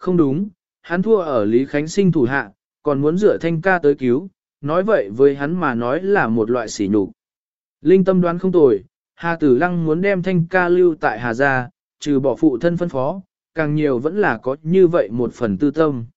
Không đúng, hắn thua ở Lý Khánh Sinh thủ hạ, còn muốn dựa Thanh ca tới cứu, nói vậy với hắn mà nói là một loại sỉ nhục. Linh tâm đoán không tồi, Hà Tử Lăng muốn đem Thanh ca lưu tại Hà gia, trừ bỏ phụ thân phân phó, càng nhiều vẫn là có như vậy một phần tư tâm.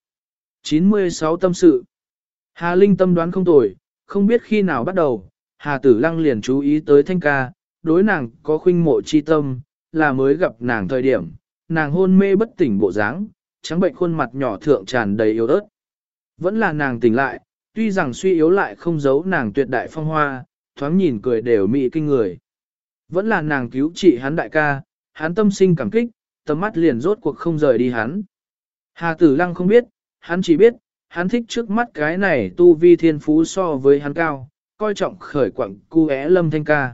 96 tâm sự. Hà Linh tâm đoán không tồi, không biết khi nào bắt đầu, Hà Tử Lăng liền chú ý tới Thanh ca, đối nàng có khuynh mộ chi tâm, là mới gặp nàng thời điểm, nàng hôn mê bất tỉnh bộ dáng, trắng bệnh khuôn mặt nhỏ thượng tràn đầy yếu ớt. Vẫn là nàng tỉnh lại, tuy rằng suy yếu lại không giấu nàng tuyệt đại phong hoa, thoáng nhìn cười đều mị kinh người. Vẫn là nàng cứu trị hắn đại ca, hắn tâm sinh cảm kích, tầm mắt liền rốt cuộc không rời đi hắn. Hà Tử Lăng không biết, hắn chỉ biết, hắn thích trước mắt cái này tu vi thiên phú so với hắn cao, coi trọng khởi quặng cu é Lâm Thanh ca.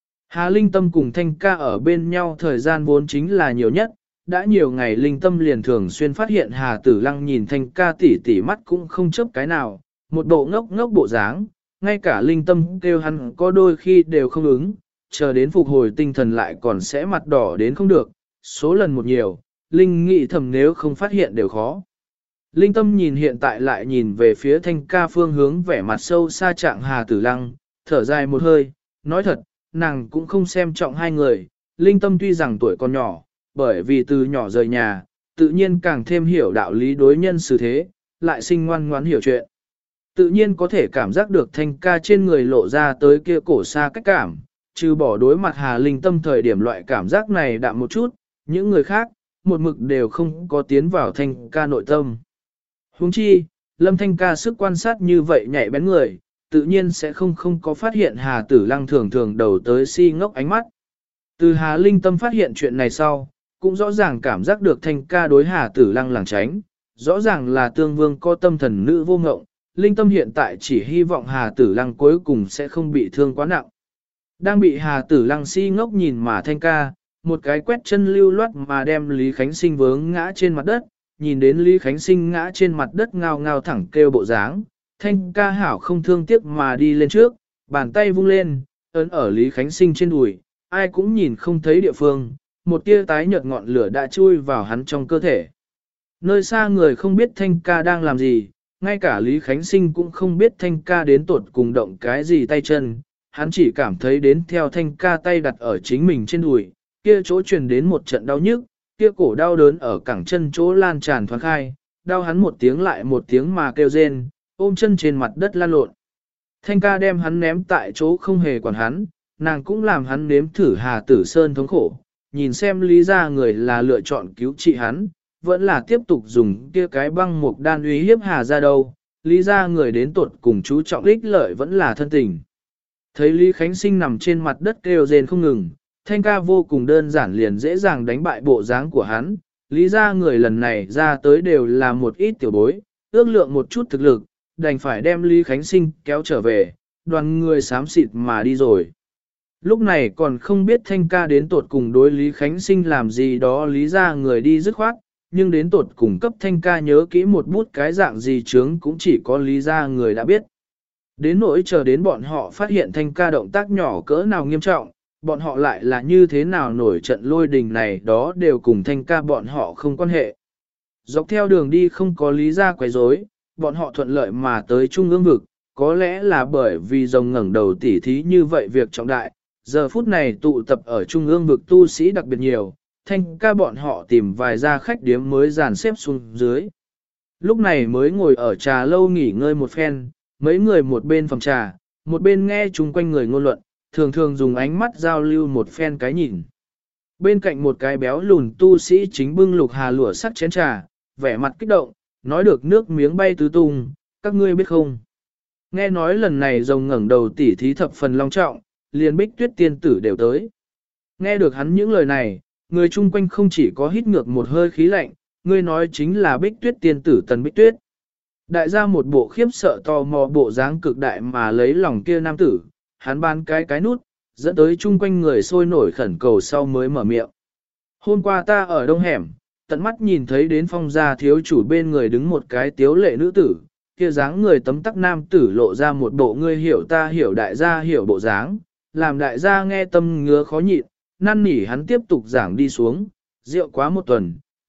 Hà Linh Tâm cùng Thanh ca ở bên nhau thời gian vốn chính là nhiều nhất, đã nhiều ngày Linh Tâm liền thường xuyên phát hiện Hà Tử Lăng nhìn Thanh ca tỉ tỉ mắt cũng không chớp cái nào, một bộ ngốc ngốc bộ dáng, ngay cả Linh Tâm kêu hắn có đôi khi đều không ứng, chờ đến phục hồi tinh thần lại còn sẽ mặt đỏ đến không được, số lần một nhiều, Linh nghĩ thầm nếu không phát hiện đều khó. Linh Tâm nhìn hiện tại lại nhìn về phía Thanh ca phương hướng vẻ mặt sâu xa trạng Hà Tử Lăng, thở dài một hơi, nói thật, nàng cũng không xem trọng hai người, Linh Tâm tuy rằng tuổi còn nhỏ, bởi vì từ nhỏ rời nhà, tự nhiên càng thêm hiểu đạo lý đối nhân xử thế, lại sinh ngoan ngoãn hiểu chuyện. Tự nhiên có thể cảm giác được Thanh ca trên người lộ ra tới kia cổ xa cách cảm, trừ bỏ đối mặt Hà Linh Tâm thời điểm loại cảm giác này đạm một chút, những người khác, một mực đều không có tiến vào Thanh ca nội tâm. Huống chi, Lâm Thanh ca sức quan sát như vậy nhạy bén người, tự nhiên sẽ không có phát hiện Hà Tử Lăng thường thường đầu tới si ngốc ánh mắt. Từ Hà Linh Tâm phát hiện chuyện này sau, cũng rõ ràng cảm giác được Thanh ca đối Hà Tử Lăng lảng tránh, rõ ràng là tương vương có tâm thần nữ vô ngộng, Linh Tâm hiện tại chỉ hy vọng Hà Tử Lăng cuối cùng sẽ không bị thương quá nặng. Đang bị Hà Tử Lăng si ngốc nhìn mà Thanh ca, một cái quét chân lưu loát mà đem Lý Khánh Sinh vướng ngã trên mặt đất, nhìn đến Lý Khánh Sinh ngã trên mặt đất ngao ngao thẳng kêu bộ dáng, Thanh ca hảo không thương tiếc mà đi lên trước, bàn tay vung lên, ấn ở Lý Khánh Sinh trên đùi, ai cũng nhìn không thấy địa phương, một tia tái nhợt ngọn lửa đã chui vào hắn trong cơ thể. Nơi xa người không biết Thanh ca đang làm gì, ngay cả Lý Khánh Sinh cũng không biết Thanh ca đến tột cùng động cái gì tay chân, hắn chỉ cảm thấy đến theo Thanh ca tay đặt ở chính mình trên đùi, kia chỗ truyền đến một trận đau nhức, kia cổ đau đớn ở cẳng chân chỗ lan tràn thoáng khai, đau hắn một tiếng lại một tiếng mà kêu rên, ôm chân trên mặt đất lan lộn. Thanh ca đem hắn ném tại chỗ không hề quản hắn, nàng cũng làm hắn nếm thử Hà Tử Sơn thống khổ, nhìn xem lý ra người là lựa chọn cứu trị hắn, vẫn là tiếp tục dùng kia cái băng mục đan uy hiếp Hà ra đâu, lý ra người đến tuột cùng chú trọng ích lợi vẫn là thân tình. Thấy Lý Khánh Sinh nằm trên mặt đất kêu rên không ngừng, Thanh ca vô cùng đơn giản liền dễ dàng đánh bại bộ dáng của hắn, lý ra người lần này ra tới đều là một ít tiểu bối, ước lượng một chút thực lực, đành phải đem Lý Khánh Sinh kéo trở về, đoàn người xám xịt mà đi rồi. Lúc này còn không biết Thanh ca đến tột cùng đối Lý Khánh Sinh làm gì đó lý ra người đi dứt khoát, nhưng đến tột cùng cấp Thanh ca nhớ kỹ một bút cái dạng gì chướng cũng chỉ có lý ra người đã biết. Đến nỗi chờ đến bọn họ phát hiện Thanh ca động tác nhỏ cỡ nào nghiêm trọng, bọn họ lại là như thế nào nổi trận lôi đình này đó đều cùng Thanh ca bọn họ không quan hệ. Dọc theo đường đi không có lý ra quấy rối, bọn họ thuận lợi mà tới Trung ương vực, có lẽ là bởi vì rồng ngẩng đầu tỉ thí như vậy việc trọng đại, giờ phút này tụ tập ở Trung ương vực tu sĩ đặc biệt nhiều, Thanh ca bọn họ tìm vài gia khách điếm mới dàn xếp xuống dưới. Lúc này mới ngồi ở trà lâu nghỉ ngơi một phen, mấy người một bên phòng trà, một bên nghe chung quanh người ngôn luận, thường thường dùng ánh mắt giao lưu một phen cái nhìn. Bên cạnh một cái béo lùn tu sĩ chính bưng lục hà lụa sắc chén trà, vẻ mặt kích động, nói được nước miếng bay tứ tung, các ngươi biết không? Nghe nói lần này rồng ngẩng đầu tỉ thí thập phần long trọng, liền Bích Tuyết tiên tử đều tới. Nghe được hắn những lời này, người chung quanh không chỉ có hít ngược một hơi khí lạnh, người nói chính là Bích Tuyết tiên tử Tần Bích Tuyết. Đại gia một bộ khiếp sợ tò mò bộ dáng cực đại mà lấy lòng kia nam tử, hắn ban cái nút, dẫn tới chung quanh người sôi nổi khẩn cầu sau mới mở miệng. Hôm qua ta ở đông hẻm, tận mắt nhìn thấy đến Phong gia thiếu chủ bên người đứng một cái tiếu lệ nữ tử, kia dáng người tấm tắc nam tử lộ ra một bộ ngươi hiểu ta hiểu đại gia hiểu bộ dáng, làm đại gia nghe tâm ngứa khó nhịn, năn nỉ hắn tiếp tục giảng đi xuống, rượu quá một tuần,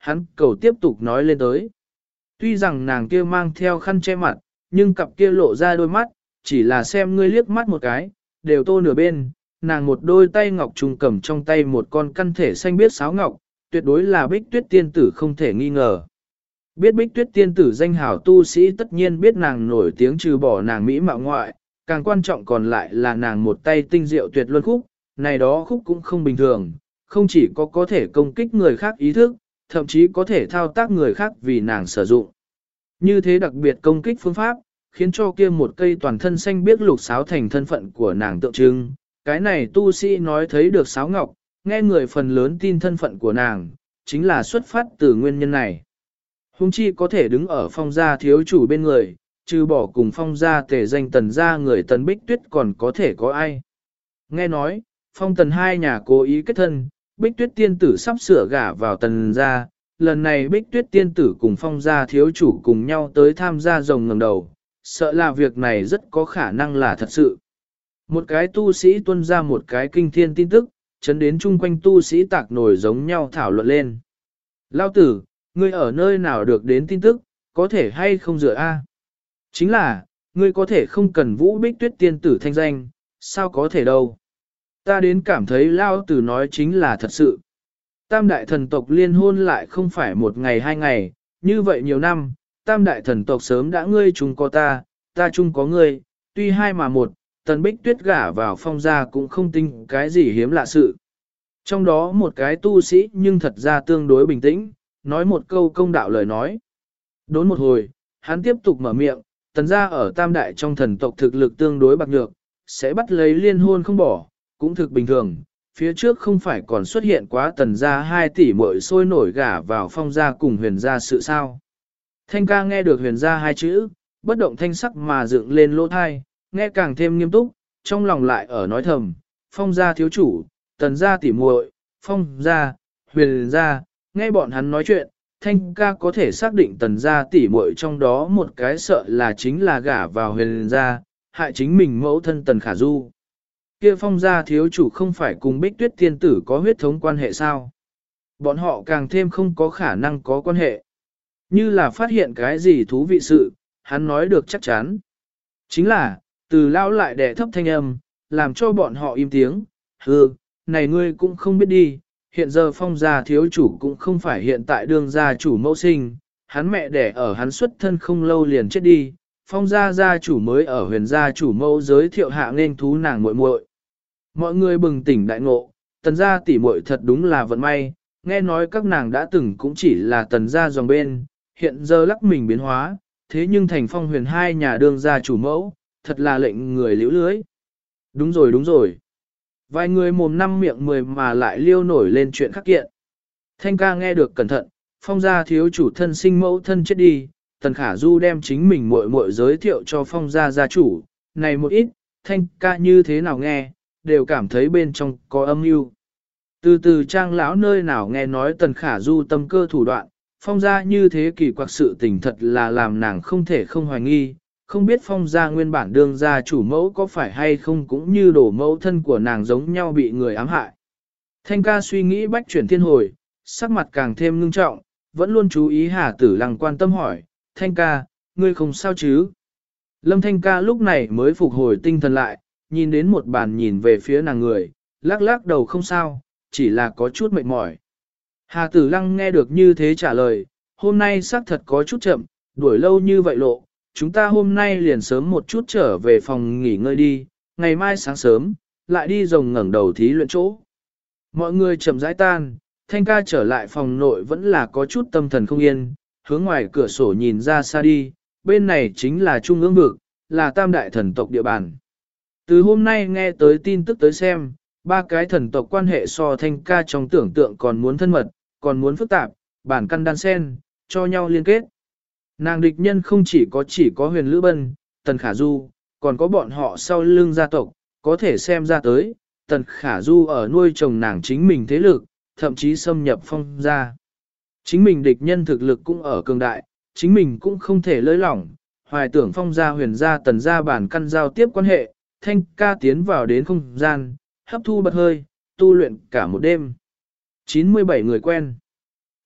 hắn cầu tiếp tục nói lên tới. Tuy rằng nàng kia mang theo khăn che mặt, nhưng cặp kia lộ ra đôi mắt, chỉ là xem ngươi liếc mắt một cái, đều tô nửa bên, nàng một đôi tay ngọc trùng cầm trong tay một con căn thể xanh biếc sáo ngọc, tuyệt đối là Bích Tuyết tiên tử không thể nghi ngờ. Biết Bích Tuyết tiên tử danh hảo tu sĩ tất nhiên biết nàng nổi tiếng trừ bỏ nàng mỹ mạo ngoại, càng quan trọng còn lại là nàng một tay tinh diệu tuyệt luân khúc, này đó khúc cũng không bình thường, không chỉ có thể công kích người khác ý thức, thậm chí có thể thao tác người khác vì nàng sử dụng. Như thế đặc biệt công kích phương pháp, khiến cho kia một cây toàn thân xanh biếc lục sáo thành thân phận của nàng tượng trưng. Cái này tu sĩ nói thấy được sáo ngọc, nghe người phần lớn tin thân phận của nàng, chính là xuất phát từ nguyên nhân này. Hùng chi có thể đứng ở phong gia thiếu chủ bên người, trừ bỏ cùng phong gia tề danh tần gia người tần Bích Tuyết còn có thể có ai. Nghe nói, phong tần hai nhà cố ý kết thân, Bích Tuyết tiên tử sắp sửa gả vào tần gia, lần này Bích Tuyết tiên tử cùng phong gia thiếu chủ cùng nhau tới tham gia rồng ngẩng đầu, sợ là việc này rất có khả năng là thật sự. Một cái tu sĩ tuân ra một cái kinh thiên tin tức, chấn đến chung quanh tu sĩ tạc nổi giống nhau thảo luận lên. Lao tử, ngươi ở nơi nào được đến tin tức, có thể hay không dựa a? Chính là, ngươi có thể không cần Vũ Bích Tuyết tiên tử thanh danh, sao có thể đâu. Ta đến cảm thấy Lao tử nói chính là thật sự. Tam đại thần tộc liên hôn lại không phải một ngày hai ngày, như vậy nhiều năm, tam đại thần tộc sớm đã ngươi chung có ta chung có ngươi, tuy hai mà một, tần Bích Tuyết gả vào phong gia cũng không tin cái gì hiếm lạ sự. Trong đó một cái tu sĩ nhưng thật ra tương đối bình tĩnh, nói một câu công đạo lời nói. Đốn một hồi, hắn tiếp tục mở miệng, tần gia ở tam đại trong thần tộc thực lực tương đối bạc nhược, sẽ bắt lấy liên hôn không bỏ, cũng thực bình thường. Phía trước không phải còn xuất hiện quá tần gia 2 tỷ muội sôi nổi gả vào phong gia cùng huyền gia sự sao. Thanh ca nghe được huyền gia 2 chữ, bất động thanh sắc mà dựng lên lỗ thai, nghe càng thêm nghiêm túc, trong lòng lại ở nói thầm, phong gia thiếu chủ, tần gia tỷ muội, phong gia, huyền gia, nghe bọn hắn nói chuyện, thanh ca có thể xác định tần gia tỷ muội trong đó một cái sợ là chính là gả vào huyền gia, hại chính mình mẫu thân tần khả du. Kia phong gia thiếu chủ không phải cùng Bích Tuyết tiên tử có huyết thống quan hệ sao? Bọn họ càng thêm không có khả năng có quan hệ. Như là phát hiện cái gì thú vị sự, hắn nói được chắc chắn. Chính là, từ lao lại đè thấp thanh âm, làm cho bọn họ im tiếng. Này ngươi cũng không biết đi, hiện giờ phong gia thiếu chủ cũng không phải hiện tại đương gia chủ mẫu sinh, hắn mẹ đẻ ở hắn xuất thân không lâu liền chết đi, phong gia gia chủ mới ở huyền gia chủ mẫu giới thiệu hạ nên thú nàng muội muội. Mọi người bừng tỉnh đại ngộ, tần gia tỷ muội thật đúng là vận may, nghe nói các nàng đã từng cũng chỉ là tần gia dòng bên, hiện giờ lắc mình biến hóa, thế nhưng thành phong huyền hai nhà đương gia chủ mẫu, thật là lệnh người liễu lưới. Đúng rồi. Vài người mồm năm miệng 10 mà lại liêu nổi lên chuyện khắc kiện. Thanh ca nghe được cẩn thận, phong gia thiếu chủ thân sinh mẫu thân chết đi, tần khả du đem chính mình muội muội giới thiệu cho phong gia gia chủ, này một ít, thanh ca như thế nào nghe, đều cảm thấy bên trong có âm mưu. Từ từ trang lão nơi nào nghe nói tần khả du tâm cơ thủ đoạn, phong gia như thế kỳ quặc sự tình thật là làm nàng không thể không hoài nghi, không biết phong gia nguyên bản đương gia chủ mẫu có phải hay không cũng như đổ mẫu thân của nàng giống nhau bị người ám hại. Thanh ca suy nghĩ bách chuyển thiên hồi, sắc mặt càng thêm ngưng trọng, vẫn luôn chú ý Hà Tử Lăng quan tâm hỏi, Thanh ca, ngươi không sao chứ? Lâm Thanh ca lúc này mới phục hồi tinh thần lại, nhìn đến một bàn nhìn về phía nàng người, lắc lắc đầu không sao, chỉ là có chút mệt mỏi. Hà Tử Lăng nghe được như thế trả lời, hôm nay xác thật có chút chậm, đuổi lâu như vậy lộ, chúng ta hôm nay liền sớm một chút trở về phòng nghỉ ngơi đi, ngày mai sáng sớm, lại đi rồng ngẩng đầu thí luyện chỗ. Mọi người chậm rãi tan, Thanh ca trở lại phòng nội vẫn là có chút tâm thần không yên, hướng ngoài cửa sổ nhìn ra xa đi, bên này chính là Trung ương vực, là tam đại thần tộc địa bàn. Từ hôm nay nghe tới tin tức tới xem, ba cái thần tộc quan hệ so Thanh ca trong tưởng tượng còn muốn thân mật, còn muốn phức tạp, bản căn đan sen, cho nhau liên kết. Nàng địch nhân không chỉ có huyền Lữ Bân, Tần Khả Du, còn có bọn họ sau lưng gia tộc, có thể xem ra tới, Tần Khả Du ở nuôi chồng nàng chính mình thế lực, thậm chí xâm nhập phong gia. Chính mình địch nhân thực lực cũng ở cường đại, chính mình cũng không thể lơi lỏng, hoài tưởng phong gia huyền gia Tần gia bản căn giao tiếp quan hệ, Thanh ca tiến vào đến không gian, hấp thu bật hơi, tu luyện cả một đêm. 97 người quen.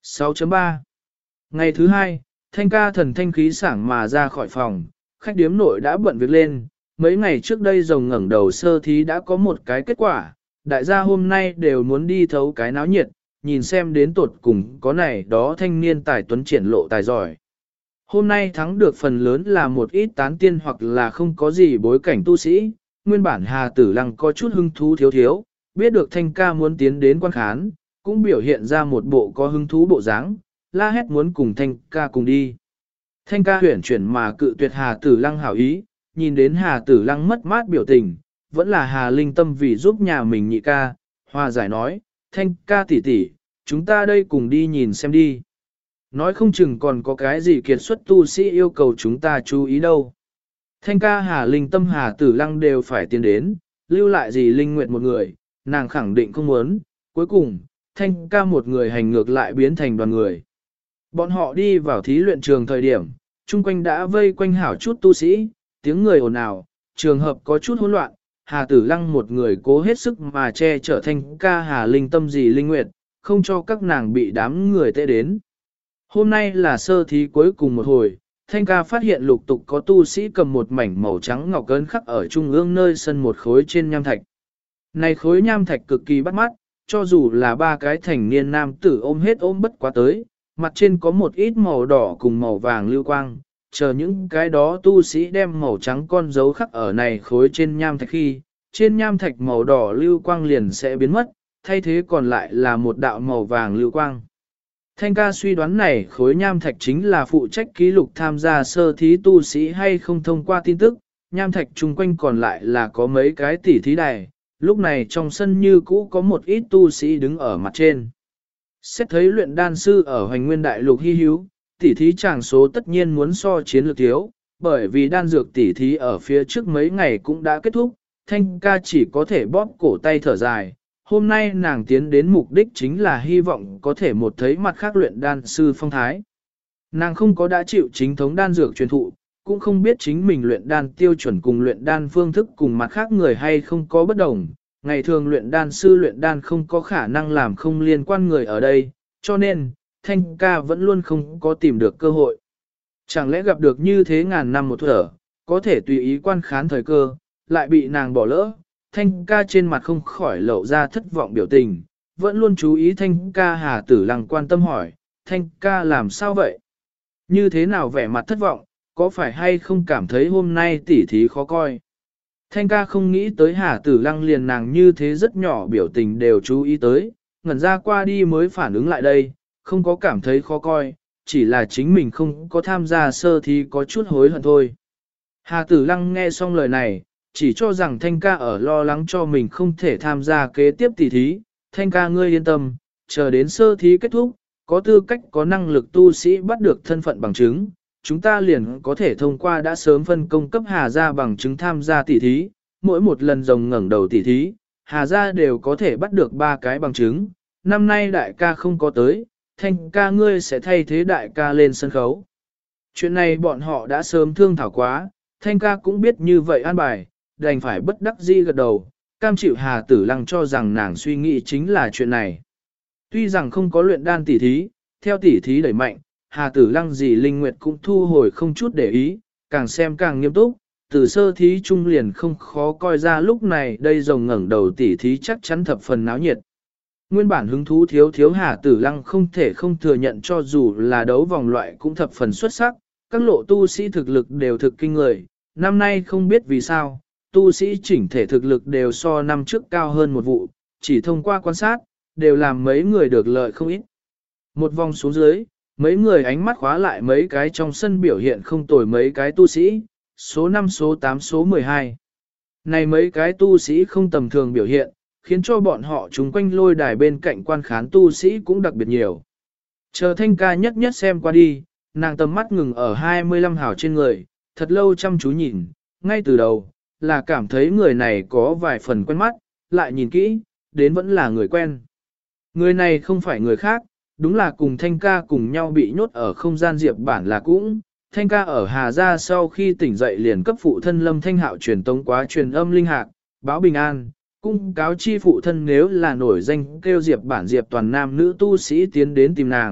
6.3 Ngày thứ hai, Thanh ca thần thanh khí sảng mà ra khỏi phòng, khách điếm nội đã bận việc lên. Mấy ngày trước đây rồng ngẩng đầu sơ thí đã có một cái kết quả, đại gia hôm nay đều muốn đi thấu cái náo nhiệt, nhìn xem đến tột cùng có này đó thanh niên tài tuấn triển lộ tài giỏi. Hôm nay thắng được phần lớn là một ít tán tiên hoặc là không có gì bối cảnh tu sĩ, nguyên bản Hà Tử Lăng có chút hứng thú thiếu, biết được Thanh ca muốn tiến đến quan khán, cũng biểu hiện ra một bộ có hứng thú bộ dáng, la hét muốn cùng Thanh ca cùng đi. Thanh ca huyển chuyển mà cự tuyệt Hà Tử Lăng hảo ý, nhìn đến Hà Tử Lăng mất mát biểu tình, vẫn là Hà Linh Tâm vì giúp nhà mình nhị ca, hòa giải nói, Thanh ca tỷ tỷ, chúng ta đây cùng đi nhìn xem đi. Nói không chừng còn có cái gì kiệt xuất tu sĩ yêu cầu chúng ta chú ý đâu. Thanh ca Hà Linh Tâm Hà Tử Lăng đều phải tiến đến, lưu lại gì Linh Nguyệt một người, nàng khẳng định không muốn, cuối cùng, Thanh ca một người hành ngược lại biến thành đoàn người. Bọn họ đi vào thí luyện trường thời điểm, chung quanh đã vây quanh hảo chút tu sĩ, tiếng người ồn ào, trường hợp có chút hỗn loạn, Hà Tử Lăng một người cố hết sức mà che chở Thanh ca Hà Linh Tâm gì Linh Nguyệt, không cho các nàng bị đám người tệ đến. Hôm nay là sơ thí cuối cùng một hồi, Thanh ca phát hiện lục tục có tu sĩ cầm một mảnh màu trắng ngọc ấn khắc ở trung ương nơi sân một khối trên nham thạch. Này khối nham thạch cực kỳ bắt mắt, cho dù là ba cái thành niên nam tử ôm hết ôm bất quá tới, mặt trên có một ít màu đỏ cùng màu vàng lưu quang, chờ những cái đó tu sĩ đem màu trắng con dấu khắc ở này khối trên nham thạch khi, trên nham thạch màu đỏ lưu quang liền sẽ biến mất, thay thế còn lại là một đạo màu vàng lưu quang. Thanh ca suy đoán này khối nham thạch chính là phụ trách ký lục tham gia sơ thí tu sĩ hay không thông qua tin tức, nham thạch chung quanh còn lại là có mấy cái tỉ thí đài, lúc này trong sân như cũ có một ít tu sĩ đứng ở mặt trên. Xét thấy luyện đan sư ở Hoành Nguyên Đại Lục hy hữu, tỉ thí tràng số tất nhiên muốn so chiến lược thiếu, bởi vì đan dược tỉ thí ở phía trước mấy ngày cũng đã kết thúc, Thanh ca chỉ có thể bóp cổ tay thở dài. Hôm nay nàng tiến đến mục đích chính là hy vọng có thể một thấy mặt khác luyện đan sư phong thái. Nàng không có đã chịu chính thống đan dược truyền thụ, cũng không biết chính mình luyện đan tiêu chuẩn cùng luyện đan phương thức cùng mặt khác người hay không có bất đồng. Ngày thường luyện đan sư luyện đan không có khả năng làm không liên quan người ở đây, cho nên, Thanh ca vẫn luôn không có tìm được cơ hội. Chẳng lẽ gặp được như thế ngàn năm một thở, có thể tùy ý quan khán thời cơ, lại bị nàng bỏ lỡ. Thanh ca trên mặt không khỏi lộ ra thất vọng biểu tình, vẫn luôn chú ý Thanh ca Hà Tử Lăng quan tâm hỏi, Thanh ca làm sao vậy? Như thế nào vẻ mặt thất vọng, có phải hay không cảm thấy hôm nay tỉ thí khó coi? Thanh ca không nghĩ tới Hà Tử Lăng liền nàng như thế rất nhỏ biểu tình đều chú ý tới, ngẩn ra qua đi mới phản ứng lại đây, không có cảm thấy khó coi, chỉ là chính mình không có tham gia sơ thí có chút hối hận thôi. Hà Tử Lăng nghe xong lời này, chỉ cho rằng Thanh ca ở lo lắng cho mình không thể tham gia kế tiếp tỉ thí. Thanh ca ngươi yên tâm, chờ đến sơ thí kết thúc, có tư cách có năng lực tu sĩ bắt được thân phận bằng chứng, chúng ta liền có thể thông qua đã sớm phân công cấp Hà gia bằng chứng tham gia tỉ thí, mỗi một lần rồng ngẩng đầu tỉ thí, Hà gia đều có thể bắt được 3 cái bằng chứng. Năm nay đại ca không có tới, Thanh ca ngươi sẽ thay thế đại ca lên sân khấu. Chuyện này bọn họ đã sớm thương thảo quá, Thanh ca cũng biết như vậy an bài, đành phải bất đắc dĩ gật đầu, cam chịu Hà Tử Lăng cho rằng nàng suy nghĩ chính là chuyện này. Tuy rằng không có luyện đan tỉ thí, theo tỉ thí đẩy mạnh, Hà Tử Lăng gì Linh Nguyệt cũng thu hồi không chút để ý, càng xem càng nghiêm túc, từ sơ thí trung liền không khó coi ra lúc này đây rồng ngẩng đầu tỉ thí chắc chắn thập phần náo nhiệt. Nguyên bản hứng thú thiếu Hà Tử Lăng không thể không thừa nhận cho dù là đấu vòng loại cũng thập phần xuất sắc, các lộ tu sĩ thực lực đều thực kinh người, năm nay không biết vì sao, tu sĩ chỉnh thể thực lực đều so năm trước cao hơn một vụ, chỉ thông qua quan sát, đều làm mấy người được lợi không ít. Một vòng xuống dưới, mấy người ánh mắt khóa lại mấy cái trong sân biểu hiện không tồi mấy cái tu sĩ, số 5, số 8, số 12. Này mấy cái tu sĩ không tầm thường biểu hiện, khiến cho bọn họ chúng quanh lôi đài bên cạnh quan khán tu sĩ cũng đặc biệt nhiều. Chờ Thanh ca nhất nhất xem qua đi, nàng tầm mắt ngừng ở 25 hào trên người, thật lâu chăm chú nhìn, ngay từ đầu, là cảm thấy người này có vài phần quen mắt, lại nhìn kỹ, đến vẫn là người quen. Người này không phải người khác, đúng là cùng Thanh ca cùng nhau bị nhốt ở không gian diệp bản là cũng. Thanh ca ở Hà Gia sau khi tỉnh dậy liền cấp phụ thân Lâm Thanh Hạo truyền tống quá truyền âm linh hạc, báo bình an, cung cáo chi phụ thân nếu là nổi danh kêu diệp bản diệp toàn nam nữ tu sĩ tiến đến tìm nàng,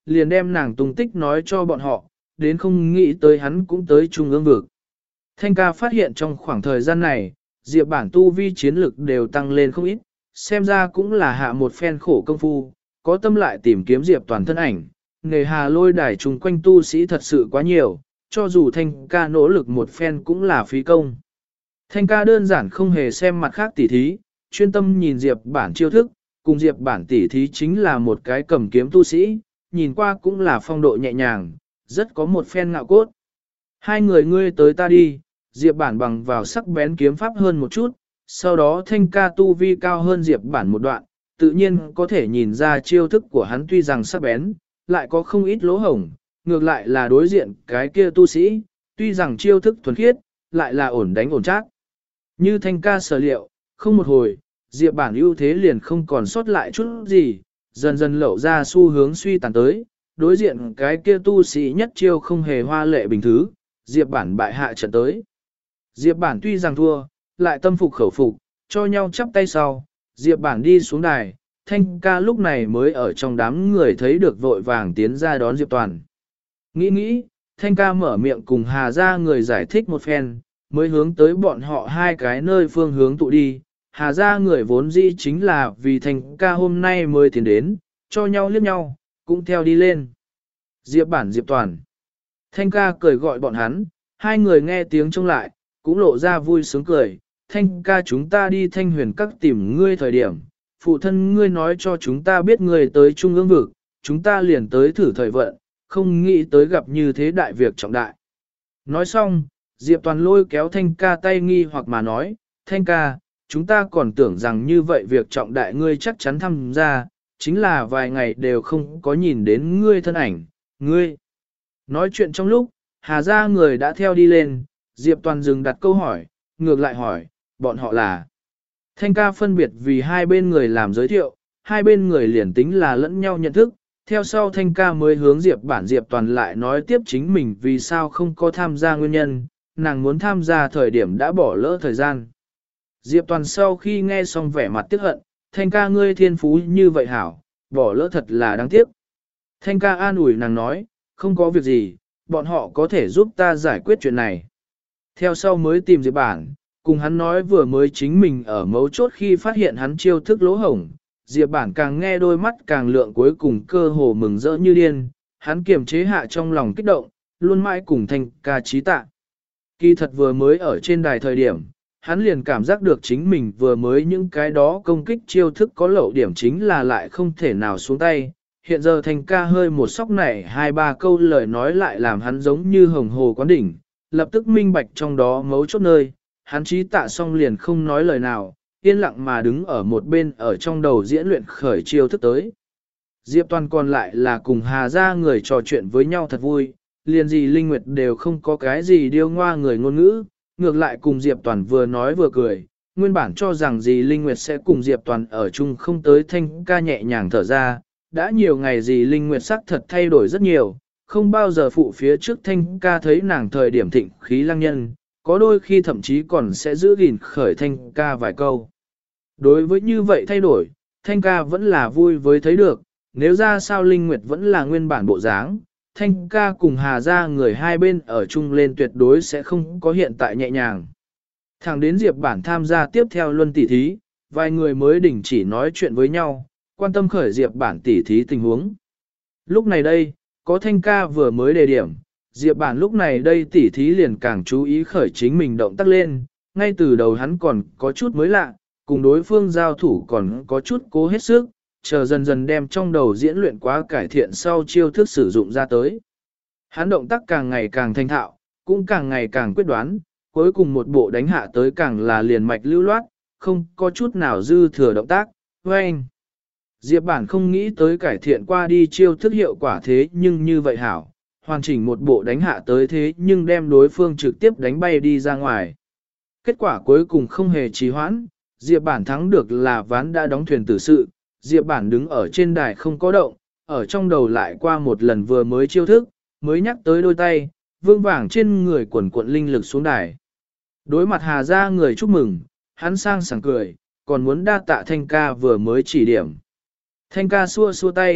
liền đem nàng tung tích nói cho bọn họ, đến không nghĩ tới hắn cũng tới trung ương vực. Thanh ca phát hiện trong khoảng thời gian này, Diệp Bản tu vi chiến lực đều tăng lên không ít, xem ra cũng là hạ một phen khổ công phu, có tâm lại tìm kiếm Diệp Toàn thân ảnh, nghề hà lôi đài chung quanh tu sĩ thật sự quá nhiều, cho dù Thanh ca nỗ lực một phen cũng là phí công. Thanh ca đơn giản không hề xem mặt khác tỉ thí, chuyên tâm nhìn Diệp Bản chiêu thức, cùng Diệp Bản tỉ thí chính là một cái cầm kiếm tu sĩ, nhìn qua cũng là phong độ nhẹ nhàng, rất có một phen ngạo cốt. Hai người ngươi tới ta đi, Diệp Bản bằng vào sắc bén kiếm pháp hơn một chút, sau đó Thanh ca tu vi cao hơn Diệp Bản một đoạn, tự nhiên có thể nhìn ra chiêu thức của hắn tuy rằng sắc bén, lại có không ít lỗ hổng, ngược lại là đối diện cái kia tu sĩ, tuy rằng chiêu thức thuần khiết, lại là ổn đánh ổn chắc. Như Thanh ca sở liệu, không một hồi, Diệp Bản ưu thế liền không còn sót lại chút gì, dần dần lộ ra xu hướng suy tàn tới, đối diện cái kia tu sĩ nhất chiêu không hề hoa lệ bình thứ, Diệp Bản bại hạ trận tới. Diệp Bản tuy rằng thua, lại tâm phục khẩu phục, cho nhau chắp tay sau, Diệp Bản đi xuống đài, Thanh ca lúc này mới ở trong đám người thấy được vội vàng tiến ra đón Diệp Toàn. Nghĩ, Thanh ca mở miệng cùng Hà ra người giải thích một phen, mới hướng tới bọn họ hai cái nơi phương hướng tụ đi. Hà ra người vốn dĩ chính là vì Thanh ca hôm nay mới tiến đến, cho nhau liếc nhau, cũng theo đi lên. Diệp Bản Diệp Toàn. Thanh ca cười gọi bọn hắn, hai người nghe tiếng trông lại, cũng lộ ra vui sướng cười. Thanh ca chúng ta đi Thanh huyền các tìm ngươi thời điểm, phụ thân ngươi nói cho chúng ta biết ngươi tới trung ương vực, chúng ta liền tới thử thời vận, không nghĩ tới gặp như thế đại việc trọng đại. Nói xong, Diệp Toàn lôi kéo Thanh ca tay nghi hoặc mà nói, Thanh ca, chúng ta còn tưởng rằng như vậy việc trọng đại ngươi chắc chắn tham gia, chính là vài ngày đều không có nhìn đến ngươi thân ảnh, ngươi. Nói chuyện trong lúc, Hà ra người đã theo đi lên, Diệp Toàn dừng đặt câu hỏi, ngược lại hỏi, bọn họ là. Thanh ca phân biệt vì hai bên người làm giới thiệu, hai bên người liền tính là lẫn nhau nhận thức, theo sau Thanh ca mới hướng Diệp Bản Diệp Toàn lại nói tiếp chính mình vì sao không có tham gia nguyên nhân, nàng muốn tham gia thời điểm đã bỏ lỡ thời gian. Diệp Toàn sau khi nghe xong vẻ mặt tiếc hận, Thanh ca ngươi thiên phú như vậy hảo, bỏ lỡ thật là đáng tiếc. Thanh ca an ủi nàng nói, không có việc gì, bọn họ có thể giúp ta giải quyết chuyện này. Theo sau mới tìm Diệp Bản, cùng hắn nói vừa mới chính mình ở mấu chốt khi phát hiện hắn chiêu thức lỗ hổng. Diệp Bản càng nghe đôi mắt càng lượng cuối cùng cơ hồ mừng rỡ như điên, hắn kiềm chế hạ trong lòng kích động, luôn mãi cùng Thanh ca trí tạ. Kỳ thật vừa mới ở trên đài thời điểm, hắn liền cảm giác được chính mình vừa mới những cái đó công kích chiêu thức có lậu điểm chính là lại không thể nào xuống tay. Hiện giờ Thanh ca hơi một sóc này hai ba câu lời nói lại làm hắn giống như hồng hồ quán đỉnh, lập tức minh bạch trong đó mấu chốt nơi, hắn trí tạ xong liền không nói lời nào, yên lặng mà đứng ở một bên ở trong đầu diễn luyện khởi chiêu thức tới. Diệp Toàn còn lại là cùng Hà ra người trò chuyện với nhau thật vui, liền gì Linh Nguyệt đều không có cái gì điêu ngoa người ngôn ngữ, ngược lại cùng Diệp Toàn vừa nói vừa cười, nguyên bản cho rằng gì Linh Nguyệt sẽ cùng Diệp Toàn ở chung không tới Thanh ca nhẹ nhàng thở ra, đã nhiều ngày gì Linh Nguyệt sắc thật thay đổi rất nhiều, không bao giờ phụ phía trước Thanh ca thấy nàng thời điểm thịnh khí lăng nhân, có đôi khi thậm chí còn sẽ giữ gìn khởi Thanh ca vài câu. Đối với như vậy thay đổi, Thanh ca vẫn là vui với thấy được, nếu ra sao Linh Nguyệt vẫn là nguyên bản bộ dáng, Thanh ca cùng Hà ra người hai bên ở chung lên tuyệt đối sẽ không có hiện tại nhẹ nhàng. Thẳng đến Diệp Bản tham gia tiếp theo luân tỷ thí, vài người mới đình chỉ nói chuyện với nhau, quan tâm khởi Diệp Bản tỷ thí tình huống. Lúc này đây, có Thanh ca vừa mới đề điểm, Diệp Bản lúc này đây tỷ thí liền càng chú ý khởi chính mình động tác lên, ngay từ đầu hắn còn có chút mới lạ, cùng đối phương giao thủ còn có chút cố hết sức, chờ dần dần đem trong đầu diễn luyện quá cải thiện sau chiêu thức sử dụng ra tới. Hắn động tác càng ngày càng thanh thạo, cũng càng ngày càng quyết đoán, cuối cùng một bộ đánh hạ tới càng là liền mạch lưu loát, không có chút nào dư thừa động tác. Anh, Diệp Bản không nghĩ tới cải thiện qua đi chiêu thức hiệu quả thế nhưng như vậy hảo, hoàn chỉnh một bộ đánh hạ tới thế nhưng đem đối phương trực tiếp đánh bay đi ra ngoài. Kết quả cuối cùng không hề trì hoãn, Diệp Bản thắng được là ván đã đóng thuyền tử sự, Diệp Bản đứng ở trên đài không có động, ở trong đầu lại qua một lần vừa mới chiêu thức, mới nhắc tới đôi tay, vương vàng trên người quần cuộn linh lực xuống đài. Đối mặt Hà ra người chúc mừng, hắn sang sảng cười, còn muốn đa tạ Thanh ca vừa mới chỉ điểm. Thanh ca xua xua tay,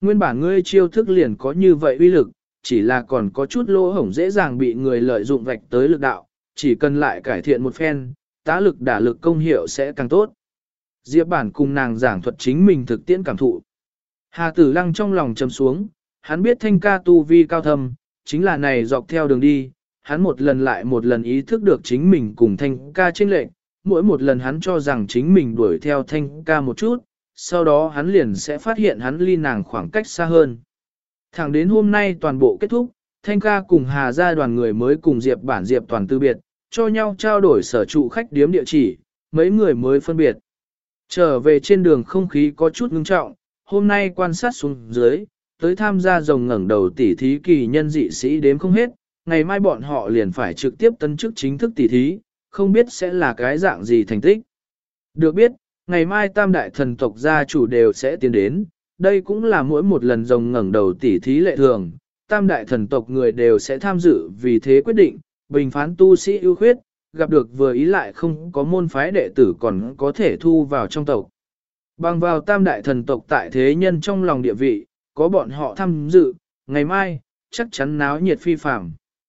Nguyên bản ngươi chiêu thức liền có như vậy uy lực, chỉ là còn có chút lỗ hổng dễ dàng bị người lợi dụng vạch tới lực đạo, chỉ cần lại cải thiện một phen, tá lực đả lực công hiệu sẽ càng tốt. Diệp bản cùng nàng giảng thuật chính mình thực tiễn cảm thụ. Hà Tử Lăng trong lòng trầm xuống, hắn biết Thanh ca tu vi cao thâm, chính là này dọc theo đường đi, hắn một lần lại một lần ý thức được chính mình cùng Thanh ca chênh lệch, mỗi một lần hắn cho rằng chính mình đuổi theo Thanh ca một chút, sau đó hắn liền sẽ phát hiện hắn ly nàng khoảng cách xa hơn. Thẳng đến hôm nay toàn bộ kết thúc, Thanh ca cùng Hà gia đoàn người mới cùng Diệp bản Diệp toàn tư biệt, cho nhau trao đổi sở trụ khách điếm địa chỉ, mấy người mới phân biệt. Trở về trên đường không khí có chút ngưng trọng, hôm nay quan sát xuống dưới, tới tham gia rồng ngẩng đầu tỉ thí kỳ nhân dị sĩ đếm không hết, ngày mai bọn họ liền phải trực tiếp tấn chức chính thức tỉ thí, không biết sẽ là cái dạng gì thành tích. Được biết, ngày mai tam đại thần tộc gia chủ đều sẽ tiến đến, đây cũng là mỗi một lần rồng ngẩng đầu tỉ thí lệ thường, tam đại thần tộc người đều sẽ tham dự vì thế quyết định, bình phán tu sĩ ưu khuyết, gặp được vừa ý lại không có môn phái đệ tử còn có thể thu vào trong tộc. Bằng vào tam đại thần tộc tại thế nhân trong lòng địa vị, có bọn họ tham dự, ngày mai, chắc chắn náo nhiệt phi phạm.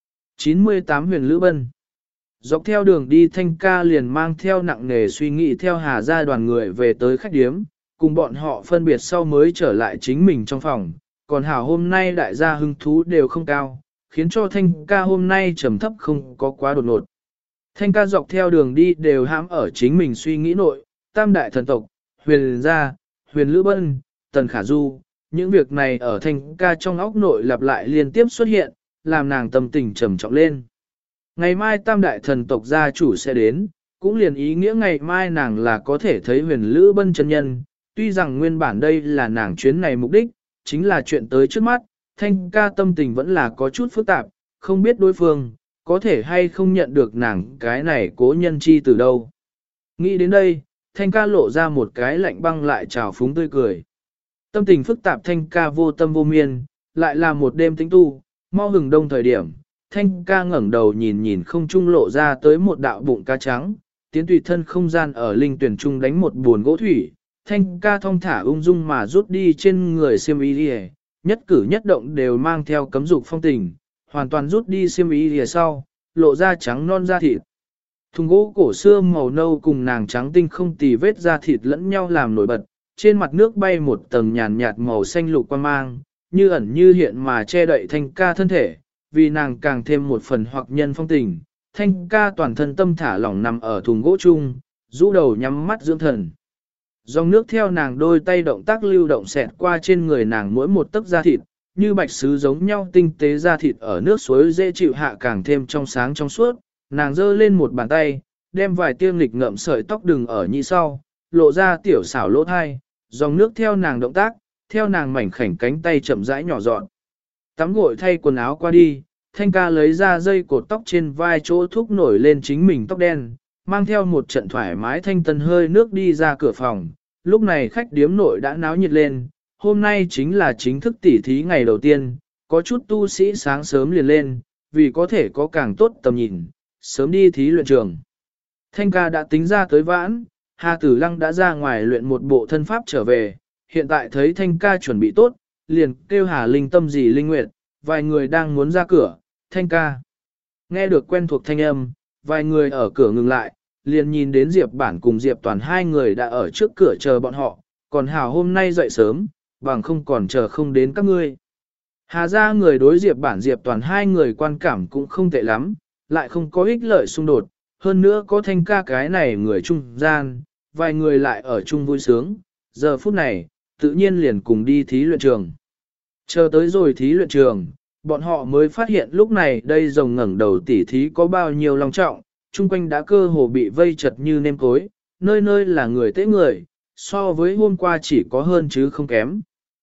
98 huyền Lữ Bân. Dọc theo đường đi Thanh ca liền mang theo nặng nề suy nghĩ theo Hà gia đoàn người về tới khách điếm, cùng bọn họ phân biệt sau mới trở lại chính mình trong phòng. Còn hảo hôm nay đại gia hứng thú đều không cao, khiến cho Thanh ca hôm nay trầm thấp không có quá đột ngột. Thanh ca dọc theo đường đi đều hãm ở chính mình suy nghĩ nội, tam đại thần tộc, huyền gia, huyền Lữ Bân, tần khả du, những việc này ở Thanh ca trong óc nội lặp lại liên tiếp xuất hiện, làm nàng tâm tình trầm trọng lên. Ngày mai tam đại thần tộc gia chủ sẽ đến, cũng liền ý nghĩa ngày mai nàng là có thể thấy huyền Lữ Bân chân nhân, tuy rằng nguyên bản đây là nàng chuyến này mục đích, chính là chuyện tới trước mắt, Thanh ca tâm tình vẫn là có chút phức tạp, không biết đối phương, có thể hay không nhận được nàng cái này cố nhân chi từ đâu. Nghĩ đến đây, Thanh ca lộ ra một cái lạnh băng lại trào phúng tươi cười. Tâm tình phức tạp Thanh ca vô tâm vô miên, lại là một đêm tĩnh tu, mau hừng đông thời điểm, Thanh ca ngẩng đầu nhìn nhìn không trung lộ ra tới một đạo bụng cá trắng, tiến tùy thân không gian ở linh tuyển trung đánh một buồn gỗ thủy, Thanh ca thong thả ung dung mà rút đi trên người xiêm y đi, nhất cử nhất động đều mang theo cấm dục phong tình, hoàn toàn rút đi xiêm y đi sau, lộ ra trắng non da thịt. Thùng gỗ cổ xưa màu nâu cùng nàng trắng tinh không tì vết da thịt lẫn nhau làm nổi bật, trên mặt nước bay một tầng nhàn nhạt màu xanh lục quang mang, như ẩn như hiện mà che đậy Thanh ca thân thể, vì nàng càng thêm một phần hoặc nhân phong tình. Thanh ca toàn thân tâm thả lỏng nằm ở thùng gỗ chung, rũ đầu nhắm mắt dưỡng thần. Dòng nước theo nàng đôi tay động tác lưu động xẹt qua trên người nàng mỗi một tấc da thịt, như bạch sứ giống nhau tinh tế da thịt ở nước suối dễ chịu hạ càng thêm trong sáng trong suốt. Nàng giơ lên một bàn tay, đem vài tiêm lịch ngậm sợi tóc đừng ở nhị sau, lộ ra tiểu xảo lỗ thai, dòng nước theo nàng động tác, theo nàng mảnh khảnh cánh tay chậm rãi nhỏ dọn. Tắm gội thay quần áo qua đi, Thanh ca lấy ra dây cột tóc trên vai chỗ thúc nổi lên chính mình tóc đen, mang theo một trận thoải mái thanh tân hơi nước đi ra cửa phòng. Lúc này khách điếm nội đã náo nhiệt lên, hôm nay chính là chính thức tỉ thí ngày đầu tiên, có chút tu sĩ sáng sớm liền lên, vì có thể có càng tốt tầm nhìn, sớm đi thí luyện trường. Thanh ca đã tính ra tới vãn, Hà Tử Lăng đã ra ngoài luyện một bộ thân pháp trở về, hiện tại thấy Thanh ca chuẩn bị tốt, liền kêu Hà Linh Tâm gì Linh Nguyệt, vài người đang muốn ra cửa, Thanh ca. Nghe được quen thuộc thanh âm, vài người ở cửa ngừng lại, liền nhìn đến Diệp Bản cùng Diệp Toàn hai người đã ở trước cửa chờ bọn họ, còn Hảo hôm nay dậy sớm, bằng không còn chờ không đến các ngươi. Hà ra người đối Diệp Bản Diệp Toàn hai người quan cảm cũng không tệ lắm, lại không có ích lợi xung đột, hơn nữa có Thanh ca cái này người trung gian, vài người lại ở chung vui sướng, giờ phút này, tự nhiên liền cùng đi thí luyện trường. Chờ tới rồi thí luyện trường, bọn họ mới phát hiện lúc này đây rồng ngẩng đầu tỉ thí có bao nhiêu long trọng, chung quanh đã cơ hồ bị vây chật như nêm cối, nơi nơi là người tế người, so với hôm qua chỉ có hơn chứ không kém.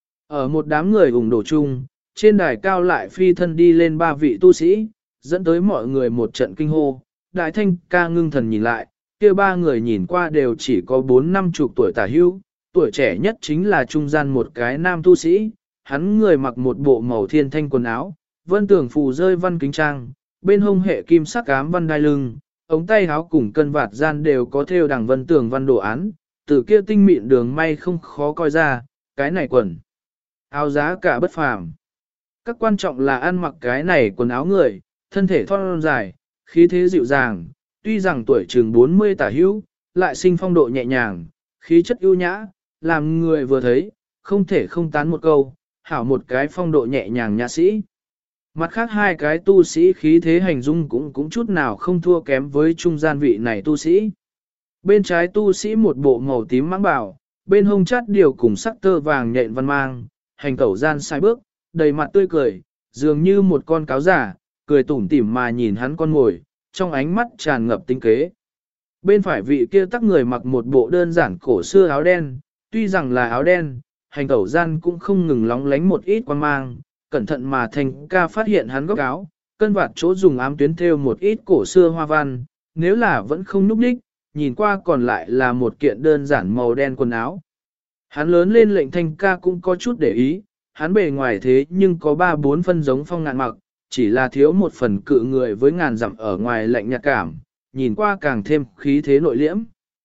Ở một đám người ủng đổ chung, trên đài cao lại phi thân đi lên ba vị tu sĩ, dẫn tới mọi người một trận kinh hô. Đại Thanh ca ngưng thần nhìn lại, kia ba người nhìn qua đều chỉ có 4-50 tuổi tả hữu, tuổi trẻ nhất chính là trung gian một cái nam tu sĩ, hắn người mặc một bộ màu thiên thanh quần áo, vân tưởng phù rơi văn kính trang, bên hông hệ kim sắc ám văn đai lưng, ống tay áo cùng cân vạt gian đều có thêu đằng vân tường văn đồ án, từ kia tinh mịn đường may không khó coi ra, cái này quần. áo giá cả bất phàm. Các quan trọng là ăn mặc cái này quần áo người, thân thể thon dài, khí thế dịu dàng, tuy rằng tuổi chừng 40 tả hữu, lại sinh phong độ nhẹ nhàng, khí chất ưu nhã, làm người vừa thấy, không thể không tán một câu, hảo một cái phong độ nhẹ nhàng nhã sĩ. Mặt khác hai cái tu sĩ khí thế hành dung cũng chút nào không thua kém với trung gian vị này tu sĩ. Bên trái tu sĩ một bộ màu tím mãng bảo, bên hông chát điều cùng sắc tơ vàng nhện văn mang, hành tẩu gian sai bước, đầy mặt tươi cười, dường như một con cáo giả, cười tủm tỉm mà nhìn hắn con ngồi, trong ánh mắt tràn ngập tinh kế. Bên phải vị kia tắc người mặc một bộ đơn giản cổ xưa áo đen, tuy rằng là áo đen, hành tẩu gian cũng không ngừng lóng lánh một ít quan mang, cẩn thận mà Thanh ca phát hiện hắn góc áo, cân vạt chỗ dùng ám tuyến thêu một ít cổ xưa hoa văn, nếu là vẫn không núp đích, nhìn qua còn lại là một kiện đơn giản màu đen quần áo. Hắn lớn lên lệnh Thanh ca cũng có chút để ý, hắn bề ngoài thế nhưng có 3-4 phân giống Phong Ngạn mặc, chỉ là thiếu một phần cự người với ngàn dặm ở ngoài lạnh nhạt cảm, nhìn qua càng thêm khí thế nội liễm.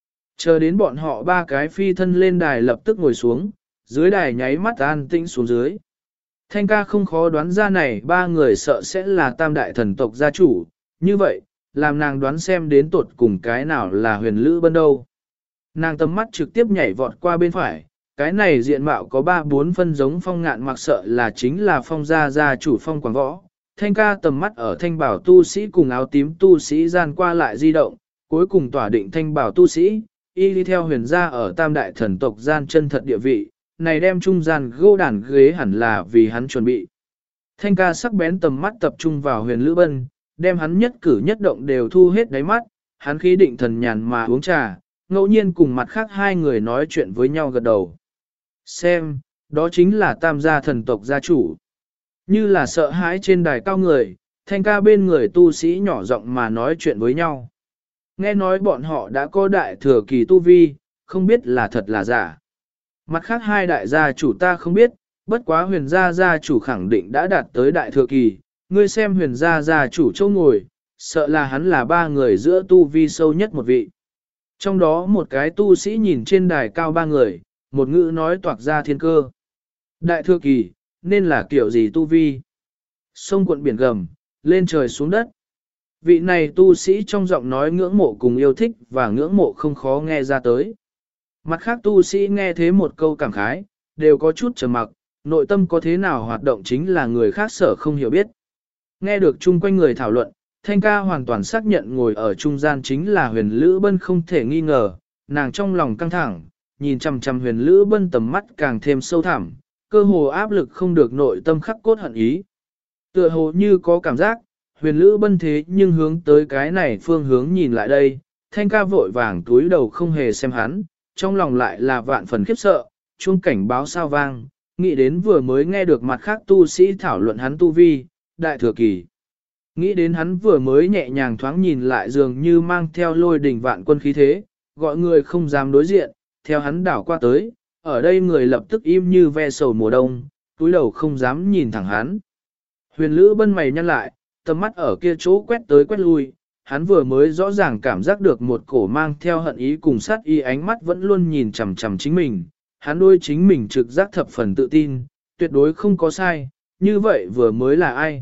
Chờ đến bọn họ ba cái phi thân lên đài lập tức ngồi xuống, dưới đài nháy mắt an tĩnh xuống dưới. Thanh ca không khó đoán ra này ba người sợ sẽ là tam đại thần tộc gia chủ, như vậy, làm nàng đoán xem đến tột cùng cái nào là huyền lữ bân đâu. Nàng tầm mắt trực tiếp nhảy vọt qua bên phải, cái này diện mạo có 3-4 phân giống Phong Ngạn mặc sợ là chính là Phong gia chủ Phong Quảng Võ. Thanh ca tầm mắt ở thanh bảo tu sĩ cùng áo tím tu sĩ gian qua lại di động, cuối cùng tỏa định thanh bảo tu sĩ, y đi theo huyền gia ở tam đại thần tộc gian chân thật địa vị, này đem trung gian gô đàn ghế hẳn là vì hắn chuẩn bị. Thanh ca sắc bén tầm mắt tập trung vào huyền lữ bân, đem hắn nhất cử nhất động đều thu hết đáy mắt, hắn khí định thần nhàn mà uống trà, ngẫu nhiên cùng mặt khác hai người nói chuyện với nhau gật đầu. Xem, đó chính là tam gia thần tộc gia chủ. Như là sợ hãi trên đài cao người, thanh ca bên người tu sĩ nhỏ giọng mà nói chuyện với nhau. Nghe nói bọn họ đã có đại thừa kỳ tu vi, không biết là thật là giả. Mặt khác hai đại gia chủ ta không biết, bất quá huyền gia gia chủ khẳng định đã đạt tới đại thừa kỳ. Ngươi xem huyền gia gia chủ châu ngồi, sợ là hắn là ba người giữa tu vi sâu nhất một vị. Trong đó một cái tu sĩ nhìn trên đài cao ba người, một ngữ nói toạc ra thiên cơ. Đại thừa kỳ, nên là kiểu gì tu vi? Sông cuộn biển gầm, lên trời xuống đất. Vị này tu sĩ trong giọng nói ngưỡng mộ cùng yêu thích và ngưỡng mộ không khó nghe ra tới. Mặt khác tu sĩ nghe thế một câu cảm khái, đều có chút trầm mặc, nội tâm có thế nào hoạt động chính là người khác sở không hiểu biết. Nghe được chung quanh người thảo luận, Thanh ca hoàn toàn xác nhận ngồi ở trung gian chính là huyền lữ bân không thể nghi ngờ, nàng trong lòng căng thẳng, nhìn chằm chằm huyền lữ bân tầm mắt càng thêm sâu thẳm, cơ hồ áp lực không được nội tâm khắc cốt hận ý. Tựa hồ như có cảm giác, huyền lữ bân thế nhưng hướng tới cái này phương hướng nhìn lại đây, Thanh ca vội vàng túi đầu không hề xem hắn, trong lòng lại là vạn phần khiếp sợ, chuông cảnh báo sao vang, nghĩ đến vừa mới nghe được mặt khác tu sĩ thảo luận hắn tu vi, đại thừa kỳ. Nghĩ đến hắn vừa mới nhẹ nhàng thoáng nhìn lại dường như mang theo lôi đỉnh vạn quân khí thế, gọi người không dám đối diện, theo hắn đảo qua tới, ở đây người lập tức im như ve sầu mùa đông, túi đầu không dám nhìn thẳng hắn. Huyền lữ bân mày nhăn lại, tầm mắt ở kia chỗ quét tới quét lui, hắn vừa mới rõ ràng cảm giác được một cổ mang theo hận ý cùng sát ý ánh mắt vẫn luôn nhìn chằm chằm chính mình, hắn đôi chính mình trực giác thập phần tự tin, tuyệt đối không có sai, như vậy vừa mới là ai.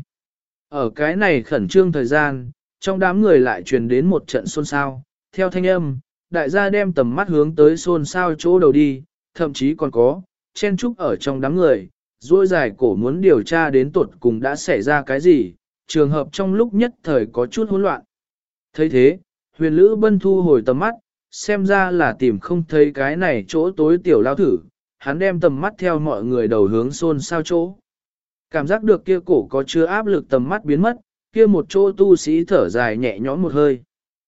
Ở cái này khẩn trương thời gian, trong đám người lại truyền đến một trận xôn xao, theo thanh âm, đại gia đem tầm mắt hướng tới xôn xao chỗ đầu đi, thậm chí còn có, chen trúc ở trong đám người, duỗi dài cổ muốn điều tra đến tuột cùng đã xảy ra cái gì, trường hợp trong lúc nhất thời có chút hỗn loạn. thấy thế, huyền lữ bân thu hồi tầm mắt, xem ra là tìm không thấy cái này chỗ tối tiểu lao thử, hắn đem tầm mắt theo mọi người đầu hướng xôn xao chỗ. Cảm giác được kia cổ có chứa áp lực tầm mắt biến mất, kia một chỗ tu sĩ thở dài nhẹ nhõm một hơi.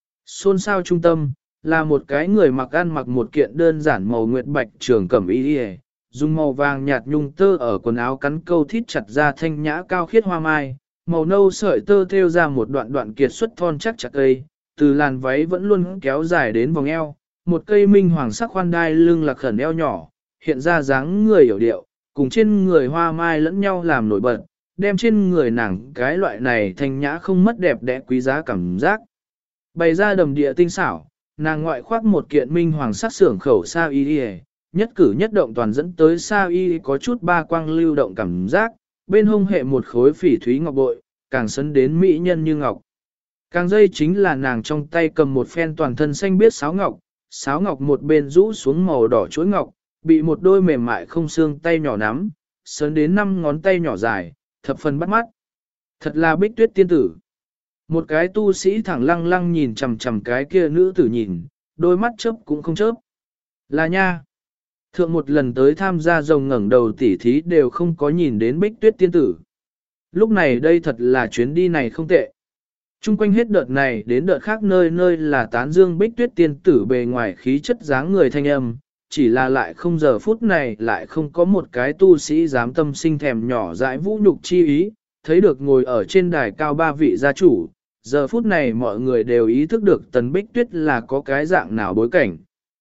Xôn xao trung tâm, là một cái người ăn mặc một kiện đơn giản màu nguyệt bạch trường cẩm y dùng màu vàng nhạt nhung tơ ở quần áo cắn câu thít chặt ra thanh nhã cao khiết hoa mai, màu nâu sợi tơ thêu ra một đoạn đoạn kiệt xuất thon chắc chặt cây, từ làn váy vẫn luôn kéo dài đến vòng eo, một cây minh hoàng sắc khoan đai lưng lạc khẩn eo nhỏ, hiện ra dáng người hiểu điệu, cùng trên người hoa mai lẫn nhau làm nổi bật, đem trên người nàng cái loại này thanh nhã không mất đẹp đẽ quý giá cảm giác. Bày ra đầm địa tinh xảo, nàng ngoại khoác một kiện minh hoàng sắc sưởng khẩu sa y nhất cử nhất động toàn dẫn tới Sa Y có chút ba quang lưu động cảm giác, bên hông hệ một khối phỉ thúy ngọc bội, càng sấn đến mỹ nhân như ngọc. Càng dây chính là nàng trong tay cầm một phen toàn thân xanh biếc sáo ngọc một bên rũ xuống màu đỏ chuỗi ngọc, bị một đôi mềm mại không xương tay nhỏ nắm, sấn đến 5 ngón tay nhỏ dài, thập phần bắt mắt. Thật là Bích Tuyết tiên tử. Một cái tu sĩ thẳng lăng lăng nhìn chằm chằm cái kia nữ tử nhìn, đôi mắt chớp cũng không chớp. Là nha. Thượng một lần tới tham gia rồng ngẩng đầu tỉ thí đều không có nhìn đến Bích Tuyết tiên tử. Lúc này đây thật là chuyến đi này không tệ. Trung quanh hết đợt này đến đợt khác nơi nơi là tán dương Bích Tuyết tiên tử bề ngoài khí chất dáng người thanh âm, chỉ là lại không giờ phút này lại không có một cái tu sĩ dám tâm sinh thèm nhỏ dãi vũ nhục chi ý, thấy được ngồi ở trên đài cao 3 vị gia chủ, giờ phút này mọi người đều ý thức được Tần Bích Tuyết là có cái dạng nào bối cảnh.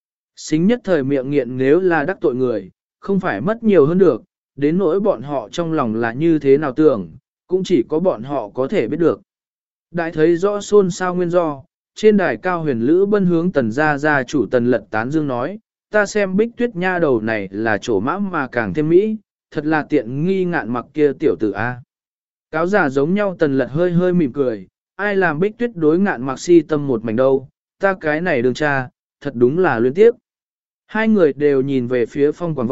Xính nhất thời miệng nghiện nếu là đắc tội người, không phải mất nhiều hơn được, đến nỗi bọn họ trong lòng là như thế nào tưởng, cũng chỉ có bọn họ có thể biết được. Đại thấy rõ xôn xao nguyên do, trên đài cao huyền lữ bân hướng Tần gia chủ Tần Lật tán dương nói, ta xem Bích Tuyết nha đầu này là chỗ mã mà càng thêm mỹ, thật là tiện nghi ngạn mặc kia tiểu tử A. Cáo giả giống nhau Tần Lật hơi hơi mỉm cười, ai làm Bích Tuyết đối ngạn mặc si tâm một mảnh đâu, ta cái này đường cha, thật đúng là luyến tiếc. Hai người đều nhìn về phía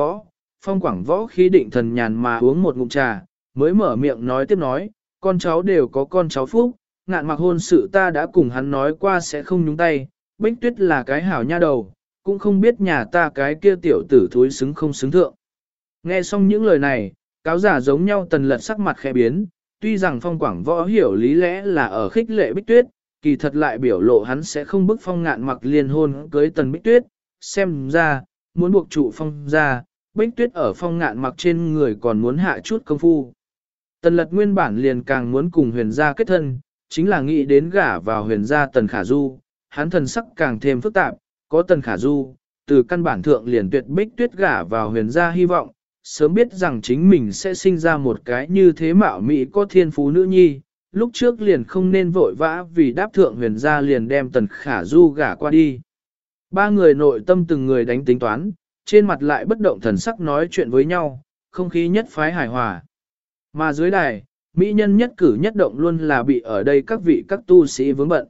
Phong Quảng Võ khí định thần nhàn mà uống một ngụm trà, mới mở miệng nói tiếp nói, con cháu đều có con cháu phúc, ngạn mặc hôn sự ta đã cùng hắn nói qua sẽ không nhúng tay, Bích Tuyết là cái hảo nha đầu, cũng không biết nhà ta cái kia tiểu tử thúi xứng không xứng thượng. Nghe xong những lời này, cáo giả giống nhau Tần Lật sắc mặt khẽ biến, tuy rằng Phong Quảng Võ hiểu lý lẽ là ở khích lệ Bích Tuyết, kỳ thật lại biểu lộ hắn sẽ không bức Phong Ngạn mặc liên hôn cưới Tần Bích Tuyết, xem ra, muốn buộc trụ Phong ra, Bích Tuyết ở Phong Ngạn mặc trên người còn muốn hạ chút công phu. Tần Lật nguyên bản liền càng muốn cùng huyền gia kết thân, chính là nghĩ đến gả vào huyền gia Tần Khả Du, hắn thần sắc càng thêm phức tạp, có Tần Khả Du, từ căn bản thượng liền tuyệt Bích Tuyết gả vào huyền gia hy vọng, sớm biết rằng chính mình sẽ sinh ra một cái như thế mạo mỹ có thiên phú nữ nhi, lúc trước liền không nên vội vã vì đáp thượng huyền gia liền đem Tần Khả Du gả qua đi. Ba người nội tâm từng người đánh tính toán, trên mặt lại bất động thần sắc nói chuyện với nhau, không khí nhất phái hài hòa. Mà dưới đài, mỹ nhân nhất cử nhất động luôn là bị ở đây các vị các tu sĩ vướng bận.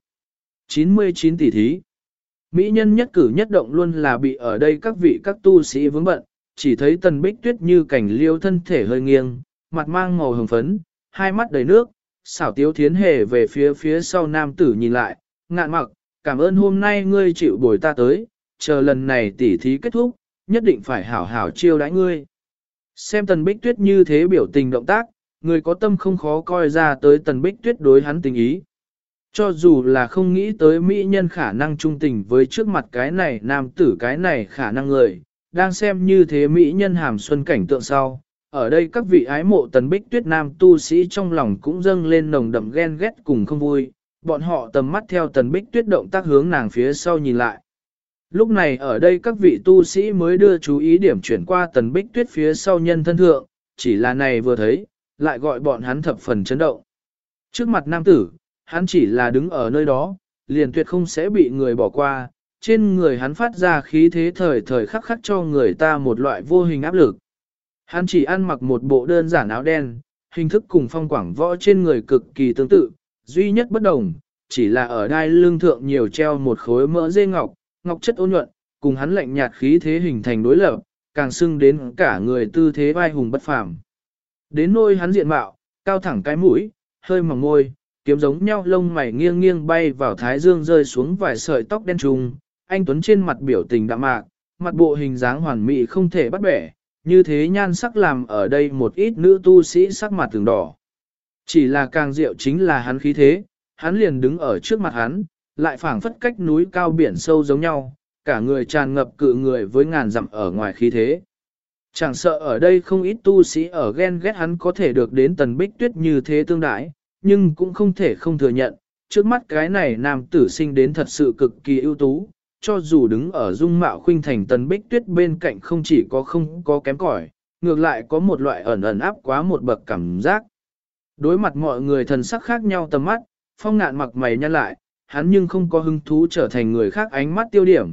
99 tỷ thí. Mỹ nhân nhất cử nhất động luôn là bị ở đây các vị các tu sĩ vướng bận, chỉ thấy Tần Bích Tuyết như cảnh liêu thân thể hơi nghiêng, mặt mang màu hồng phấn, hai mắt đầy nước, xảo tiếu thiến hề về phía sau nam tử nhìn lại, ngạn mặc, cảm ơn hôm nay ngươi chịu bồi ta tới, chờ lần này tỉ thí kết thúc, nhất định phải hảo hảo chiêu đãi ngươi. Xem Tần Bích Tuyết như thế biểu tình động tác, người có tâm không khó coi ra tới Tần Bích Tuyết đối hắn tình ý. Cho dù là không nghĩ tới mỹ nhân khả năng trung tình với trước mặt cái này nam tử cái này khả năng người, đang xem như thế mỹ nhân hàm xuân cảnh tượng sau. Ở đây các vị ái mộ Tần Bích Tuyết nam tu sĩ trong lòng cũng dâng lên nồng đậm ghen ghét cùng không vui, bọn họ tầm mắt theo Tần Bích Tuyết động tác hướng nàng phía sau nhìn lại. Lúc này ở đây các vị tu sĩ mới đưa chú ý điểm chuyển qua Tần Bích Tuyết phía sau nhân thân thượng, chỉ là này vừa thấy, lại gọi bọn hắn thập phần chấn động. Trước mặt nam tử, hắn chỉ là đứng ở nơi đó, liền tuyệt không sẽ bị người bỏ qua, trên người hắn phát ra khí thế thời thời khắc khắc cho người ta một loại vô hình áp lực. Hắn chỉ ăn mặc một bộ đơn giản áo đen, hình thức cùng Phong Quảng Võ trên người cực kỳ tương tự, duy nhất bất đồng, chỉ là ở đai lưng thượng nhiều treo một khối mỡ dê ngọc, ngọc chất ôn nhuận, cùng hắn lạnh nhạt khí thế hình thành đối lập, càng xưng đến cả người tư thế vai hùng bất phàm. Đến nôi hắn diện mạo, cao thẳng cái mũi, hơi mỏng môi, kiếm giống nhau lông mày nghiêng nghiêng bay vào thái dương rơi xuống vài sợi tóc đen trùng, anh tuấn trên mặt biểu tình đạm mạc, mặt bộ hình dáng hoàn mỹ không thể bắt bẻ, như thế nhan sắc làm ở đây một ít nữ tu sĩ sắc mặt từng đỏ. Chỉ là càng diệu chính là hắn khí thế, hắn liền đứng ở trước mặt hắn, lại phảng phất cách núi cao biển sâu giống nhau, cả người tràn ngập cự người với ngàn dặm ở ngoài khí thế. Chẳng sợ ở đây không ít tu sĩ ở ghen ghét hắn có thể được đến Tần Bích Tuyết như thế tương đãi, nhưng cũng không thể không thừa nhận, trước mắt cái này nam tử sinh đến thật sự cực kỳ ưu tú, cho dù đứng ở dung mạo khuynh thành Tần Bích Tuyết bên cạnh không chỉ có không có kém cỏi, ngược lại có một loại ẩn ẩn áp quá một bậc cảm giác. Đối mặt mọi người thần sắc khác nhau tầm mắt, Phong Ngạn mặc mày nhăn lại, hắn nhưng không có hứng thú trở thành người khác ánh mắt tiêu điểm,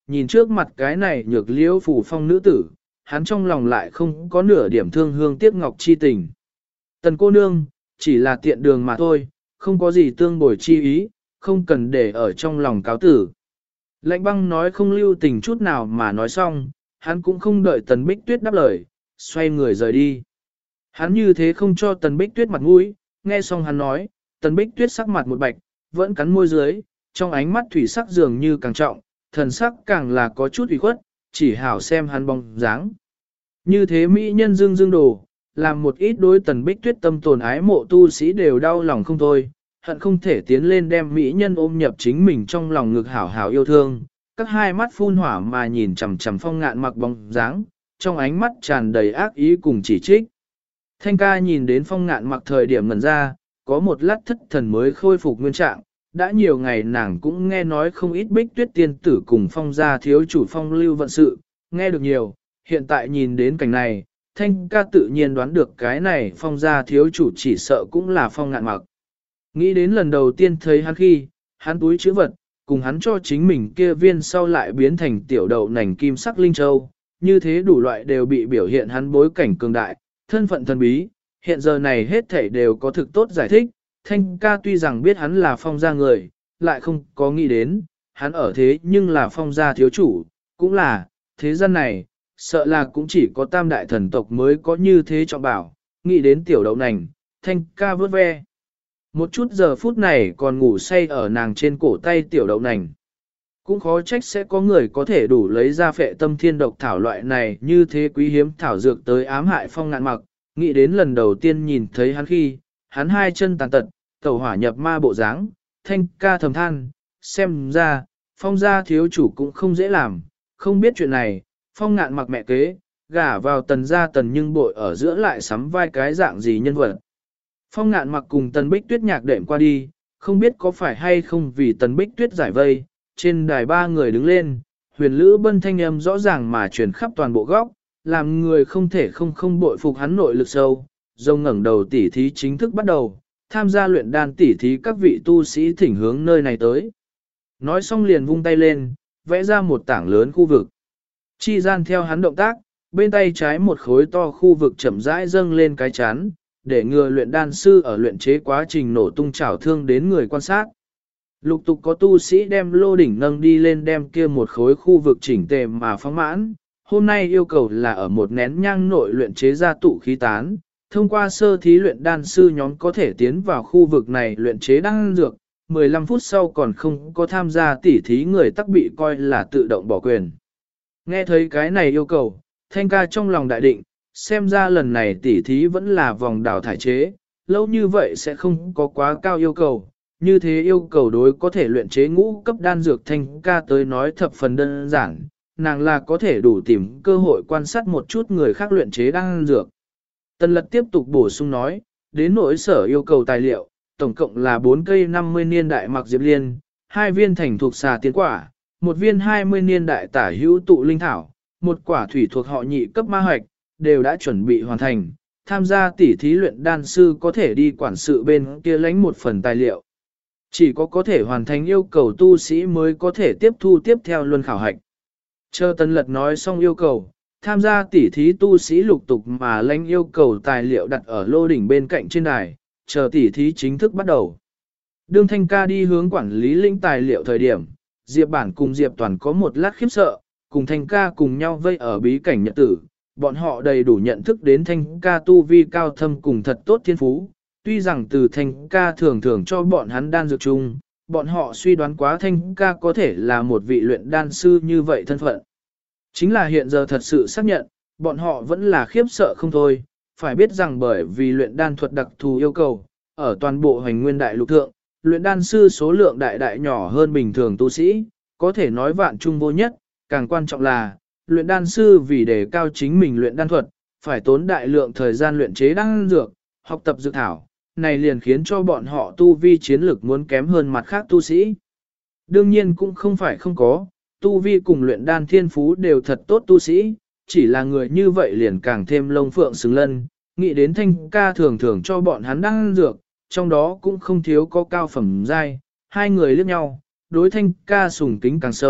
nhìn trước mặt cái này nhược liễu phủ phong nữ tử, hắn trong lòng lại không có nửa điểm thương hương tiếc ngọc chi tình. Tần cô nương, chỉ là tiện đường mà thôi, không có gì tương bồi chi ý, không cần để ở trong lòng cáo tử. Lạnh băng nói không lưu tình chút nào mà nói xong, hắn cũng không đợi Tần Bích Tuyết đáp lời, xoay người rời đi. Hắn như thế không cho Tần Bích Tuyết mặt mũi, nghe xong hắn nói, Tần Bích Tuyết sắc mặt một bạch, vẫn cắn môi dưới, trong ánh mắt thủy sắc dường như càng trọng, thần sắc càng là có chút ủy khuất, chỉ hảo xem hắn bóng dáng. Như thế mỹ nhân dương dương đồ, làm một ít đối Tần Bích Tuyết tâm tồn ái mộ tu sĩ đều đau lòng không thôi, hận không thể tiến lên đem mỹ nhân ôm nhập chính mình trong lòng ngực hảo hảo yêu thương. Các hai mắt phun hỏa mà nhìn chằm chằm Phong Ngạn mặc bóng dáng, trong ánh mắt tràn đầy ác ý cùng chỉ trích. Thanh ca nhìn đến Phong Ngạn mặc thời điểm ngẩn ra, có một lát thất thần mới khôi phục nguyên trạng. Đã nhiều ngày nàng cũng nghe nói không ít Bích Tuyết tiên tử cùng Phong gia thiếu chủ Phong lưu vận sự, nghe được nhiều, hiện tại nhìn đến cảnh này, Thanh ca tự nhiên đoán được cái này Phong gia thiếu chủ chỉ sợ cũng là Phong Ngạn mặc. Nghĩ đến lần đầu tiên thấy hắn khi, hắn túi chữ vật, cùng hắn cho chính mình kia viên sau lại biến thành tiểu đậu nành kim sắc linh châu, như thế đủ loại đều bị biểu hiện hắn bối cảnh cường đại, thân phận thần bí, hiện giờ này hết thảy đều có thực tốt giải thích, Thanh ca tuy rằng biết hắn là Phong gia người, lại không có nghĩ đến, hắn ở thế nhưng là Phong gia thiếu chủ, cũng là, thế gian này, sợ là cũng chỉ có tam đại thần tộc mới có như thế trọng bảo, nghĩ đến tiểu đậu nành, Thanh ca vớt ve. Một chút giờ phút này còn ngủ say ở nàng trên cổ tay tiểu đậu nành. Cũng khó trách sẽ có người có thể đủ lấy ra phệ tâm thiên độc thảo loại này như thế quý hiếm thảo dược tới ám hại Phong Ngạn mặc, nghĩ đến lần đầu tiên nhìn thấy hắn khi, hắn hai chân tàn tật, tẩu hỏa nhập ma bộ dáng, Thanh ca thầm than, xem ra, Phong gia thiếu chủ cũng không dễ làm, không biết chuyện này, Phong Ngạn mặc mẹ kế, gả vào Tần gia Tần nhưng bội ở giữa lại sắm vai cái dạng gì nhân vật. Phong Ngạn mặc cùng Tần Bích Tuyết nhạc đệm qua đi, không biết có phải hay không vì Tần Bích Tuyết giải vây, trên đài ba người đứng lên, huyền lữ bân thanh âm rõ ràng mà truyền khắp toàn bộ góc, làm người không thể không bội phục hắn nội lực sâu. Rồng ngẩng đầu tỉ thí chính thức bắt đầu, tham gia luyện đan tỉ thí các vị tu sĩ thỉnh hướng nơi này tới. Nói xong liền vung tay lên, vẽ ra một tảng lớn khu vực. Chi gian theo hắn động tác, bên tay trái một khối to khu vực chậm rãi dâng lên cái chán, để ngừa luyện đan sư ở luyện chế quá trình nổ tung chảo thương đến người quan sát. Lục tục có tu sĩ đem lô đỉnh nâng đi lên đem kia một khối khu vực chỉnh tề mà phóng mãn. Hôm nay yêu cầu là ở một nén nhang nội luyện chế ra tụ khí tán, thông qua sơ thí luyện đan sư nhóm có thể tiến vào khu vực này luyện chế đan dược, 15 phút sau còn không có tham gia tỉ thí người tắc bị coi là tự động bỏ quyền. Nghe thấy cái này yêu cầu, Thanh ca trong lòng đại định, xem ra lần này tỉ thí vẫn là vòng đảo thải chế, lâu như vậy sẽ không có quá cao yêu cầu. Như thế yêu cầu đối có thể luyện chế ngũ cấp đan dược Thanh ca tới nói thập phần đơn giản, nàng là có thể đủ tìm cơ hội quan sát một chút người khác luyện chế đan dược. Tân Lật tiếp tục bổ sung nói, đến nỗi sở yêu cầu tài liệu, tổng cộng là 4 cây 50 niên đại mặc diệp liên, 2 viên thành thuộc xà tiến quả, 1 viên 20 niên đại tả hữu tụ linh thảo, 1 quả thủy thuộc họ nhị cấp ma hoạch, đều đã chuẩn bị hoàn thành. Tham gia tỉ thí luyện đan sư có thể đi quản sự bên kia lãnh một phần tài liệu. Chỉ có thể hoàn thành yêu cầu tu sĩ mới có thể tiếp thu tiếp theo luân khảo hạch. Chờ Tân Lật nói xong yêu cầu, tham gia tỉ thí tu sĩ lục tục mà lãnh yêu cầu tài liệu đặt ở lô đỉnh bên cạnh trên đài, chờ tỉ thí chính thức bắt đầu. Đương Thanh ca đi hướng quản lý lĩnh tài liệu thời điểm, Diệp Bản cùng Diệp Toàn có một lát khiếp sợ, cùng Thanh ca cùng nhau vây ở bí cảnh nhật tử, bọn họ đầy đủ nhận thức đến Thanh ca tu vi cao thâm cùng thật tốt thiên phú. Tuy rằng từ Thanh ca thường thường cho bọn hắn đan dược chung, bọn họ suy đoán quá Thanh ca có thể là một vị luyện đan sư như vậy thân phận. Chính là hiện giờ thật sự xác nhận, bọn họ vẫn là khiếp sợ không thôi, phải biết rằng bởi vì luyện đan thuật đặc thù yêu cầu, ở toàn bộ hành nguyên đại lục thượng, luyện đan sư số lượng đại đại nhỏ hơn bình thường tu sĩ, có thể nói vạn trung vô nhất, càng quan trọng là, luyện đan sư vì đề cao chính mình luyện đan thuật, phải tốn đại lượng thời gian luyện chế đan dược, học tập dược thảo, này liền khiến cho bọn họ tu vi chiến lực muốn kém hơn mặt khác tu sĩ. Đương nhiên cũng không phải không có, tu vi cùng luyện đan thiên phú đều thật tốt tu sĩ, chỉ là người như vậy liền càng thêm lông phượng xứng lân, nghĩ đến Thanh ca thường thường cho bọn hắn đan dược, trong đó cũng không thiếu có cao phẩm giai, hai người liếc nhau, đối Thanh ca sùng kính càng sâu,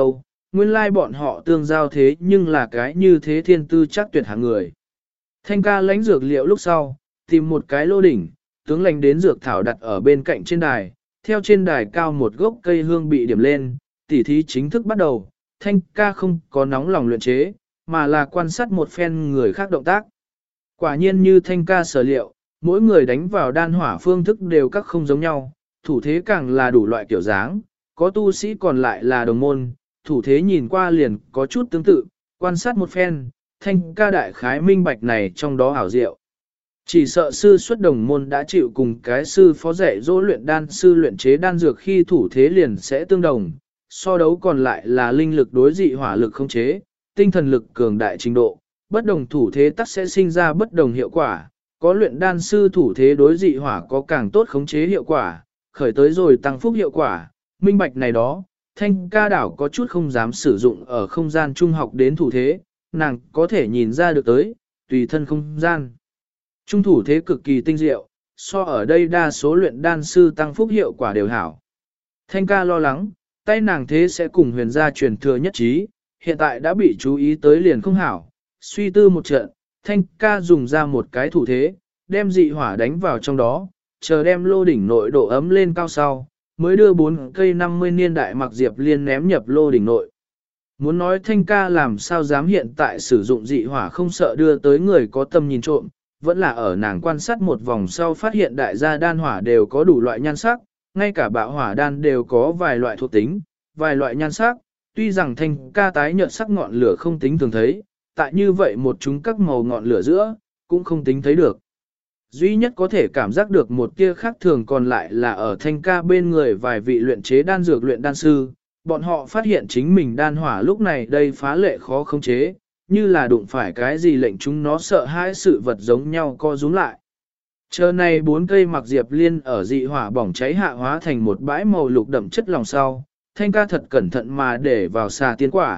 nguyên lai bọn họ tương giao thế nhưng là cái như thế thiên tư chắc tuyệt hạng người. Thanh ca lãnh dược liệu lúc sau, tìm một cái lô đỉnh, tướng lãnh đến dược thảo đặt ở bên cạnh trên đài, theo trên đài cao một gốc cây hương bị điểm lên, tỉ thí chính thức bắt đầu, thanh ca không có nóng lòng luyện chế, mà là quan sát một phen người khác động tác. Quả nhiên như thanh ca sở liệu, mỗi người đánh vào đan hỏa phương thức đều các không giống nhau, thủ thế càng là đủ loại kiểu dáng, có tu sĩ còn lại là đồng môn, thủ thế nhìn qua liền có chút tương tự, quan sát một phen, thanh ca đại khái minh bạch này trong đó ảo diệu. Chỉ sợ sư xuất đồng môn đã chịu cùng cái sư phó dạy dỗ luyện đan sư luyện chế đan dược khi thủ thế liền sẽ tương đồng, so đấu còn lại là linh lực đối dị hỏa lực không chế, tinh thần lực cường đại trình độ, bất đồng thủ thế tắc sẽ sinh ra bất đồng hiệu quả, có luyện đan sư thủ thế đối dị hỏa có càng tốt khống chế hiệu quả, khởi tới rồi tăng phúc hiệu quả, minh bạch này đó, thanh ca đảo có chút không dám sử dụng ở không gian trung học đến thủ thế, nàng có thể nhìn ra được tới, tùy thân không gian. Trung thủ thế cực kỳ tinh diệu, so ở đây đa số luyện đan sư tăng phúc hiệu quả đều hảo. Thanh ca lo lắng, tay nàng thế sẽ cùng huyền gia truyền thừa nhất trí, hiện tại đã bị chú ý tới liền không hảo. Suy tư một trận, thanh ca dùng ra một cái thủ thế, đem dị hỏa đánh vào trong đó, chờ đem lô đỉnh nội độ ấm lên cao sau, mới đưa 4 cây 50 niên đại mặc diệp liên ném nhập lô đỉnh nội. Muốn nói thanh ca làm sao dám hiện tại sử dụng dị hỏa không sợ đưa tới người có tâm nhìn trộm, vẫn là ở nàng quan sát một vòng sau phát hiện đại gia đan hỏa đều có đủ loại nhan sắc, ngay cả bạo hỏa đan đều có vài loại thuộc tính, vài loại nhan sắc, tuy rằng thanh ca tái nhợt sắc ngọn lửa không tính thường thấy, tại như vậy một chúng các màu ngọn lửa giữa, cũng không tính thấy được. Duy nhất có thể cảm giác được một tia khác thường còn lại là ở thanh ca bên người vài vị luyện chế đan dược luyện đan sư, bọn họ phát hiện chính mình đan hỏa lúc này đây phá lệ khó khống chế, như là đụng phải cái gì lệnh chúng nó sợ hãi sự vật giống nhau co rúm lại. Chờ này 4 cây mặc diệp liên ở dị hỏa bỏng cháy hạ hóa thành một bãi màu lục đậm chất lòng sau, thanh ca thật cẩn thận mà để vào xà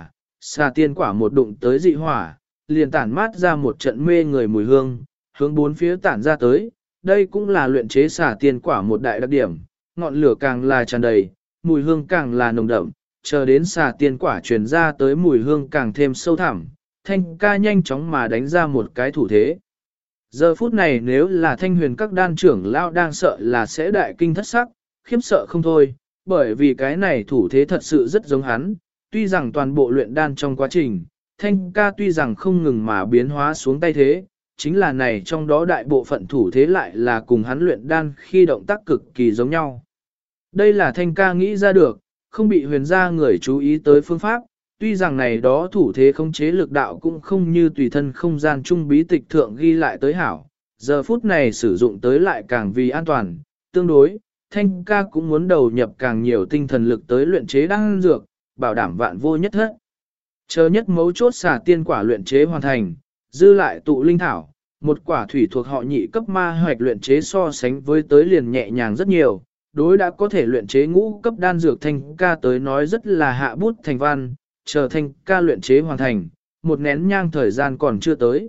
tiên quả một đụng tới dị hỏa, liền tản mát ra một trận mê người mùi hương, hướng 4 phía tản ra tới, đây cũng là luyện chế xà tiên quả một đại đặc điểm, ngọn lửa càng là tràn đầy, mùi hương càng là nồng đậm, chờ đến xà tiên quả truyền ra tới mùi hương càng thêm sâu thẳm, thanh ca nhanh chóng mà đánh ra một cái thủ thế. Giờ phút này nếu là thanh huyền các đan trưởng lao đang sợ là sẽ đại kinh thất sắc, khiếp sợ không thôi, bởi vì cái này thủ thế thật sự rất giống hắn, tuy rằng toàn bộ luyện đan trong quá trình, thanh ca tuy rằng không ngừng mà biến hóa xuống tay thế, chính là này trong đó đại bộ phận thủ thế lại là cùng hắn luyện đan khi động tác cực kỳ giống nhau. Đây là thanh ca nghĩ ra được, không bị huyền gia người chú ý tới phương pháp, tuy rằng này đó thủ thế khống chế lực đạo cũng không như tùy thân không gian trung bí tịch thượng ghi lại tới hảo, giờ phút này sử dụng tới lại càng vì an toàn, tương đối, thanh ca cũng muốn đầu nhập càng nhiều tinh thần lực tới luyện chế đan dược, bảo đảm vạn vô nhất hết. Chờ nhất mấu chốt xả tiên quả luyện chế hoàn thành, dư lại tụ linh thảo, một quả thủy thuộc họ nhị cấp ma hoạch luyện chế so sánh với tới liền nhẹ nhàng rất nhiều, đối đã có thể luyện chế ngũ cấp đan dược thanh ca tới nói rất là hạ bút thành văn, chờ thanh ca luyện chế hoàn thành, một nén nhang thời gian còn chưa tới.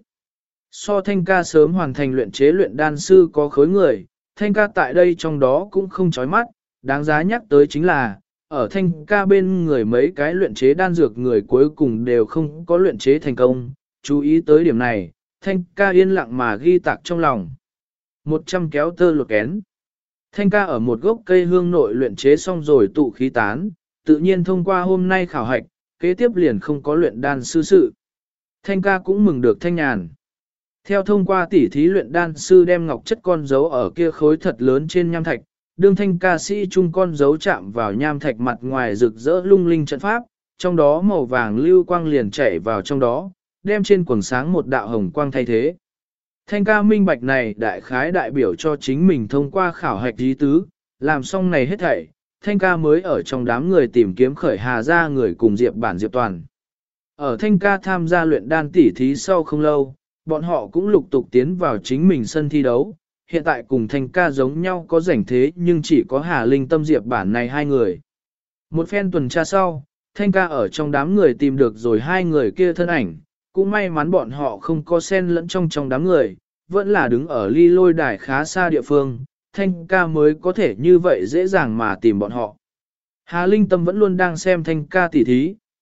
So thanh ca sớm hoàn thành luyện chế luyện đan sư có khối người, thanh ca tại đây trong đó cũng không chói mắt, đáng giá nhắc tới chính là, ở thanh ca bên người mấy cái luyện chế đan dược người cuối cùng đều không có luyện chế thành công, chú ý tới điểm này, thanh ca yên lặng mà ghi tạc trong lòng. 100 kéo tơ lột kén. Thanh ca ở một gốc cây hương nội luyện chế xong rồi tụ khí tán, tự nhiên thông qua hôm nay khảo hạch, kế tiếp liền không có luyện đan sư sự. Thanh ca cũng mừng được thanh nhàn. Theo thông qua tỉ thí luyện đan sư đem ngọc chất con dấu ở kia khối thật lớn trên nham thạch, đương thanh ca sĩ chung con dấu chạm vào nham thạch mặt ngoài rực rỡ lung linh trận pháp, trong đó màu vàng lưu quang liền chảy vào trong đó, đem trên quần sáng một đạo hồng quang thay thế. Thanh ca minh bạch này đại khái đại biểu cho chính mình thông qua khảo hạch ý tứ, làm xong này hết thảy, thanh ca mới ở trong đám người tìm kiếm khởi hà ra người cùng Diệp Bản Diệp Toàn. Ở thanh ca tham gia luyện đan tỉ thí sau không lâu, bọn họ cũng lục tục tiến vào chính mình sân thi đấu, hiện tại cùng thanh ca giống nhau có rảnh thế nhưng chỉ có Hà Linh Tâm Diệp Bản này hai người. Một phen tuần tra sau, thanh ca ở trong đám người tìm được rồi hai người kia thân ảnh, cũng may mắn bọn họ không có xen lẫn trong đám người, vẫn là đứng ở ly lôi đài khá xa địa phương, thanh ca mới có thể như vậy dễ dàng mà tìm bọn họ. Hà Linh Tâm vẫn luôn đang xem thanh ca tỉ thí,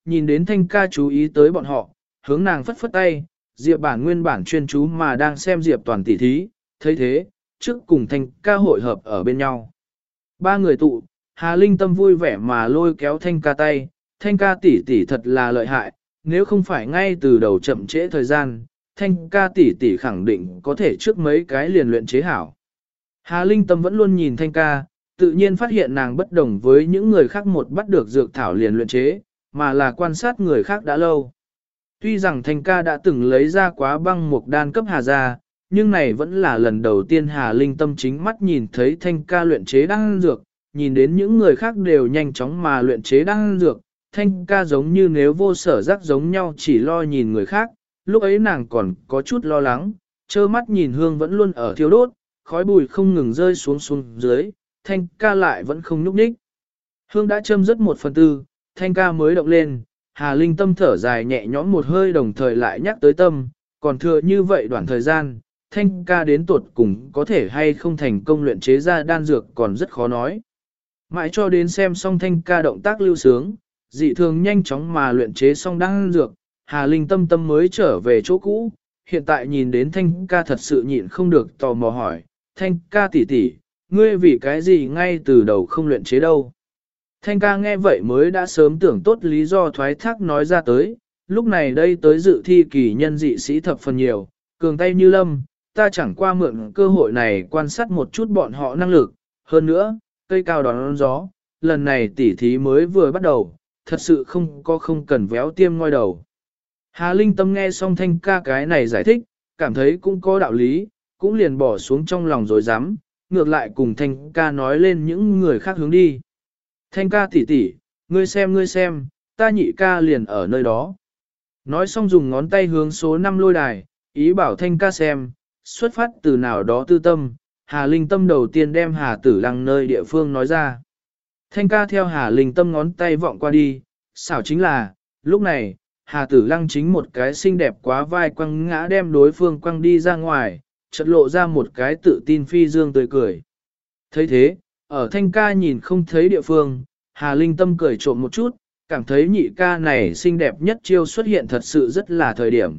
nhìn đến Thanh ca chú ý tới bọn họ, hướng nàng phất phất tay, Diệp Bản nguyên bản chuyên chú mà đang xem Diệp Toàn tỉ thí, thấy thế, trước cùng Thanh ca hội hợp ở bên nhau. Ba người tụ, Hà Linh Tâm vui vẻ mà lôi kéo Thanh ca tay, Thanh ca tỷ tỷ thật là lợi hại, nếu không phải ngay từ đầu chậm trễ thời gian, Thanh ca tỷ tỷ khẳng định có thể trước mấy cái liền luyện chế hảo. Hà Linh Tâm vẫn luôn nhìn Thanh ca, tự nhiên phát hiện nàng bất đồng với những người khác một bắt được dược thảo liền luyện chế, mà là quan sát người khác đã lâu. Tuy rằng Thanh ca đã từng lấy ra quá băng mục đan cấp Hà gia, nhưng này vẫn là lần đầu tiên Hà Linh Tâm chính mắt nhìn thấy Thanh ca luyện chế đan dược, nhìn đến những người khác đều nhanh chóng mà luyện chế đan dược, Thanh ca giống như nếu vô sở giác giống nhau chỉ lo nhìn người khác, lúc ấy nàng còn có chút lo lắng, trơ mắt nhìn hương vẫn luôn ở thiêu đốt, khói bụi không ngừng rơi xuống dưới, Thanh ca lại vẫn không nhúc nhích. Hương đã châm rất 1/4, Thanh ca mới động lên, Hà Linh Tâm thở dài nhẹ nhõm một hơi đồng thời lại nhắc tới tâm, còn thừa như vậy đoạn thời gian, Thanh ca đến tuột cùng có thể hay không thành công luyện chế ra đan dược còn rất khó nói. Mãi cho đến xem xong Thanh ca động tác lưu sướng, dị thường nhanh chóng mà luyện chế xong đan dược, Hà Linh Tâm tâm mới trở về chỗ cũ, hiện tại nhìn đến Thanh ca thật sự nhịn không được tò mò hỏi, Thanh ca tỷ tỷ, ngươi vì cái gì ngay từ đầu không luyện chế đâu? Thanh ca nghe vậy mới đã sớm tưởng tốt lý do thoái thác nói ra tới, lúc này đây tới dự thi kỳ nhân dị sĩ thập phần nhiều, cường tay như lâm, ta chẳng qua mượn cơ hội này quan sát một chút bọn họ năng lực, hơn nữa, cây cao đón gió, lần này tỉ thí mới vừa bắt đầu, thật sự không cần véo tiêm ngoi đầu. Hà Linh Tâm nghe xong Thanh ca cái này giải thích, cảm thấy cũng có đạo lý, cũng liền bỏ xuống trong lòng rồi dám, ngược lại cùng Thanh ca nói lên những người khác hướng đi. Thanh ca tỷ tỷ, ngươi xem, ta nhị ca liền ở nơi đó. Nói xong dùng ngón tay hướng số 5 lôi đài, ý bảo Thanh ca xem, xuất phát từ nào đó tư tâm, Hà Linh Tâm đầu tiên đem Hà Tử Lăng nơi địa phương nói ra. Thanh ca theo Hà Linh Tâm ngón tay vọng qua đi, xảo chính là, lúc này, Hà Tử Lăng chính một cái xinh đẹp quá vai quăng ngã đem đối phương quăng đi ra ngoài, chợt lộ ra một cái tự tin phi dương tươi cười. thấy thế, ở Thanh ca nhìn không thấy địa phương, Hà Linh Tâm cười trộm một chút, cảm thấy nhị ca này xinh đẹp nhất chiêu xuất hiện thật sự rất là thời điểm.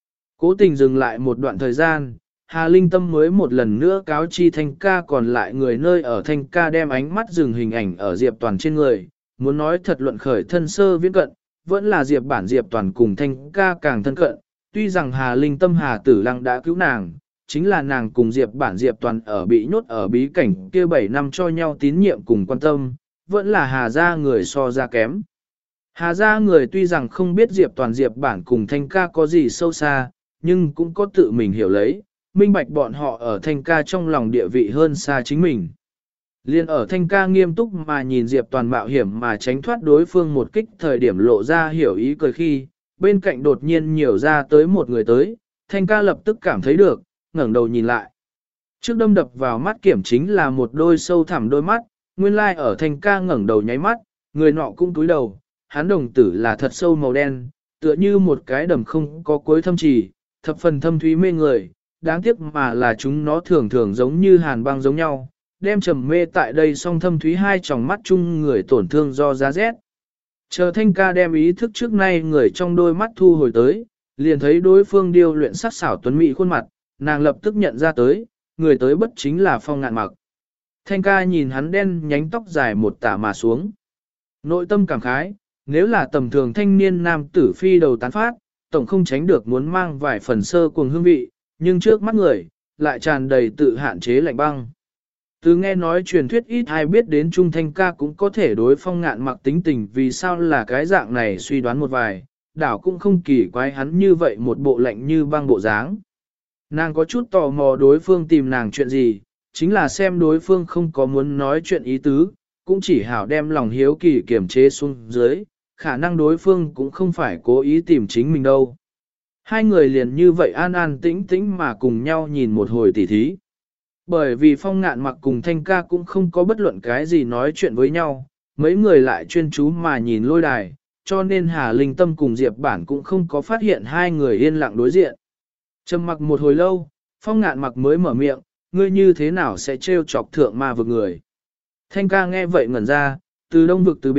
Cố tình dừng lại một đoạn thời gian, Hà Linh Tâm mới một lần nữa cáo chi Thanh ca còn lại người nơi ở Thanh ca đem ánh mắt dừng hình ảnh ở Diệp Toàn trên người, muốn nói thật luận khởi thân sơ viễn cận, vẫn là Diệp Bản Diệp Toàn cùng Thanh ca càng thân cận, tuy rằng Hà Linh Tâm Hà Tử Lăng đã cứu nàng, chính là nàng cùng Diệp Bản Diệp Toàn ở bị nhốt ở bí cảnh kia 7 năm cho nhau tín nhiệm cùng quan tâm, vẫn là Hà gia người so ra kém. Hà gia người tuy rằng không biết Diệp Toàn Diệp Bản cùng Thanh ca có gì sâu xa, nhưng cũng có tự mình hiểu lấy, minh bạch bọn họ ở Thanh ca trong lòng địa vị hơn xa chính mình. Liên ở Thanh ca nghiêm túc mà nhìn Diệp Toàn mạo hiểm mà tránh thoát đối phương một kích thời điểm lộ ra hiểu ý cười khi, bên cạnh đột nhiên nhiều ra tới một người tới, Thanh ca lập tức cảm thấy được, ngẩng đầu nhìn lại. Trước đâm đập vào mắt kiểm chính là một đôi sâu thẳm đôi mắt, nguyên lai ở Thanh ca ngẩng đầu nháy mắt, người nọ cũng túi đầu, hắn đồng tử là thật sâu màu đen, tựa như một cái đầm không có cuối thâm trì, thập phần thâm thúy mê người, đáng tiếc mà là chúng nó thường thường giống như hàn băng giống nhau, đem trầm mê tại đây song thâm thúy hai tròng mắt chung người tổn thương do giá rét. Chờ Thanh ca đem ý thức trước nay người trong đôi mắt thu hồi tới, liền thấy đối phương điêu luyện sắc xảo tuấn mỹ khuôn mặt, nàng lập tức nhận ra tới, người tới bất chính là Phong Ngạn Mặc. Thanh ca nhìn hắn đen nhánh tóc dài một tả mà xuống. Nội tâm cảm khái, nếu là tầm thường thanh niên nam tử phi đầu tán phát, tổng không tránh được muốn mang vài phần sơ cuồng hương vị, nhưng trước mắt người, lại tràn đầy tự hạn chế lạnh băng. Từ nghe nói truyền thuyết ít ai biết đến Trung Thanh ca cũng có thể đối Phong Ngạn Mặc tính tình vì sao là cái dạng này suy đoán một vài, đảo cũng không kỳ quái hắn như vậy một bộ lạnh như băng bộ dáng. Nàng có chút tò mò đối phương tìm nàng chuyện gì, chính là xem đối phương không có muốn nói chuyện ý tứ, cũng chỉ hảo đem lòng hiếu kỳ kiềm chế xuống dưới, khả năng đối phương cũng không phải cố ý tìm chính mình đâu. Hai người liền như vậy an an tĩnh tĩnh mà cùng nhau nhìn một hồi tỉ thí. Bởi vì Phong Ngạn Mặc cùng Thanh ca cũng không có bất luận cái gì nói chuyện với nhau, mấy người lại chuyên chú mà nhìn lôi đài, cho nên Hà Linh Tâm cùng Diệp Bản cũng không có phát hiện hai người yên lặng đối diện. Trầm mặc một hồi lâu, Phong Ngạn Mặc mới mở miệng, ngươi như thế nào sẽ trêu chọc thượng ma vực người. Thanh ca nghe vậy ngẩn ra, từ đông vực từ biệt,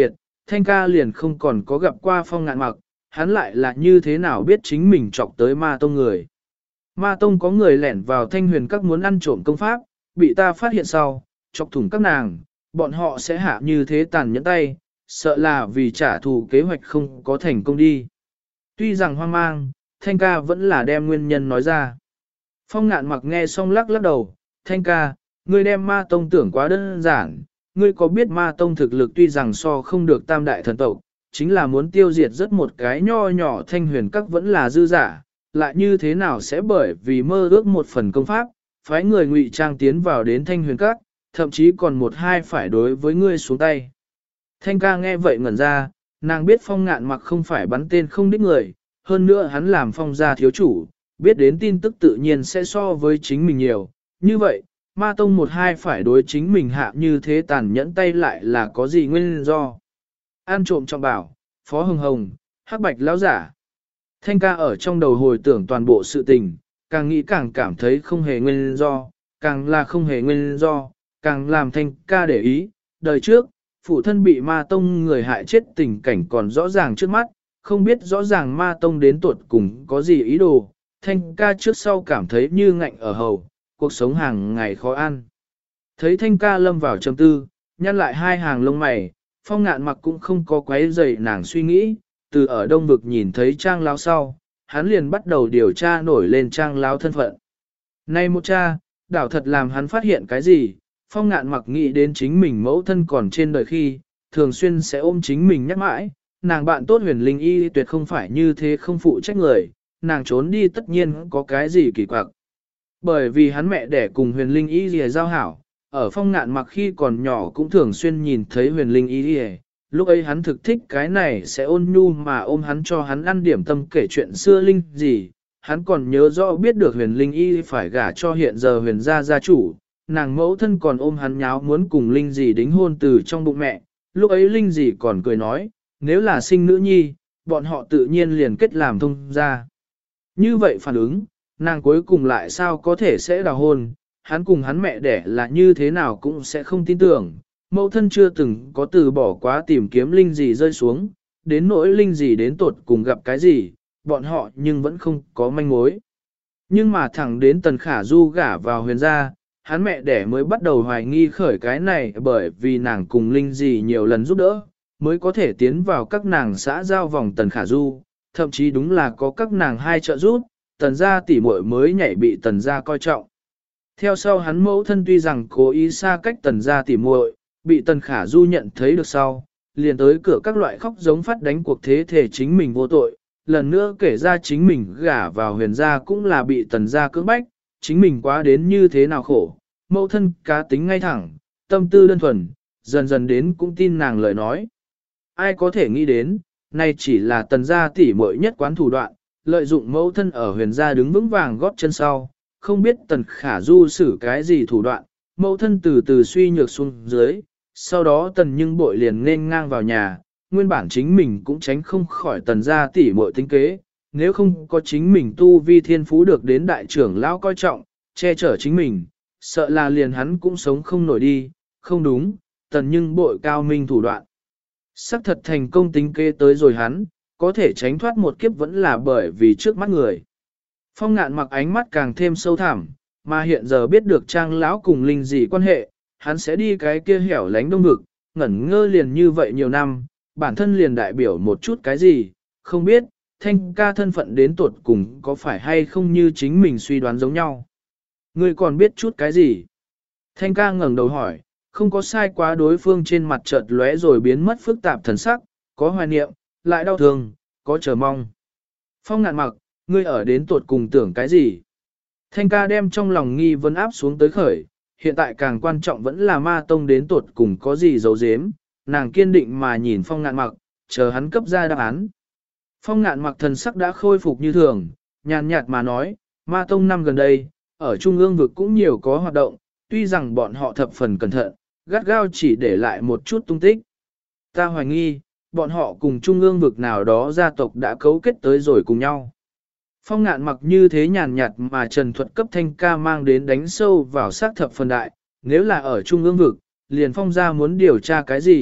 Thanh ca liền không còn có gặp qua Phong Ngạn Mặc, hắn lại là như thế nào biết chính mình chọc tới ma tông người. Ma tông có người lẻn vào Thanh Huyền các muốn ăn trộm công pháp, bị ta phát hiện sau, chọc thủng các nàng, bọn họ sẽ hạ như thế tàn nhẫn tay, sợ là vì trả thù kế hoạch không có thành công đi. Tuy rằng hoang mang, Thanh ca vẫn là đem nguyên nhân nói ra. Phong Ngạn Mặc nghe xong lắc lắc đầu, Thanh ca, ngươi đem ma tông tưởng quá đơn giản, ngươi có biết ma tông thực lực tuy rằng so không được tam đại thần tộc, chính là muốn tiêu diệt rất một cái nho nhỏ Thanh Huyền các vẫn là dư giả, lại như thế nào sẽ bởi vì mơ ước một phần công pháp, phái người ngụy trang tiến vào đến Thanh Huyền các, thậm chí còn một hai phải đối với ngươi xuống tay. Thanh ca nghe vậy ngẩn ra, nàng biết Phong Ngạn Mặc không phải bắn tên không đích người, hơn nữa hắn làm Phong gia thiếu chủ, biết đến tin tức tự nhiên sẽ so với chính mình nhiều. Như vậy, ma tông một hai phải đối chính mình hạ như thế tàn nhẫn tay lại là có gì nguyên do. An trộm trọng bảo, Phó Hồng Hồng, Hắc Bạch lão giả. Thanh ca ở trong đầu hồi tưởng toàn bộ sự tình, càng nghĩ càng cảm thấy không hề nguyên do, càng là không hề nguyên do, càng làm Thanh ca để ý. Đời trước, phụ thân bị ma tông người hại chết tình cảnh còn rõ ràng trước mắt, không biết rõ ràng ma tông đến tuột cùng có gì ý đồ. Thanh ca trước sau cảm thấy như ngạnh ở hầu, cuộc sống hàng ngày khó ăn. Thấy Thanh ca lâm vào trầm tư, nhăn lại hai hàng lông mày, Phong Ngạn Mặc cũng không có quấy rầy nàng suy nghĩ, từ ở đông vực nhìn thấy Trang Lão sau, hắn liền bắt đầu điều tra nổi lên Trang Lão thân phận. Này một cha, đảo thật làm hắn phát hiện cái gì, Phong Ngạn Mặc nghĩ đến chính mình mẫu thân còn trên đời khi, thường xuyên sẽ ôm chính mình nhắc mãi, nàng bạn tốt Huyền Linh Y tuyệt không phải như thế không phụ trách người, nàng trốn đi tất nhiên có cái gì kỳ quặc. Bởi vì hắn mẹ đẻ cùng Huyền Linh Y lìa giao hảo, ở Phong Ngạn Mặc khi còn nhỏ cũng thường xuyên nhìn thấy Huyền Linh Y lìa, lúc ấy hắn thực thích cái này sẽ ôn nhu mà ôm hắn cho hắn ăn điểm tâm kể chuyện xưa Linh gì, hắn còn nhớ rõ biết được Huyền Linh Y phải gả cho hiện giờ Huyền gia gia chủ, nàng mẫu thân còn ôm hắn nháo muốn cùng Linh gì đính hôn từ trong bụng mẹ, lúc ấy Linh gì còn cười nói, nếu là sinh nữ nhi, bọn họ tự nhiên liền kết làm thông gia. Như vậy phản ứng, nàng cuối cùng lại sao có thể sẽ đào hôn, hắn cùng hắn mẹ đẻ là như thế nào cũng sẽ không tin tưởng, mẫu thân chưa từng có từ bỏ quá tìm kiếm Linh gì rơi xuống, đến nỗi Linh gì đến tột cùng gặp cái gì, bọn họ nhưng vẫn không có manh mối. Nhưng mà thẳng đến Tần Khả Du gả vào Huyền gia, hắn mẹ đẻ mới bắt đầu hoài nghi khởi cái này bởi vì nàng cùng Linh gì nhiều lần giúp đỡ, mới có thể tiến vào các nàng xã giao vòng Tần Khả Du, thậm chí đúng là có các nàng hai trợ giúp, Tần gia tỷ muội mới nhảy bị Tần gia coi trọng. Theo sau hắn mẫu thân tuy rằng cố ý xa cách Tần gia tỷ muội, bị Tần Khả Du nhận thấy được sau, liền tới cửa các loại khóc giống phát đánh cuộc thế thể chính mình vô tội, lần nữa kể ra chính mình gả vào Huyền gia cũng là bị Tần gia cưỡng bách, chính mình quá đến như thế nào khổ, mẫu thân cá tính ngay thẳng, tâm tư đơn thuần, dần dần đến cũng tin nàng lời nói. Ai có thể nghĩ đến, nay chỉ là Tần gia tỷ muội nhất quán thủ đoạn, lợi dụng mẫu thân ở Huyền gia đứng vững vàng góp chân sau, không biết Tần Khả Du xử cái gì thủ đoạn, mẫu thân từ từ suy nhược xuống dưới, sau đó Tần Nhưng Bội liền nên ngang vào nhà, nguyên bản chính mình cũng tránh không khỏi Tần gia tỷ muội tính kế, nếu không có chính mình tu vi thiên phú được đến đại trưởng lão coi trọng, che chở chính mình, sợ là liền hắn cũng sống không nổi đi, không đúng, Tần Nhưng Bội cao minh thủ đoạn. Sắc thật thành công tính kế tới rồi hắn, có thể tránh thoát một kiếp vẫn là bởi vì trước mắt người. Phong Ngạn Mặc ánh mắt càng thêm sâu thẳm, mà hiện giờ biết được Trang lão cùng Linh gì quan hệ, hắn sẽ đi cái kia hẻo lánh đông vực, ngẩn ngơ liền như vậy nhiều năm, bản thân liền đại biểu một chút cái gì, không biết, Thanh ca thân phận đến tuột cùng có phải hay không như chính mình suy đoán giống nhau. Ngươi còn biết chút cái gì? Thanh ca ngẩng đầu hỏi, không có sai quá đối phương trên mặt chợt lóe rồi biến mất phức tạp thần sắc, có hoài niệm, lại đau thương, có chờ mong. Phong Ngạn Mặc, ngươi ở đến tuột cùng tưởng cái gì? Thanh ca đem trong lòng nghi vấn áp xuống tới khởi, hiện tại càng quan trọng vẫn là ma tông đến tuột cùng có gì giấu giếm, nàng kiên định mà nhìn Phong Ngạn Mặc, chờ hắn cấp ra đáp án. Phong Ngạn Mặc thần sắc đã khôi phục như thường, nhàn nhạt mà nói, ma tông năm gần đây, ở trung ương vực cũng nhiều có hoạt động, tuy rằng bọn họ thập phần cẩn thận, gắt gao chỉ để lại một chút tung tích. Ta hoài nghi, bọn họ cùng trung ương vực nào đó gia tộc đã cấu kết tới rồi cùng nhau. Phong Ngạn Mặc như thế nhàn nhạt mà Trần Thuật cấp Thanh ca mang đến đánh sâu vào xác thập phần đại, nếu là ở trung ương vực, liền Phong gia muốn điều tra cái gì,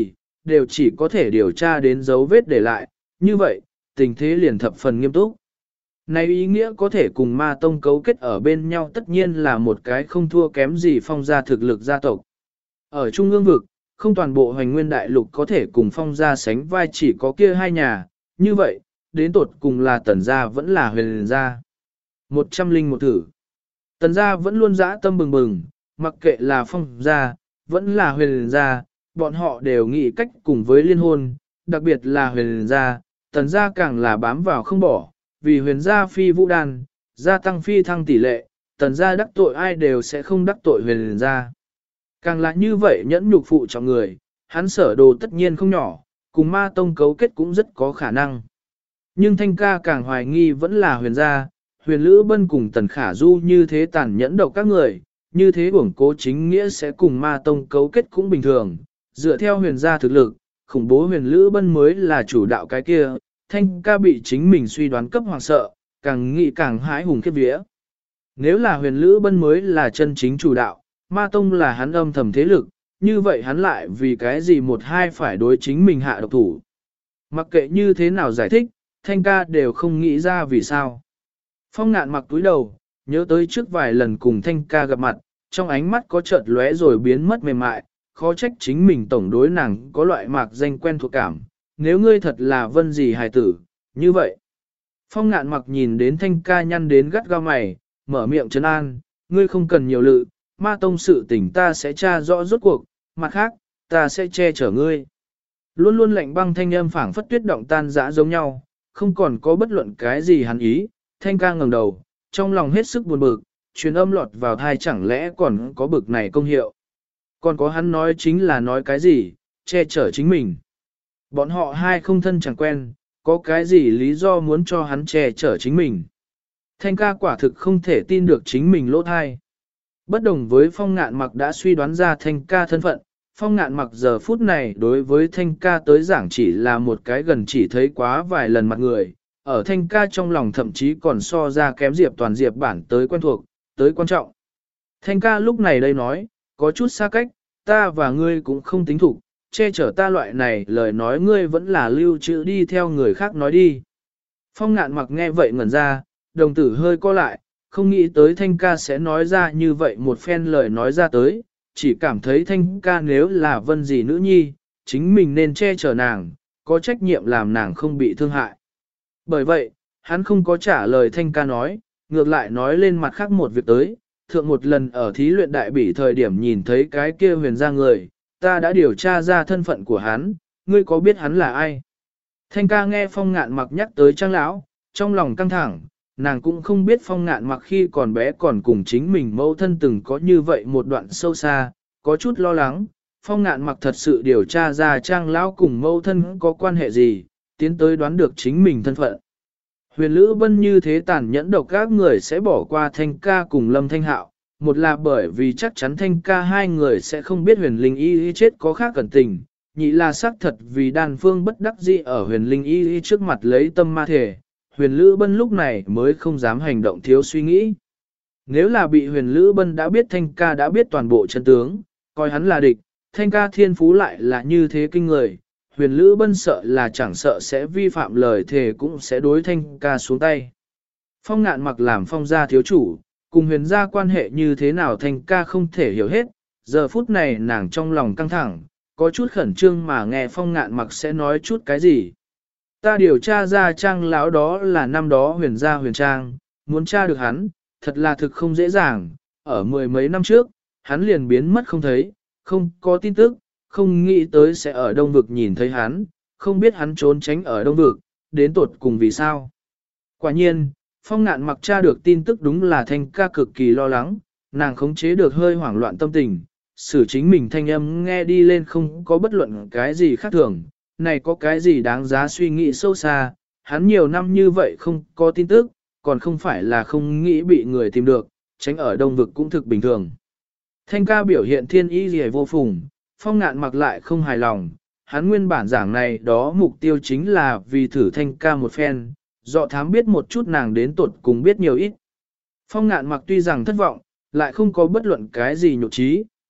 đều chỉ có thể điều tra đến dấu vết để lại, như vậy, tình thế liền thập phần nghiêm túc. Này ý nghĩa có thể cùng ma tông cấu kết ở bên nhau tất nhiên là một cái không thua kém gì phong gia thực lực gia tộc. Ở Trung ương vực, không toàn bộ hoành nguyên đại lục có thể cùng phong gia sánh vai chỉ có kia hai nhà, như vậy, đến tột cùng là tần gia vẫn là huyền gia. 101 thử. Tần gia vẫn luôn dã tâm bừng bừng, mặc kệ là phong gia, vẫn là huyền gia, bọn họ đều nghĩ cách cùng với liên hôn, đặc biệt là huyền gia, tần gia càng là bám vào không bỏ, vì huyền gia phi vũ đan, gia tăng phi thăng tỷ lệ, tần gia đắc tội ai đều sẽ không đắc tội huyền gia. Càng là như vậy nhẫn nhục phụ trọng người, hắn sở đồ tất nhiên không nhỏ, cùng ma tông cấu kết cũng rất có khả năng. Nhưng thanh ca càng hoài nghi vẫn là huyền gia, huyền lữ bân cùng tần khả du như thế tàn nhẫn độc các người, như thế uổng cố chính nghĩa sẽ cùng ma tông cấu kết cũng bình thường, dựa theo huyền gia thực lực, khủng bố huyền lữ bân mới là chủ đạo cái kia, thanh ca bị chính mình suy đoán cấp hoàng sợ, càng nghĩ càng hãi hùng khiếp vía. Nếu là huyền lữ bân mới là chân chính chủ đạo, ma tông là hắn âm thầm thế lực, như vậy hắn lại vì cái gì một hai phải đối chính mình hạ độc thủ. Mặc kệ như thế nào giải thích, thanh ca đều không nghĩ ra vì sao. Phong ngạn mặc túi đầu, nhớ tới trước vài lần cùng thanh ca gặp mặt, trong ánh mắt có chợt lóe rồi biến mất mềm mại, khó trách chính mình tổng đối nàng có loại mạc danh quen thuộc cảm, nếu ngươi thật là vân gì hài tử, như vậy. Phong ngạn mặc nhìn đến thanh ca nhăn đến gắt gao mày, mở miệng trấn an, ngươi không cần nhiều lự, ma tông sự tình ta sẽ tra rõ rốt cuộc, mặt khác, ta sẽ che chở ngươi. Luôn luôn lạnh băng thanh âm phảng phất tuyết động tan dã giống nhau, không còn có bất luận cái gì hắn ý, thanh ca ngẩng đầu, trong lòng hết sức buồn bực, truyền âm lọt vào thai chẳng lẽ còn có bực này công hiệu. Còn có hắn nói chính là nói cái gì, che chở chính mình. Bọn họ hai không thân chẳng quen, có cái gì lý do muốn cho hắn che chở chính mình. Thanh ca quả thực không thể tin được chính mình lỗ thai. Bất đồng với phong ngạn mặc đã suy đoán ra thanh ca thân phận, phong ngạn mặc giờ phút này đối với thanh ca tới giảng chỉ là một cái gần chỉ thấy quá vài lần mặt người, ở thanh ca trong lòng thậm chí còn so ra kém Diệp Toàn Diệp bản tới quen thuộc, tới quan trọng. Thanh ca lúc này đây nói, có chút xa cách, ta và ngươi cũng không tính thủ, che chở ta loại này lời nói ngươi vẫn là lưu trữ đi theo người khác nói đi. Phong ngạn mặc nghe vậy ngẩn ra, đồng tử hơi co lại, không nghĩ tới thanh ca sẽ nói ra như vậy một phen lời nói ra tới, chỉ cảm thấy thanh ca nếu là vân gì nữ nhi, chính mình nên che chở nàng, có trách nhiệm làm nàng không bị thương hại. Bởi vậy, hắn không có trả lời thanh ca nói, ngược lại nói lên mặt khác một việc tới, thượng một lần ở thí luyện đại bỉ thời điểm nhìn thấy cái kia huyền ra người, ta đã điều tra ra thân phận của hắn, ngươi có biết hắn là ai? Thanh ca nghe phong ngạn mặc nhắc tới trang lão, trong lòng căng thẳng, nàng cũng không biết phong ngạn mặc khi còn bé còn cùng chính mình mẫu thân từng có như vậy một đoạn sâu xa, có chút lo lắng, phong ngạn mặc thật sự điều tra ra trang lão cùng mẫu thân có quan hệ gì, tiến tới đoán được chính mình thân phận. Huyền Lữ Bân như thế tàn nhẫn độc các người sẽ bỏ qua Thanh ca cùng Lâm Thanh Hạo, một là bởi vì chắc chắn Thanh ca hai người sẽ không biết huyền linh y chết có khác cẩn tình, nhị là xác thật vì đàn phương bất đắc dĩ ở huyền linh y trước mặt lấy tâm ma thể, huyền Lữ Bân lúc này mới không dám hành động thiếu suy nghĩ. Nếu là bị huyền Lữ Bân đã biết Thanh ca đã biết toàn bộ chân tướng, coi hắn là địch, Thanh ca thiên phú lại là như thế kinh người, huyền Lữ Bân sợ là chẳng sợ sẽ vi phạm lời thề cũng sẽ đối Thanh ca xuống tay. Phong ngạn mặc làm phong gia thiếu chủ, cùng huyền gia quan hệ như thế nào Thanh ca không thể hiểu hết, giờ phút này nàng trong lòng căng thẳng, có chút khẩn trương mà nghe phong ngạn mặc sẽ nói chút cái gì. Ta điều tra ra trang lão đó là năm đó huyền gia huyền trang, muốn tra được hắn, thật là thực không dễ dàng, ở mười mấy năm trước, hắn liền biến mất không thấy, không có tin tức, không nghĩ tới sẽ ở Đông Vực nhìn thấy hắn, không biết hắn trốn tránh ở Đông Vực, đến tột cùng vì sao. Quả nhiên, phong ngạn mặc tra được tin tức đúng là Thanh ca cực kỳ lo lắng, nàng khống chế được hơi hoảng loạn tâm tình, xử chính mình thanh âm nghe đi lên không có bất luận cái gì khác thường, này có cái gì đáng giá suy nghĩ sâu xa, hắn nhiều năm như vậy không có tin tức, còn không phải là không nghĩ bị người tìm được, tránh ở Đông Vực cũng thực bình thường. Thanh ca biểu hiện thiên ý gì vô phùng, phong ngạn mặc lại không hài lòng, hắn nguyên bản giảng này đó mục tiêu chính là vì thử thanh ca một phen, dọ thám biết một chút nàng đến tuột cùng biết nhiều ít. Phong ngạn mặc tuy rằng thất vọng, lại không có bất luận cái gì nhục trí,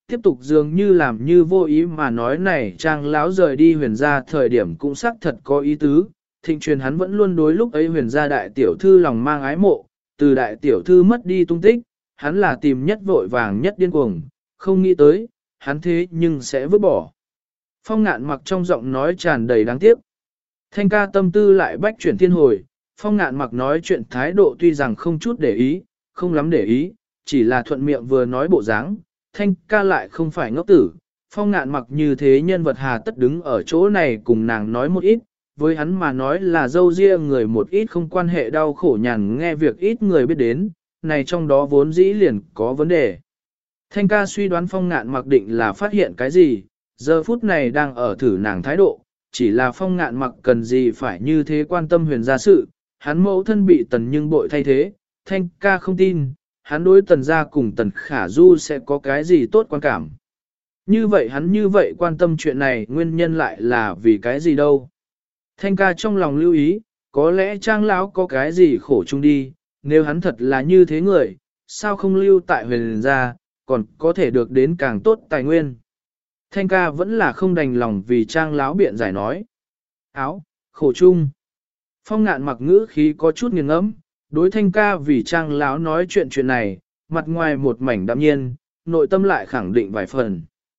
tiếp tục dường như làm như vô ý mà nói này Trang lão rời đi huyền gia thời điểm cũng xác thật có ý tứ, thịnh truyền hắn vẫn luôn đối lúc ấy huyền gia đại tiểu thư lòng mang ái mộ, từ đại tiểu thư mất đi tung tích, hắn là tìm nhất vội vàng nhất điên cuồng, không nghĩ tới, hắn thế nhưng sẽ vứt bỏ. Phong Ngạn Mặc trong giọng nói tràn đầy đáng tiếc. Thanh ca tâm tư lại bách chuyển thiên hồi, Phong Ngạn Mặc nói chuyện thái độ tuy rằng không chút để ý, không lắm để ý, chỉ là thuận miệng vừa nói bộ dáng. Thanh ca lại không phải ngốc tử, Phong Ngạn Mặc như thế nhân vật hà tất đứng ở chỗ này cùng nàng nói một ít, với hắn mà nói là dâu ria người một ít không quan hệ đau khổ nhàn nghe việc ít người biết đến, này trong đó vốn dĩ liền có vấn đề. Thanh ca suy đoán Phong Ngạn Mặc định là phát hiện cái gì, giờ phút này đang ở thử nàng thái độ, chỉ là Phong Ngạn Mặc cần gì phải như thế quan tâm huyền gia sự, hắn mẫu thân bị tần nhưng bội thay thế, Thanh ca không tin, hắn đối tần gia cùng tần khả du sẽ có cái gì tốt quan cảm. Như vậy hắn như vậy quan tâm chuyện này nguyên nhân lại là vì cái gì đâu. Thanh ca trong lòng lưu ý, có lẽ Trang lão có cái gì khổ chung đi, nếu hắn thật là như thế người, sao không lưu tại huyền gia, còn có thể được đến càng tốt tài nguyên. Thanh ca vẫn là không đành lòng vì Trang lão biện giải nói. Áo, khổ chung. Phong Ngạn Mặc ngữ khí có chút nghiêng ngẫm, đối Thanh ca vì Trang lão nói chuyện này, mặt ngoài một mảnh đạm nhiên, nội tâm lại khẳng định vài phần.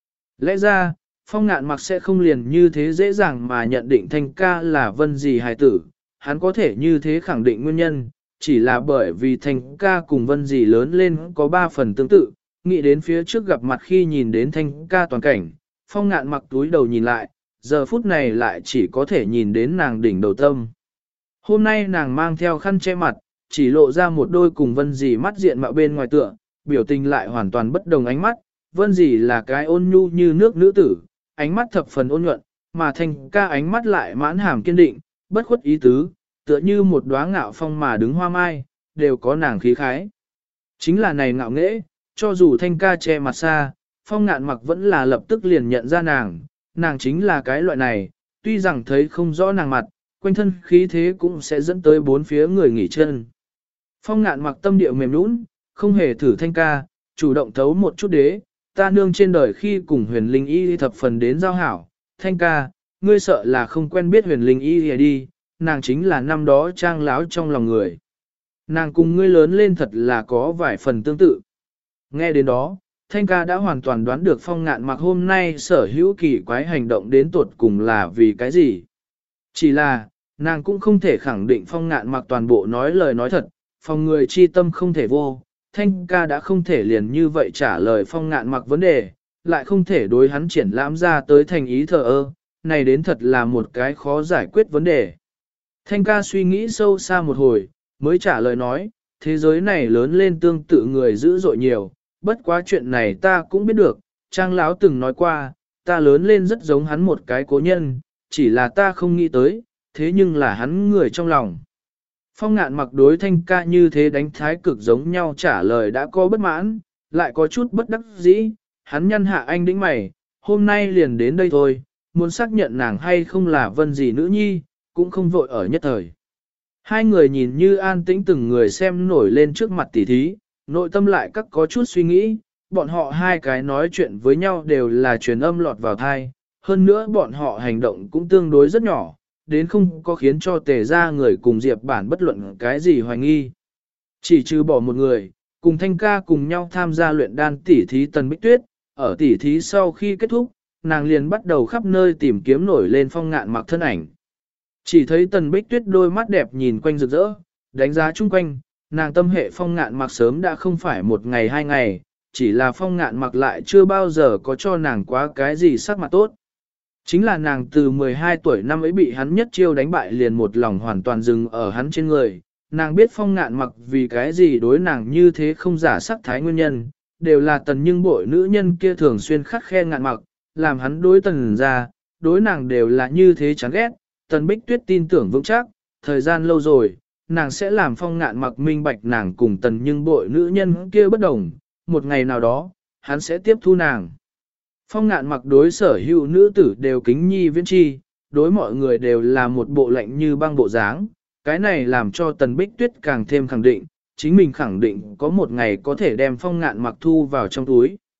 Lẽ ra, Phong Ngạn Mặc sẽ không liền như thế dễ dàng mà nhận định Thanh ca là Vân Dì hài tử, hắn có thể như thế khẳng định nguyên nhân, chỉ là bởi vì Thanh ca cùng Vân Dì lớn lên có 3 phần tương tự, nghĩ đến phía trước gặp mặt khi nhìn đến Thanh ca toàn cảnh, Phong Ngạn Mặc túi đầu nhìn lại, giờ phút này lại chỉ có thể nhìn đến nàng đỉnh đầu tâm. Hôm nay nàng mang theo khăn che mặt, chỉ lộ ra một đôi cùng Vân Dì mắt diện mạo bên ngoài tựa, biểu tình lại hoàn toàn bất đồng ánh mắt, Vân Dì là cái ôn nhu như nước nữ tử, ánh mắt thập phần ôn nhuận, mà Thanh ca ánh mắt lại mãn hàm kiên định, bất khuất ý tứ, tựa như một đóa ngạo phong mà đứng hoa mai, đều có nàng khí khái. Chính là này ngạo nghễ, cho dù Thanh ca che mặt xa, Phong Ngạn Mặc vẫn là lập tức liền nhận ra nàng chính là cái loại này, tuy rằng thấy không rõ nàng mặt, quanh thân khí thế cũng sẽ dẫn tới bốn phía người nghỉ chân. Phong Ngạn Mặc tâm điệu mềm nũng, không hề thử Thanh ca, chủ động thấu một chút đế, ta nương trên đời khi cùng huyền linh y thập phần đến giao hảo, Thanh ca, ngươi sợ là không quen biết huyền linh y đi, nàng chính là năm đó Trang láo trong lòng người. Nàng cùng ngươi lớn lên thật là có vài phần tương tự. Nghe đến đó, Thanh ca đã hoàn toàn đoán được Phong Ngạn Mặc hôm nay sở hữu kỳ quái hành động đến tuột cùng là vì cái gì. Chỉ là, nàng cũng không thể khẳng định Phong Ngạn Mặc toàn bộ nói lời nói thật, phòng người chi tâm không thể vô. Thanh ca đã không thể liền như vậy trả lời Phong Ngạn Mặc vấn đề, lại không thể đối hắn triển lãm ra tới thành ý thờ ơ, này đến thật là một cái khó giải quyết vấn đề. Thanh ca suy nghĩ sâu xa một hồi, mới trả lời nói, thế giới này lớn lên tương tự người dữ dội nhiều, bất quá chuyện này ta cũng biết được, Trang lão từng nói qua, ta lớn lên rất giống hắn một cái cố nhân, chỉ là ta không nghĩ tới, thế nhưng là hắn người trong lòng. Phong Ngạn Mặc đối Thanh ca như thế đánh thái cực giống nhau trả lời đã có bất mãn, lại có chút bất đắc dĩ, hắn nhăn hạ anh đĩnh mày, hôm nay liền đến đây thôi, muốn xác nhận nàng hay không là Vân Dì nữ nhi, cũng không vội ở nhất thời. Hai người nhìn như an tĩnh từng người xem nổi lên trước mặt tỉ thí, nội tâm lại các có chút suy nghĩ, bọn họ hai cái nói chuyện với nhau đều là truyền âm lọt vào thai, hơn nữa bọn họ hành động cũng tương đối rất nhỏ, đến không có khiến cho Tề ra người cùng Diệp Bản bất luận cái gì hoài nghi. Chỉ trừ bỏ một người, cùng Thanh ca cùng nhau tham gia luyện đan tỉ thí Tần Bích Tuyết, ở tỉ thí sau khi kết thúc, nàng liền bắt đầu khắp nơi tìm kiếm nổi lên Phong Ngạn Mặc thân ảnh. Chỉ thấy Tần Bích Tuyết đôi mắt đẹp nhìn quanh rực rỡ, đánh giá chung quanh, nàng tâm hệ Phong Ngạn Mặc sớm đã không phải một ngày hai ngày, chỉ là Phong Ngạn Mặc lại chưa bao giờ có cho nàng quá cái gì sắc mặt tốt. Chính là nàng từ 12 tuổi năm ấy bị hắn nhất chiêu đánh bại liền một lòng hoàn toàn dừng ở hắn trên người, nàng biết Phong Ngạn Mặc vì cái gì đối nàng như thế không giả sắc thái nguyên nhân, đều là Tần nhưng bội nữ nhân kia thường xuyên khắc khe Ngạn Mặc, làm hắn đối Tần ra, đối nàng đều là như thế chán ghét. Tần Bích Tuyết tin tưởng vững chắc, thời gian lâu rồi, nàng sẽ làm Phong Ngạn Mặc minh bạch nàng cùng Tần nhưng bội nữ nhân kia bất đồng, một ngày nào đó, hắn sẽ tiếp thu nàng. Phong Ngạn Mặc đối sở hữu nữ tử đều kính nhi viễn chi, đối mọi người đều là một bộ lạnh như băng bộ dáng, cái này làm cho Tần Bích Tuyết càng thêm khẳng định, chính mình khẳng định có một ngày có thể đem Phong Ngạn Mặc thu vào trong túi.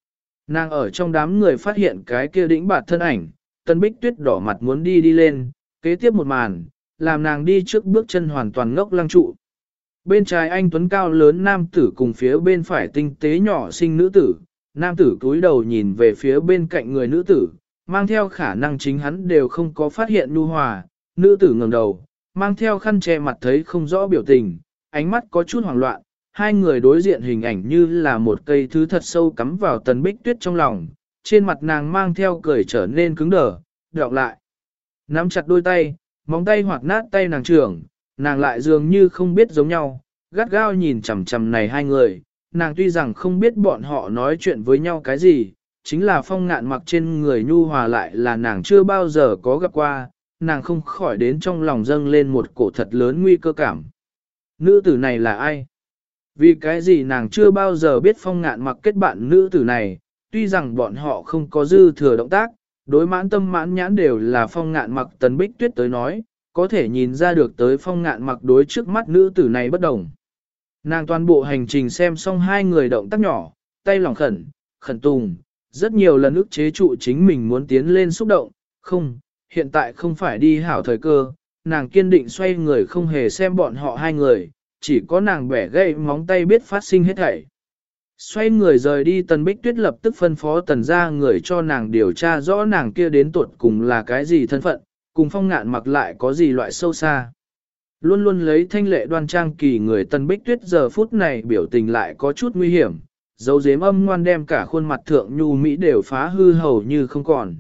Nàng ở trong đám người phát hiện cái kia đĩnh bạt thân ảnh, Tân Bích Tuyết đỏ mặt muốn đi lên, kế tiếp một màn, làm nàng đi trước bước chân hoàn toàn ngốc lăng trụ. Bên trái anh tuấn cao lớn nam tử cùng phía bên phải tinh tế nhỏ xinh nữ tử, nam tử cúi đầu nhìn về phía bên cạnh người nữ tử, mang theo khả năng chính hắn đều không có phát hiện nhu hòa, nữ tử ngẩng đầu, mang theo khăn che mặt thấy không rõ biểu tình, ánh mắt có chút hoảng loạn, hai người đối diện hình ảnh như là một cây thứ thật sâu cắm vào Tần Bích Tuyết trong lòng, trên mặt nàng mang theo cười trở nên cứng đờ, đọc lại. Nắm chặt đôi tay, móng tay hoặc nát tay nàng trưởng, nàng lại dường như không biết giống nhau, gắt gao nhìn chằm chằm này hai người, nàng tuy rằng không biết bọn họ nói chuyện với nhau cái gì, chính là Phong Ngạn mặc trên người nhu hòa lại là nàng chưa bao giờ có gặp qua, nàng không khỏi đến trong lòng dâng lên một cổ thật lớn nguy cơ cảm. Nữ tử này là ai? Vì cái gì nàng chưa bao giờ biết Phong Ngạn mặc kết bạn nữ tử này, tuy rằng bọn họ không có dư thừa động tác, đối mãn tâm mãn nhãn đều là Phong Ngạn mặc Tần Bích Tuyết tới nói, có thể nhìn ra được tới Phong Ngạn mặc đối trước mắt nữ tử này bất đồng. Nàng toàn bộ hành trình xem xong hai người động tác nhỏ, tay lòng khẩn, khẩn tùng, rất nhiều lần ức chế trụ chính mình muốn tiến lên xúc động, không, hiện tại không phải đi hảo thời cơ, nàng kiên định xoay người không hề xem bọn họ hai người, chỉ có nàng bẻ gãy móng tay biết phát sinh hết thảy. Xoay người rời đi Tần Bích Tuyết lập tức phân phó Tần ra người cho nàng điều tra rõ nàng kia đến tuột cùng là cái gì thân phận, cùng Phong Ngạn mặc lại có gì loại sâu xa. Luôn luôn lấy thanh lệ đoan trang kỳ người Tần Bích Tuyết giờ phút này biểu tình lại có chút nguy hiểm, dấu dếm âm ngoan đem cả khuôn mặt thượng nhu mỹ đều phá hư hầu như không còn.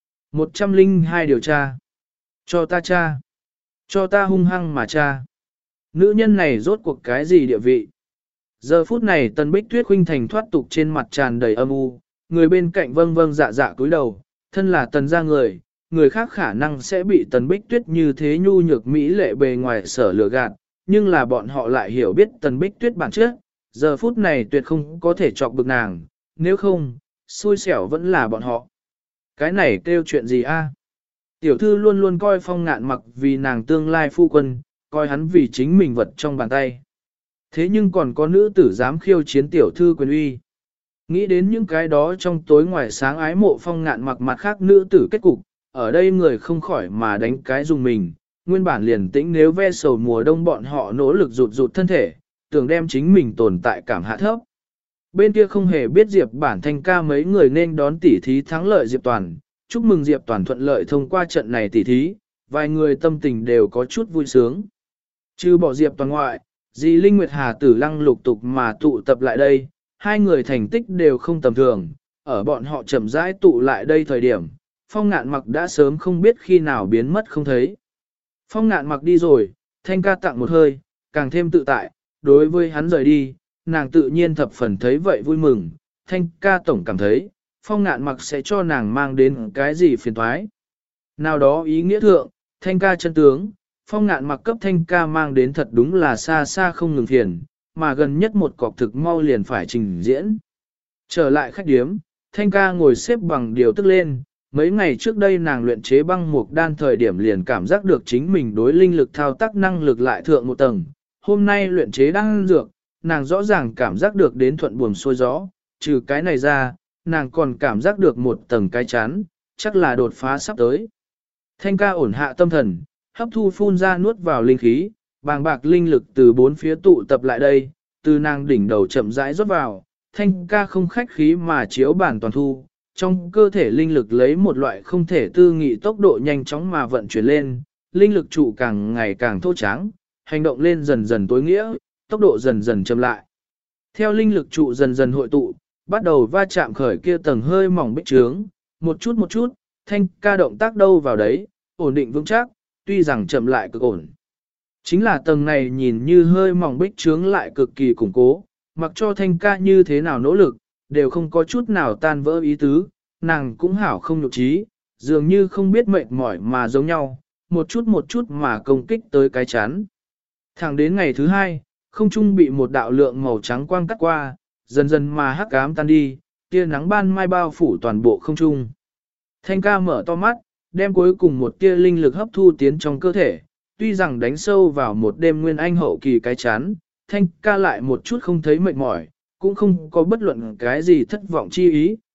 102 điều tra. Cho ta cha. Cho ta hung hăng mà cha. Nữ nhân này rốt cuộc cái gì địa vị? Giờ phút này Tần Bích Tuyết khuynh thành thoát tục trên mặt tràn đầy âm u, người bên cạnh vâng vâng dạ dạ cúi đầu, thân là Tần gia người, người khác khả năng sẽ bị Tần Bích Tuyết như thế nhu nhược mỹ lệ bề ngoài sở lừa gạt, nhưng là bọn họ lại hiểu biết Tần Bích Tuyết bản chất, giờ phút này tuyệt không có thể chọc bực nàng, nếu không, xui xẻo vẫn là bọn họ. Cái này kêu chuyện gì a? Tiểu thư luôn luôn coi Phong Ngạn mặc vì nàng tương lai phu quân, coi hắn vì chính mình vật trong bàn tay. Thế nhưng còn có nữ tử dám khiêu chiến tiểu thư quyền uy. Nghĩ đến những cái đó trong tối ngoài sáng ái mộ Phong Ngạn mặc mặt khác nữ tử kết cục, ở đây người không khỏi mà đánh cái dùng mình, nguyên bản liền tĩnh nếu ve sầu mùa đông bọn họ nỗ lực rụt rụt thân thể, tưởng đem chính mình tồn tại cảm hạ thấp. Bên kia không hề biết Diệp Bản Thanh ca mấy người nên đón tỉ thí thắng lợi Diệp Toàn, chúc mừng Diệp Toàn thuận lợi thông qua trận này tỉ thí, vài người tâm tình đều có chút vui sướng. Trừ bỏ Diệp Toàn ngoại, dì Linh Nguyệt Hà Tử Lăng lục tục mà tụ tập lại đây, hai người thành tích đều không tầm thường, ở bọn họ chậm rãi tụ lại đây thời điểm, Phong Ngạn mặc đã sớm không biết khi nào biến mất không thấy. Phong Ngạn mặc đi rồi, Thanh ca tặng một hơi, càng thêm tự tại, đối với hắn rời đi, nàng tự nhiên thập phần thấy vậy vui mừng, Thanh ca tổng cảm thấy, Phong Ngạn mặc sẽ cho nàng mang đến cái gì phiền toái. Nào đó ý nghĩa thượng, Thanh ca chân tướng, Phong Ngạn mặc cấp Thanh ca mang đến thật đúng là xa xa không ngừng phiền, mà gần nhất một cọc thực mau liền phải trình diễn. Trở lại khách điếm, Thanh ca ngồi xếp bằng điều tức lên, mấy ngày trước đây nàng luyện chế băng mục đan thời điểm liền cảm giác được chính mình đối linh lực thao tác năng lực lại thượng một tầng. Hôm nay luyện chế đan dược, nàng rõ ràng cảm giác được đến thuận buồm xuôi gió, trừ cái này ra, nàng còn cảm giác được một tầng cái chán, chắc là đột phá sắp tới. Thanh ca ổn hạ tâm thần, hấp thu phun ra nuốt vào linh khí, bàng bạc linh lực từ bốn phía tụ tập lại đây, từ nàng đỉnh đầu chậm rãi rót vào, Thanh ca không khách khí mà chiếu bản toàn thu, trong cơ thể linh lực lấy một loại không thể tư nghị tốc độ nhanh chóng mà vận chuyển lên, linh lực trụ càng ngày càng thô tráng, hành động lên dần dần tối nghĩa, tốc độ dần dần chậm lại. Theo linh lực trụ dần dần hội tụ, bắt đầu va chạm khởi kia tầng hơi mỏng bích trướng, một chút, Thanh ca động tác đâu vào đấy, ổn định vững chắc, tuy rằng chậm lại cực ổn. Chính là tầng này nhìn như hơi mỏng bích trướng lại cực kỳ củng cố, mặc cho Thanh ca như thế nào nỗ lực, đều không có chút nào tan vỡ ý tứ, nàng cũng hảo không nhục trí, dường như không biết mệt mỏi mà giống nhau, một chút mà công kích tới cái chán. Thẳng đến ngày thứ hai, không trung bị một đạo lượng màu trắng quang cắt qua, dần dần mà hắc ám tan đi, tia nắng ban mai bao phủ toàn bộ không trung. Thanh ca mở to mắt, đem cuối cùng một tia linh lực hấp thu tiến trong cơ thể, tuy rằng đánh sâu vào một đêm nguyên anh hậu kỳ cái chán, Thanh ca lại một chút không thấy mệt mỏi, cũng không có bất luận cái gì thất vọng chi ý,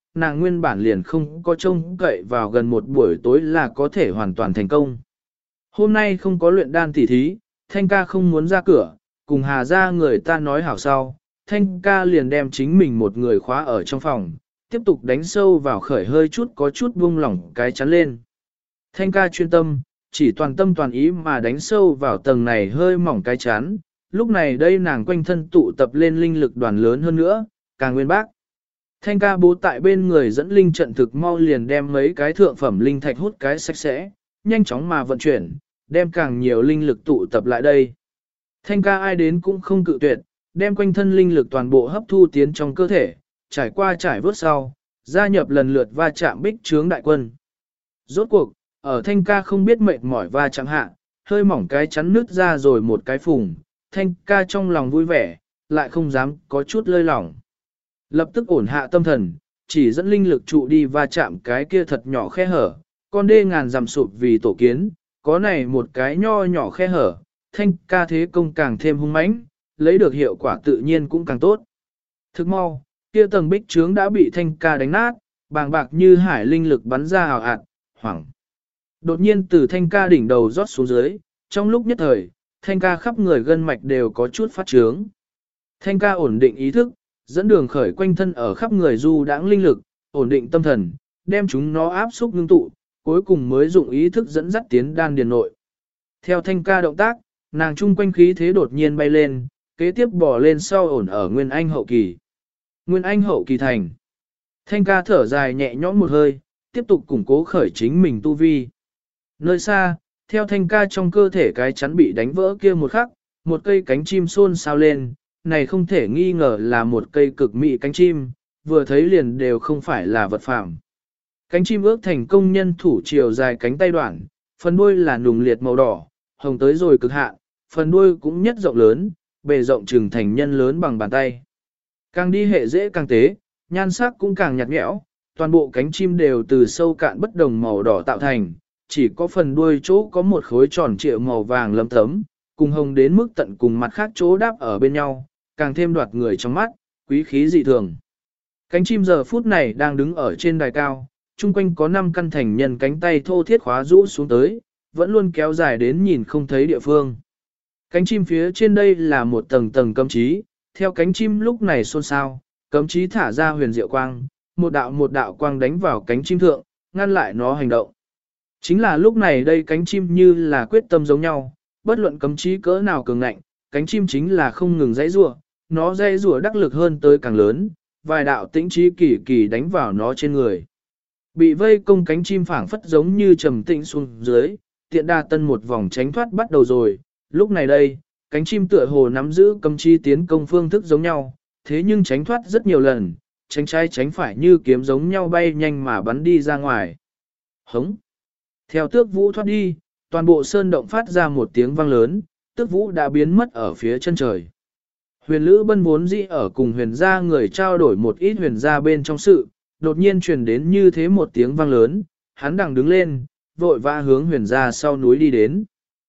nàng nguyên bản liền không có trông cậy vào gần một buổi tối là có thể hoàn toàn thành công. Hôm nay không có luyện đan tỉ thí, Thanh ca không muốn ra cửa, cùng Hà ra người ta nói hảo sau, Thanh ca liền đem chính mình một người khóa ở trong phòng, tiếp tục đánh sâu vào khởi hơi chút có chút buông lỏng cái chắn lên. Thanh ca chuyên tâm, chỉ toàn tâm toàn ý mà đánh sâu vào tầng này hơi mỏng cái chán, lúc này đây nàng quanh thân tụ tập lên linh lực đoàn lớn hơn nữa, càng nguyên bác. Thanh ca bố tại bên người dẫn linh trận thực mau liền đem mấy cái thượng phẩm linh thạch hút cái sạch sẽ, nhanh chóng mà vận chuyển, đem càng nhiều linh lực tụ tập lại đây. Thanh ca ai đến cũng không cự tuyệt, đem quanh thân linh lực toàn bộ hấp thu tiến trong cơ thể, trải qua trải vớt sau, gia nhập lần lượt va chạm bích trướng đại quân. Rốt cuộc, ở Thanh ca không biết mệt mỏi va chạm hạ, hơi mỏng cái chắn nứt ra rồi một cái phùng, Thanh ca trong lòng vui vẻ, lại không dám có chút lơi lỏng. Lập tức ổn hạ tâm thần, chỉ dẫn linh lực trụ đi va chạm cái kia thật nhỏ khe hở, con đê ngàn dặm sụp vì tổ kiến, có này một cái nho nhỏ khe hở, Thanh ca thế công càng thêm hung mãnh, lấy được hiệu quả tự nhiên cũng càng tốt. Thức mau, kia tầng bích trướng đã bị Thanh ca đánh nát, bàng bạc như hải linh lực bắn ra hào ạt, hoảng. Đột nhiên từ Thanh ca đỉnh đầu rót xuống dưới, trong lúc nhất thời, Thanh ca khắp người gân mạch đều có chút phát trướng. Thanh ca ổn định ý thức, dẫn đường khởi quanh thân ở khắp người du đãng linh lực, ổn định tâm thần, đem chúng nó áp xúc ngưng tụ, cuối cùng mới dụng ý thức dẫn dắt tiến đan điền nội. Theo Thanh ca động tác, nàng trung quanh khí thế đột nhiên bay lên, kế tiếp bỏ lên sau ổn ở Nguyên Anh hậu kỳ. Nguyên Anh hậu kỳ thành. Thanh ca thở dài nhẹ nhõm một hơi, tiếp tục củng cố khởi chính mình tu vi. Nơi xa, theo Thanh ca trong cơ thể cái chắn bị đánh vỡ kia một khắc, một cây cánh chim xôn xao lên, này không thể nghi ngờ là một cây cực mỹ cánh chim, vừa thấy liền đều không phải là vật phàm. Cánh chim ước thành công nhân thủ chiều dài cánh tay đoạn, phần đuôi là nùng liệt màu đỏ, hồng tới rồi cực hạn, phần đuôi cũng nhất rộng lớn, bề rộng chừng thành nhân lớn bằng bàn tay. Càng đi hệ dễ càng tế, nhan sắc cũng càng nhạt nhẽo, toàn bộ cánh chim đều từ sâu cạn bất đồng màu đỏ tạo thành, chỉ có phần đuôi chỗ có một khối tròn trịa màu vàng lấm tấm, cùng hồng đến mức tận cùng mặt khác chỗ đáp ở bên nhau, càng thêm đoạt người trong mắt, quý khí dị thường. Cánh chim giờ phút này đang đứng ở trên đài cao, chung quanh có 5 căn thành nhân cánh tay thô thiết khóa rũ xuống tới, vẫn luôn kéo dài đến nhìn không thấy địa phương. Cánh chim phía trên đây là một tầng tầng cấm chí, theo cánh chim lúc này xôn xao, cấm chí thả ra huyền diệu quang, một đạo quang đánh vào cánh chim thượng, ngăn lại nó hành động. Chính là lúc này đây cánh chim như là quyết tâm giống nhau, bất luận cấm chí cỡ nào cường ngạnh, cánh chim chính là không ngừng dãy rủa, nó dãy rủa đắc lực hơn tới càng lớn, vài đạo tĩnh chí kỳ kỳ đánh vào nó trên người. Bị vây công cánh chim phảng phất giống như trầm tĩnh xuống dưới, tiện đa tân một vòng tránh thoát bắt đầu rồi, lúc này đây, cánh chim tựa hồ nắm giữ cấm chí tiến công phương thức giống nhau, thế nhưng tránh thoát rất nhiều lần, tránh trái tránh phải như kiếm giống nhau bay nhanh mà bắn đi ra ngoài. Hống! Theo tước vũ thoát đi, toàn bộ sơn động phát ra một tiếng vang lớn, tước vũ đã biến mất ở phía chân trời. Huyền Lữ Bân vốn dĩ ở cùng huyền gia người trao đổi một ít huyền gia bên trong sự, đột nhiên truyền đến như thế một tiếng vang lớn, hắn đằng đứng lên, vội vã hướng huyền gia sau núi đi đến.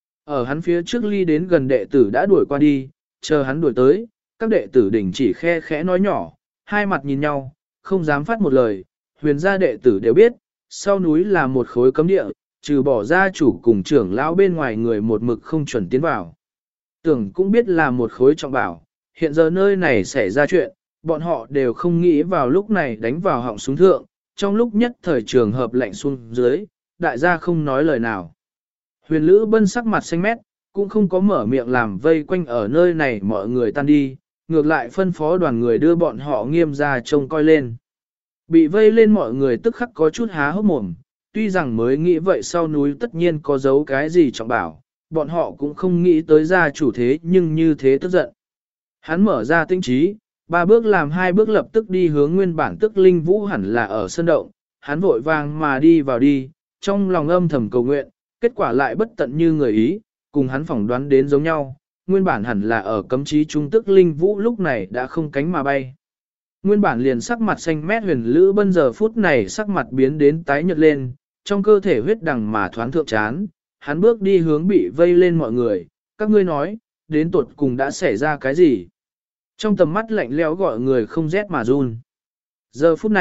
Ở hắn phía trước ly đến gần đệ tử đã đuổi qua đi, chờ hắn đuổi tới, các đệ tử đỉnh chỉ khe khẽ nói nhỏ, hai mặt nhìn nhau, không dám phát một lời, huyền gia đệ tử đều biết, sau núi là một khối cấm địa, trừ bỏ gia chủ cùng trưởng lão bên ngoài người một mực không chuẩn tiến vào. Tưởng cũng biết là một khối trọng bảo, hiện giờ nơi này xảy ra chuyện, bọn họ đều không nghĩ vào lúc này đánh vào họng súng thượng, trong lúc nhất thời trường hợp lạnh xuống dưới, đại gia không nói lời nào. Huyền Lữ Bân sắc mặt xanh mét, cũng không có mở miệng làm vây quanh ở nơi này mọi người tan đi, ngược lại phân phó đoàn người đưa bọn họ nghiêm ra trông coi lên. Bị vây lên mọi người tức khắc có chút há hốc mồm, tuy rằng mới nghĩ vậy sau núi tất nhiên có giấu cái gì trọng bảo, bọn họ cũng không nghĩ tới gia chủ thế nhưng như thế tức giận. Hắn mở ra tinh trí, 3 bước làm 2 bước lập tức đi hướng nguyên bản tức linh vũ hẳn là ở sân động, hắn vội vàng mà đi vào đi, trong lòng âm thầm cầu nguyện, kết quả lại bất tận như người ý, cùng hắn phỏng đoán đến giống nhau, nguyên bản hẳn là ở cấm chí trung tức linh vũ lúc này đã không cánh mà bay. Nguyên bản liền sắc mặt xanh mét huyền lữ bân giờ phút này sắc mặt biến đến tái nhợt lên, trong cơ thể huyết đằng mà thoáng thượng chán, hắn bước đi hướng bị vây lên mọi người, các ngươi nói, đến tuột cùng đã xảy ra cái gì? Trong tầm mắt lạnh lẽo gọi người không rét mà run. Giờ phút này,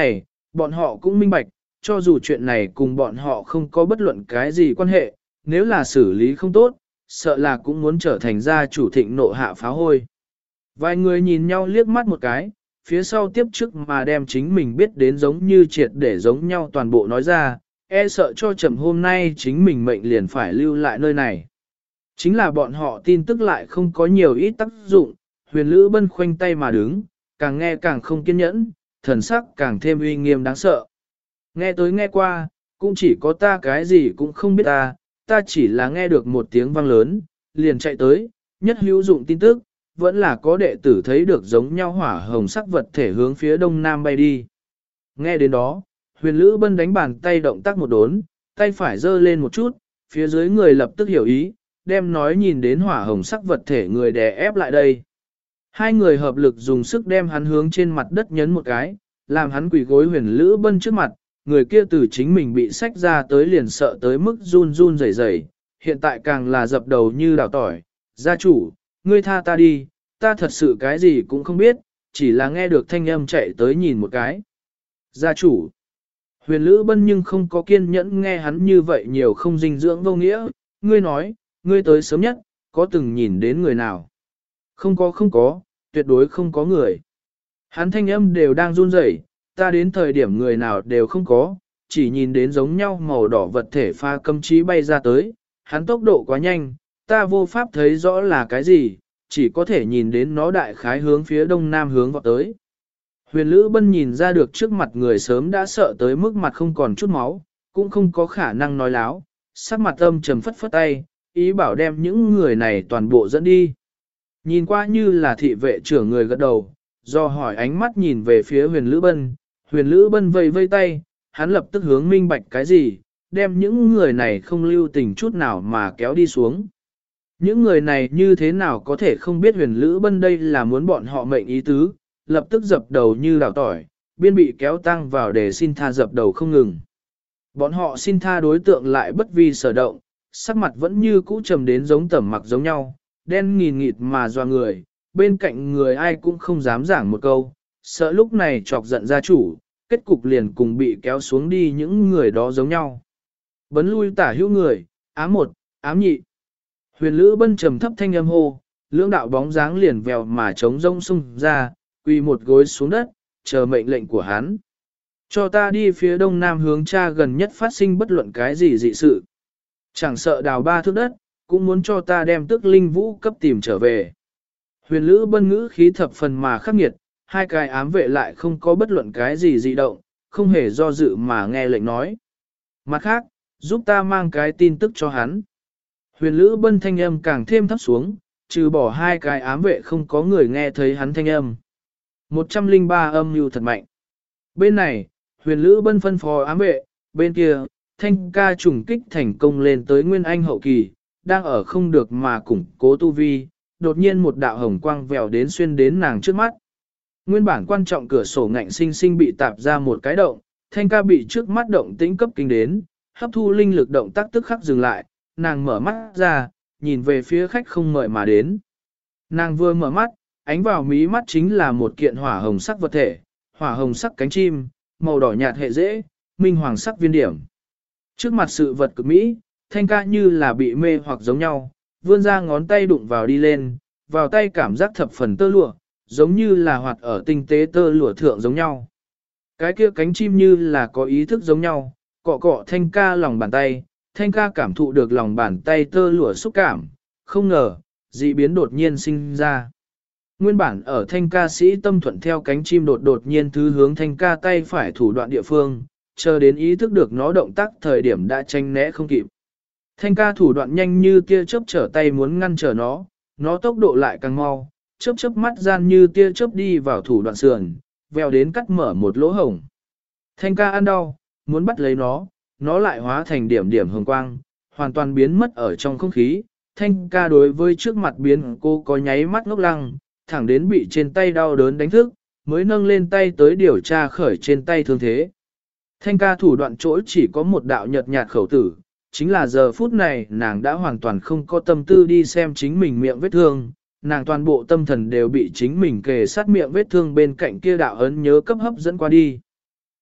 bọn họ cũng minh bạch, cho dù chuyện này cùng bọn họ không có bất luận cái gì quan hệ, nếu là xử lý không tốt, sợ là cũng muốn trở thành gia chủ thịnh nộ hạ phá hôi. Vài người nhìn nhau liếc mắt một cái, phía sau tiếp trước mà đem chính mình biết đến giống như triệt để giống nhau toàn bộ nói ra, e sợ cho chậm hôm nay chính mình mệnh liền phải lưu lại nơi này. Chính là bọn họ tin tức lại không có nhiều ít tác dụng, Huyền Lữ Bân khoanh tay mà đứng, càng nghe càng không kiên nhẫn, thần sắc càng thêm uy nghiêm đáng sợ. Nghe tới nghe qua, cũng chỉ có ta cái gì cũng không biết ta chỉ là nghe được một tiếng vang lớn, liền chạy tới, nhất hữu dụng tin tức, vẫn là có đệ tử thấy được giống nhau hỏa hồng sắc vật thể hướng phía đông nam bay đi. Nghe đến đó, Huyền Lữ Bân đánh bàn tay động tác một đốn, tay phải giơ lên một chút, phía dưới người lập tức hiểu ý, đem nói nhìn đến hỏa hồng sắc vật thể người đè ép lại đây. Hai người hợp lực dùng sức đem hắn hướng trên mặt đất nhấn một cái, làm hắn quỳ gối Huyền Lữ Bân trước mặt, người kia từ chính mình bị xách ra tới liền sợ tới mức run run rẩy rẩy, hiện tại càng là dập đầu như đào tỏi. Gia chủ, ngươi tha ta đi, ta thật sự cái gì cũng không biết, chỉ là nghe được thanh âm chạy tới nhìn một cái. Gia chủ, Huyền Lữ Bân nhưng không có kiên nhẫn nghe hắn như vậy nhiều không dinh dưỡng vô nghĩa, ngươi nói, ngươi tới sớm nhất, có từng nhìn đến người nào? Không có, tuyệt đối không có người. Hắn thanh âm đều đang run rẩy, ta đến thời điểm người nào đều không có, chỉ nhìn đến giống nhau màu đỏ vật thể pha cấm chí bay ra tới, hắn tốc độ quá nhanh, ta vô pháp thấy rõ là cái gì, chỉ có thể nhìn đến nó đại khái hướng phía đông nam hướng vọt tới. Huyền Lữ Bân nhìn ra được trước mặt người sớm đã sợ tới mức mặt không còn chút máu, cũng không có khả năng nói láo, sắc mặt âm trầm phất phất tay, ý bảo đem những người này toàn bộ dẫn đi. Nhìn qua như là thị vệ trưởng người gật đầu, do hỏi ánh mắt nhìn về phía Huyền Lữ Bân, Huyền Lữ Bân vây vây tay, hắn lập tức hướng minh bạch cái gì, đem những người này không lưu tình chút nào mà kéo đi xuống. Những người này như thế nào có thể không biết Huyền Lữ Bân đây là muốn bọn họ mệnh ý tứ, lập tức dập đầu như đào tỏi, biên bị kéo tăng vào để xin tha dập đầu không ngừng. Bọn họ xin tha đối tượng lại bất vi sở động, sắc mặt vẫn như cũ trầm đến giống tẩm mặc giống nhau, đen nghìn nghịt mà doa người, bên cạnh người ai cũng không dám giảng một câu, sợ lúc này chọc giận gia chủ, kết cục liền cùng bị kéo xuống đi những người đó giống nhau. Bấn lui tả hữu người, ám một, ám nhị. Huyền Lữ Bân trầm thấp thanh âm hô, lưỡng đạo bóng dáng liền vèo mà trống rông xung ra, quỳ một gối xuống đất, chờ mệnh lệnh của hắn. Cho ta đi phía đông nam hướng cha gần nhất phát sinh bất luận cái gì dị sự. Chẳng sợ đào 3 thước đất, cũng muốn cho ta đem Tước Linh Vũ cấp tìm trở về. Huyền Lữ Bân ngữ khí thập phần mà khắc nghiệt, hai cái ám vệ lại không có bất luận cái gì dị động, không hề do dự mà nghe lệnh nói. Mặt khác, giúp ta mang cái tin tức cho hắn. Huyền Lữ Bân thanh âm càng thêm thấp xuống, trừ bỏ hai cái ám vệ không có người nghe thấy hắn thanh âm. 103 âm mưu thật mạnh. Bên này, Huyền Lữ Bân phân phó ám vệ, bên kia, Thanh ca trùng kích thành công lên tới Nguyên Anh hậu kỳ, đang ở không được mà củng cố tu vi, đột nhiên một đạo hồng quang vèo đến xuyên đến nàng trước mắt. Nguyên bản quan trọng cửa sổ ngạnh sinh sinh bị tạp ra một cái động, Thanh ca bị trước mắt động tĩnh cấp kinh đến, hấp thu linh lực động tác tức khắc dừng lại, nàng mở mắt ra, nhìn về phía khách không mời mà đến. Nàng vừa mở mắt, ánh vào mí mắt chính là một kiện hỏa hồng sắc vật thể, hỏa hồng sắc cánh chim, màu đỏ nhạt hệ dễ, minh hoàng sắc viên điểm. Trước mặt sự vật cực mỹ, Thanh ca như là bị mê hoặc giống nhau, vươn ra ngón tay đụng vào đi lên, vào tay cảm giác thập phần tơ lụa, giống như là hoạt ở tinh tế tơ lụa thượng giống nhau. Cái kia cánh chim như là có ý thức giống nhau, cọ cọ Thanh ca lòng bàn tay, Thanh ca cảm thụ được lòng bàn tay tơ lụa xúc cảm, không ngờ, dị biến đột nhiên sinh ra. Nguyên bản ở Thanh ca sĩ tâm thuận theo cánh chim đột nhiên thứ hướng Thanh ca tay phải thủ đoạn địa phương, chờ đến ý thức được nó động tác thời điểm đã tranh né không kịp. Thanh ca thủ đoạn nhanh như tia chớp trở tay muốn ngăn trở nó tốc độ lại càng mau, chớp mắt gian như tia chớp đi vào thủ đoạn sườn, vèo đến cắt mở một lỗ hổng. Thanh ca ăn đau, muốn bắt lấy nó lại hóa thành điểm điểm hồng quang, hoàn toàn biến mất ở trong không khí. Thanh ca đối với trước mặt biến cô có nháy mắt ngốc lăng, thẳng đến bị trên tay đau đớn đánh thức, mới nâng lên tay tới điều tra khởi trên tay thương thế. Thanh ca thủ đoạn trỗi chỉ có một đạo nhợt nhạt khẩu tử, chính là giờ phút này nàng đã hoàn toàn không có tâm tư đi xem chính mình miệng vết thương, nàng toàn bộ tâm thần đều bị chính mình kề sát miệng vết thương bên cạnh kia đạo ấn nhớ cấp hấp dẫn qua đi.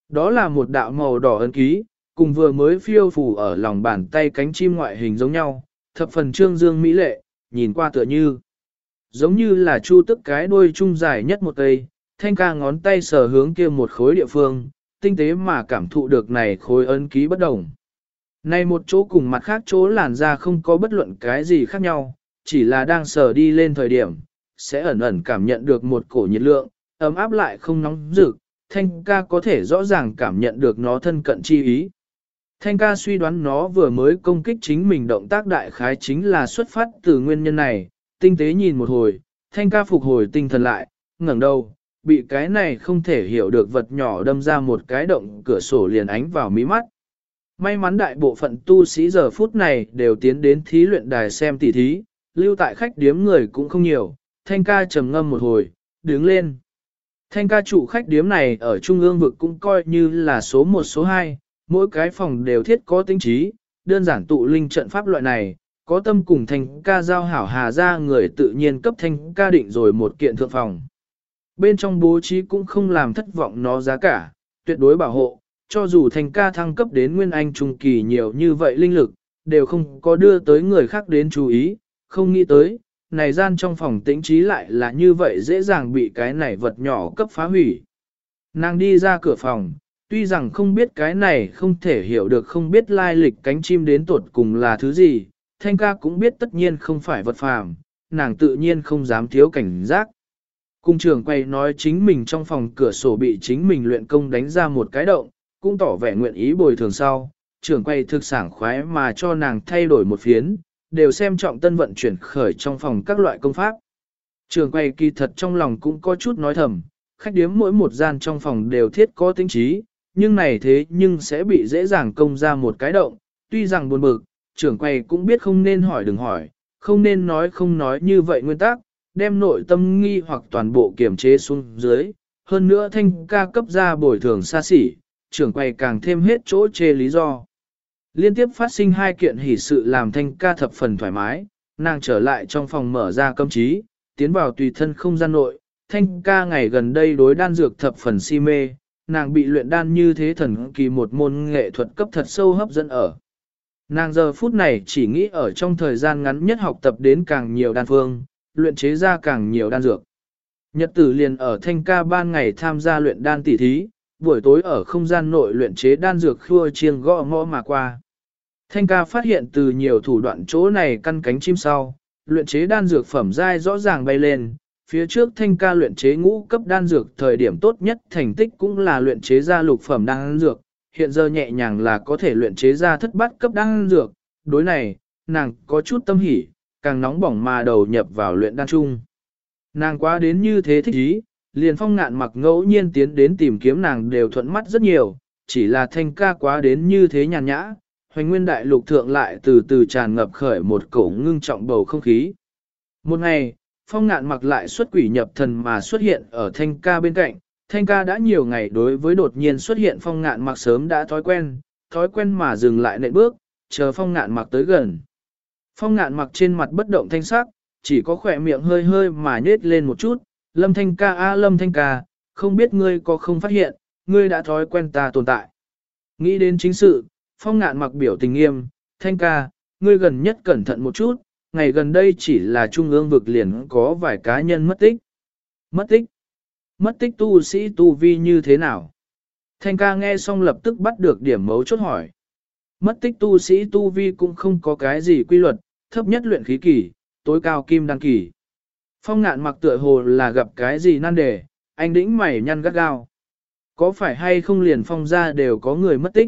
Đó là một đạo màu đỏ ấn ký, cùng vừa mới phiêu phù ở lòng bàn tay cánh chim ngoại hình giống nhau, thập phần trương dương mỹ lệ, nhìn qua tựa như giống như là chu tức cái đuôi trung dài nhất một cây, thanh ca ngón tay sờ hướng kia một khối địa phương, tinh tế mà cảm thụ được này khối ấn ký bất đồng. Này một chỗ cùng mặt khác chỗ làn da không có bất luận cái gì khác nhau, chỉ là đang sờ đi lên thời điểm, sẽ ẩn ẩn cảm nhận được một cổ nhiệt lượng, ấm áp lại không nóng rực, thanh ca có thể rõ ràng cảm nhận được nó thân cận chi ý. Thanh ca suy đoán nó vừa mới công kích chính mình động tác đại khái chính là xuất phát từ nguyên nhân này, tinh tế nhìn một hồi, thanh ca phục hồi tinh thần lại, ngẩng đầu, bị cái này không thể hiểu được vật nhỏ đâm ra một cái động cửa sổ liền ánh vào mí mắt. May mắn đại bộ phận tu sĩ giờ phút này đều tiến đến thí luyện đài xem tỉ thí, lưu tại khách điếm người cũng không nhiều, thanh ca trầm ngâm một hồi, đứng lên. Thanh ca trụ khách điếm này ở trung ương vực cũng coi như là số 1 số 2, mỗi cái phòng đều thiết có tính trí, đơn giản tụ linh trận pháp loại này, có tâm cùng thanh ca giao hảo hà ra người tự nhiên cấp thanh ca định rồi một kiện thượng phòng. Bên trong bố trí cũng không làm thất vọng nó giá cả, tuyệt đối bảo hộ, cho dù thanh ca thăng cấp đến nguyên anh trung kỳ nhiều như vậy linh lực, đều không có đưa tới người khác đến chú ý, không nghĩ tới, này gian trong phòng tĩnh trí lại là như vậy dễ dàng bị cái này vật nhỏ cấp phá hủy. Nàng đi ra cửa phòng, tuy rằng không biết cái này không thể hiểu được không biết lai lịch cánh chim đến tuột cùng là thứ gì, thanh ca cũng biết tất nhiên không phải vật phàm, nàng tự nhiên không dám thiếu cảnh giác. Cung trưởng quay nói chính mình trong phòng cửa sổ bị chính mình luyện công đánh ra một cái động, cũng tỏ vẻ nguyện ý bồi thường sau, trưởng quay thực sảng khoái mà cho nàng thay đổi một phiến, đều xem trọng tân vận chuyển khởi trong phòng các loại công pháp. Trưởng quay kỳ thật trong lòng cũng có chút nói thầm, khách điếm mỗi một gian trong phòng đều thiết có tính trí, nhưng này thế nhưng sẽ bị dễ dàng công ra một cái động, tuy rằng buồn bực, trưởng quay cũng biết không nên hỏi đừng hỏi, không nên nói không nói như vậy nguyên tắc, đem nội tâm nghi hoặc toàn bộ kiểm chế xuống dưới, hơn nữa thanh ca cấp ra bồi thường xa xỉ, trưởng quay càng thêm hết chỗ chê lý do. Liên tiếp phát sinh hai kiện hỷ sự làm thanh ca thập phần thoải mái, nàng trở lại trong phòng mở ra cấm trí, tiến vào tùy thân không gian nội, thanh ca ngày gần đây đối đan dược thập phần si mê, nàng bị luyện đan như thế thần kỳ một môn nghệ thuật cấp thật sâu hấp dẫn ở. Nàng giờ phút này chỉ nghĩ ở trong thời gian ngắn nhất học tập đến càng nhiều đan phương, luyện chế ra càng nhiều đan dược. Nhật tử liền ở thanh ca ban ngày tham gia luyện đan tỉ thí, buổi tối ở không gian nội luyện chế đan dược khua chiêng gõ ngõ mà qua. Thanh ca phát hiện từ nhiều thủ đoạn chỗ này căn cánh chim sau, luyện chế đan dược phẩm giai rõ ràng bay lên. Phía trước thanh ca luyện chế ngũ cấp đan dược thời điểm tốt nhất thành tích cũng là luyện chế ra lục phẩm đan dược, hiện giờ nhẹ nhàng là có thể luyện chế ra thất bát cấp đan dược. Đối này, nàng có chút tâm hỉ, càng nóng bỏng mà đầu nhập vào luyện đan chung. Nàng quá đến như thế thích ý, liền Phong Ngạn Mặc ngẫu nhiên tiến đến tìm kiếm nàng đều thuận mắt rất nhiều, chỉ là thanh ca quá đến như thế nhàn nhã, hoành nguyên đại lục thượng lại từ từ tràn ngập khởi một cổ ngưng trọng bầu không khí. Một ngày, Phong Ngạn Mặc lại xuất quỷ nhập thần mà xuất hiện ở thanh ca bên cạnh, thanh ca đã nhiều ngày đối với đột nhiên xuất hiện Phong Ngạn Mặc sớm đã thói quen mà dừng lại nệm bước, chờ Phong Ngạn Mặc tới gần. Phong Ngạn Mặc trên mặt bất động thanh sắc, chỉ có khỏe miệng hơi hơi mà nhếch lên một chút, Lâm Thanh ca a Lâm Thanh ca, không biết ngươi có không phát hiện, ngươi đã thói quen ta tồn tại. Nghĩ đến chính sự, Phong Ngạn Mặc biểu tình nghiêm, Thanh ca, ngươi gần nhất cẩn thận một chút, ngày gần đây chỉ là trung ương vực liền có vài cá nhân mất tích. Mất tích? Mất tích tu sĩ tu vi như thế nào? Thanh ca nghe xong lập tức bắt được điểm mấu chốt hỏi. Mất tích tu sĩ tu vi cũng không có cái gì quy luật, thấp nhất luyện khí kỳ, tối cao kim đăng kỳ. Phong Ngạn Mặc tựa hồ là gặp cái gì nan đề, anh đĩnh mày nhăn gắt gao. Có phải hay không liền Phong ra đều có người mất tích?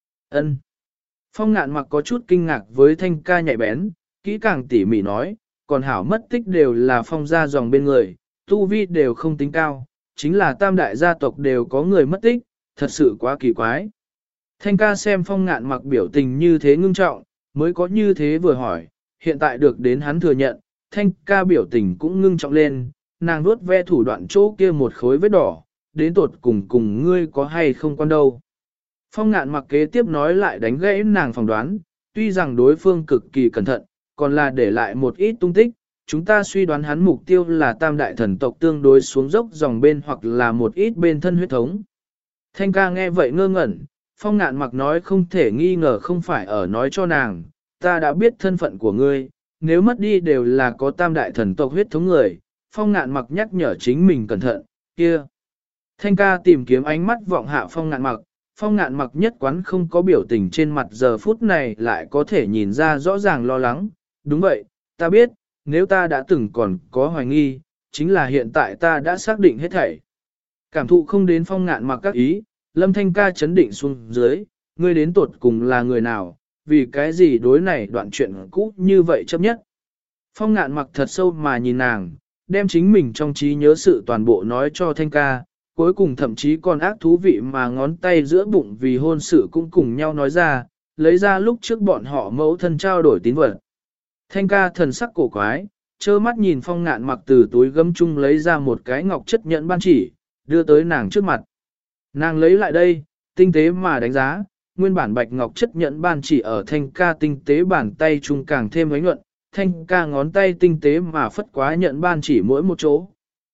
Ân. Phong Ngạn Mặc có chút kinh ngạc với thanh ca nhạy bén, kỹ càng tỉ mỉ nói, còn hảo mất tích đều là Phong ra dòng bên người, tu vi đều không tính cao, chính là tam đại gia tộc đều có người mất tích, thật sự quá kỳ quái. Thanh ca xem Phong Ngạn Mặc biểu tình như thế ngưng trọng, mới có như thế vừa hỏi, hiện tại được đến hắn thừa nhận, thanh ca biểu tình cũng ngưng trọng lên, nàng vuốt ve thủ đoạn chỗ kia một khối vết đỏ, đến tột cùng ngươi có hay không quan đâu. Phong Ngạn Mặc kế tiếp nói lại đánh gãy nàng phỏng đoán, tuy rằng đối phương cực kỳ cẩn thận, còn là để lại một ít tung tích, chúng ta suy đoán hắn mục tiêu là tam đại thần tộc tương đối xuống dốc dòng bên hoặc là một ít bên thân huyết thống. Thanh ca nghe vậy ngơ ngẩn, Phong Ngạn Mặc nói không thể nghi ngờ không phải ở nói cho nàng, ta đã biết thân phận của ngươi, nếu mất đi đều là có tam đại thần tộc huyết thống người, Phong Ngạn Mặc nhắc nhở chính mình cẩn thận, kia. Thanh ca tìm kiếm ánh mắt vọng hạ Phong Ngạn Mặc nhất quán không có biểu tình trên mặt giờ phút này lại có thể nhìn ra rõ ràng lo lắng, đúng vậy, ta biết, nếu ta đã từng còn có hoài nghi, chính là hiện tại ta đã xác định hết thảy. Cảm thụ không đến Phong Ngạn Mặc các ý, Lâm Thanh ca chấn định xuống dưới, ngươi đến tuột cùng là người nào, vì cái gì đối này đoạn chuyện cũ như vậy chấp nhất. Phong Ngạn Mặc thật sâu mà nhìn nàng, đem chính mình trong trí nhớ sự toàn bộ nói cho Thanh ca, cuối cùng thậm chí còn ác thú vị mà ngón tay giữa bụng vì hôn sự cũng cùng nhau nói ra, lấy ra lúc trước bọn họ mẫu thân trao đổi tín vật. Thanh ca thần sắc cổ quái, trơ mắt nhìn Phong Ngạn Mặc từ túi gấm chung lấy ra một cái ngọc chất nhẫn ban chỉ, đưa tới nàng trước mặt. Nàng lấy lại đây, tinh tế mà đánh giá, nguyên bản bạch ngọc chất nhẫn ban chỉ ở Thanh ca tinh tế bàn tay chung càng thêm ánh nhuận, Thanh ca ngón tay tinh tế mà phất quá nhận ban chỉ mỗi một chỗ.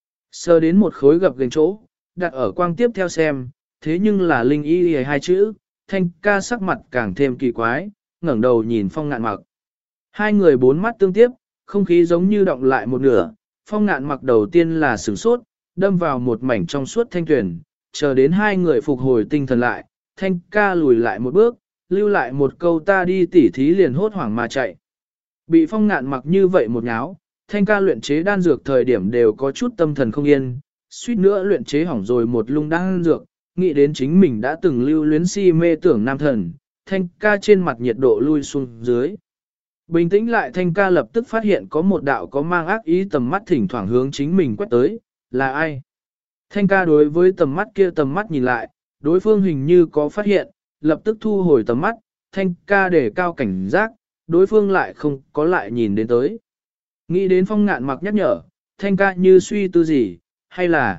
Sờ đến một khối gập ghềnh chỗ, đặt ở quang tiếp theo xem, thế nhưng là linh y hai chữ, Thanh ca sắc mặt càng thêm kỳ quái, ngẩng đầu nhìn Phong Ngạn Mặc. Hai người bốn mắt tương tiếp, không khí giống như động lại một nửa, Phong Ngạn Mặc đầu tiên là sửng sốt, đâm vào một mảnh trong suốt thanh tuyển, chờ đến hai người phục hồi tinh thần lại, Thanh ca lùi lại một bước, lưu lại một câu ta đi tỉ thí liền hốt hoảng mà chạy. Bị Phong Ngạn Mặc như vậy một nháo, Thanh ca luyện chế đan dược thời điểm đều có chút tâm thần không yên, suýt nữa luyện chế hỏng rồi một lung đan dược, nghĩ đến chính mình đã từng lưu luyến si mê tưởng nam thần, Thanh ca trên mặt nhiệt độ lui xuống dưới. Bình tĩnh lại Thanh ca lập tức phát hiện có một đạo có mang ác ý tầm mắt thỉnh thoảng hướng chính mình quét tới, là ai? Thanh ca đối với tầm mắt nhìn lại, đối phương hình như có phát hiện, lập tức thu hồi tầm mắt, Thanh ca để cao cảnh giác, đối phương lại không có lại nhìn đến tới. Nghĩ đến Phong Ngạn Mặc nhắc nhở, Thanh ca như suy tư gì, hay là...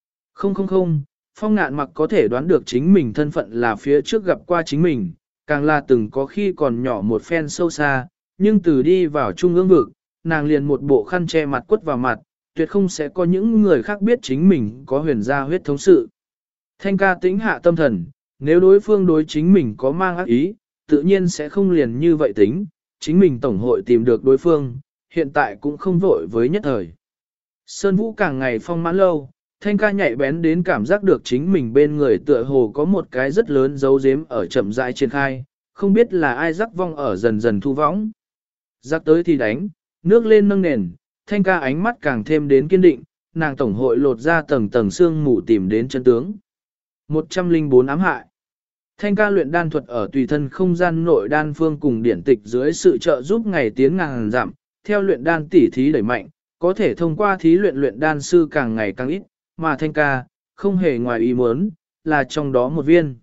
Không, Phong Ngạn Mặc có thể đoán được chính mình thân phận là phía trước gặp qua chính mình, càng là từng có khi còn nhỏ một phen sâu xa, nhưng từ đi vào trung ương vực, nàng liền một bộ khăn che mặt quất vào mặt, tuyệt không sẽ có những người khác biết chính mình có huyền gia huyết thống sự. Thanh ca tĩnh hạ tâm thần, nếu đối phương đối chính mình có mang ác ý, tự nhiên sẽ không liền như vậy tính, chính mình tổng hội tìm được đối phương, hiện tại cũng không vội với nhất thời. Sơn Vũ càng ngày phong mãn lâu, Thanh ca nhạy bén đến cảm giác được chính mình bên người tựa hồ có một cái rất lớn dấu giếm ở chậm rãi triển khai, không biết là ai rắc vong ở dần dần thu võng. Rắc tới thì đánh, nước lên nâng nền, Thanh ca ánh mắt càng thêm đến kiên định, nàng tổng hội lột ra tầng tầng xương mù tìm đến chân tướng. 104 ám hại. Thanh ca luyện đan thuật ở tùy thân không gian nội đan phương cùng điển tịch dưới sự trợ giúp ngày tiến ngàn giảm, theo luyện đan tỉ thí đẩy mạnh, có thể thông qua thí luyện đan sư càng ngày càng ít, mà Thanh ca, không hề ngoài ý muốn, là trong đó một viên.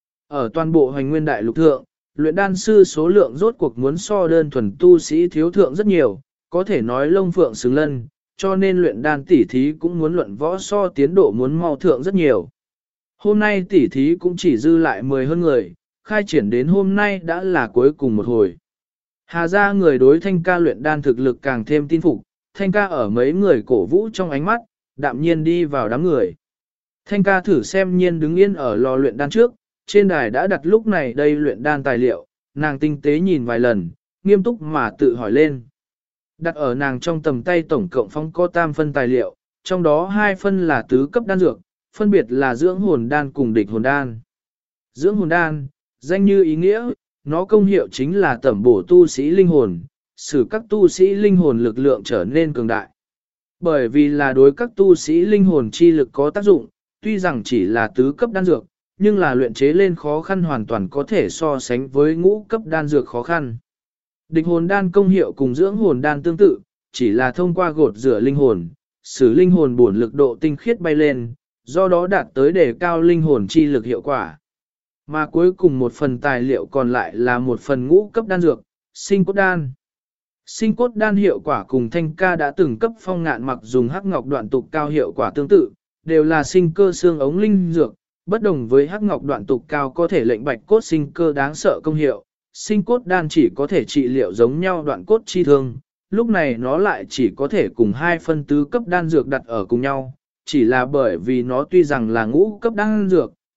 Ở toàn bộ hoành nguyên đại lục thượng, luyện đan sư số lượng rốt cuộc muốn so đơn thuần tu sĩ thiếu thượng rất nhiều, có thể nói lông phượng xứng lân, cho nên luyện đan tỉ thí cũng muốn luận võ so tiến độ muốn mau thượng rất nhiều. Hôm nay tỉ thí cũng chỉ dư lại 10 hơn người, khai triển đến hôm nay đã là cuối cùng một hồi. Hà ra người đối Thanh ca luyện đan thực lực càng thêm tin phục, Thanh ca ở mấy người cổ vũ trong ánh mắt, đạm nhiên đi vào đám người. Thanh ca thử xem nhiên đứng yên ở lò luyện đan trước, trên đài đã đặt lúc này đây luyện đan tài liệu, nàng tinh tế nhìn vài lần, nghiêm túc mà tự hỏi lên. Đặt ở nàng trong tầm tay tổng cộng phong có tam phân tài liệu, trong đó 2 phân là tứ cấp đan dược, phân biệt là dưỡng hồn đan cùng địch hồn đan. Dưỡng hồn đan, danh như ý nghĩa, nó công hiệu chính là tẩm bổ tu sĩ linh hồn,使các tu sĩ linh hồn lực lượng trở nên cường đại. Bởi vì là đối các tu sĩ linh hồn chi lực có tác dụng, tuy rằng chỉ là tứ cấp đan dược, nhưng là luyện chế lên khó khăn hoàn toàn có thể so sánh với ngũ cấp đan dược khó khăn. Địch hồn đan công hiệu cùng dưỡng hồn đan tương tự, chỉ là thông qua gột rửa linh hồn,使linh hồn bổn lực độ tinh khiết bay lên, do đó đạt tới đề cao linh hồn chi lực hiệu quả. Mà cuối cùng một phần tài liệu còn lại là một phần ngũ cấp đan dược, sinh cốt đan. Sinh cốt đan hiệu quả cùng Thanh ca đã từng cấp Phong Ngạn Mặc dùng hắc ngọc đoạn tục cao hiệu quả tương tự, đều là sinh cơ xương ống linh dược, bất đồng với hắc ngọc đoạn tục cao có thể lệnh bạch cốt sinh cơ đáng sợ công hiệu, sinh cốt đan chỉ có thể trị liệu giống nhau đoạn cốt chi thương, lúc này nó lại chỉ có thể cùng 2 phân tứ cấp đan dược đặt ở cùng nhau, chỉ là bởi vì nó tuy rằng là ngũ cấp đan dược,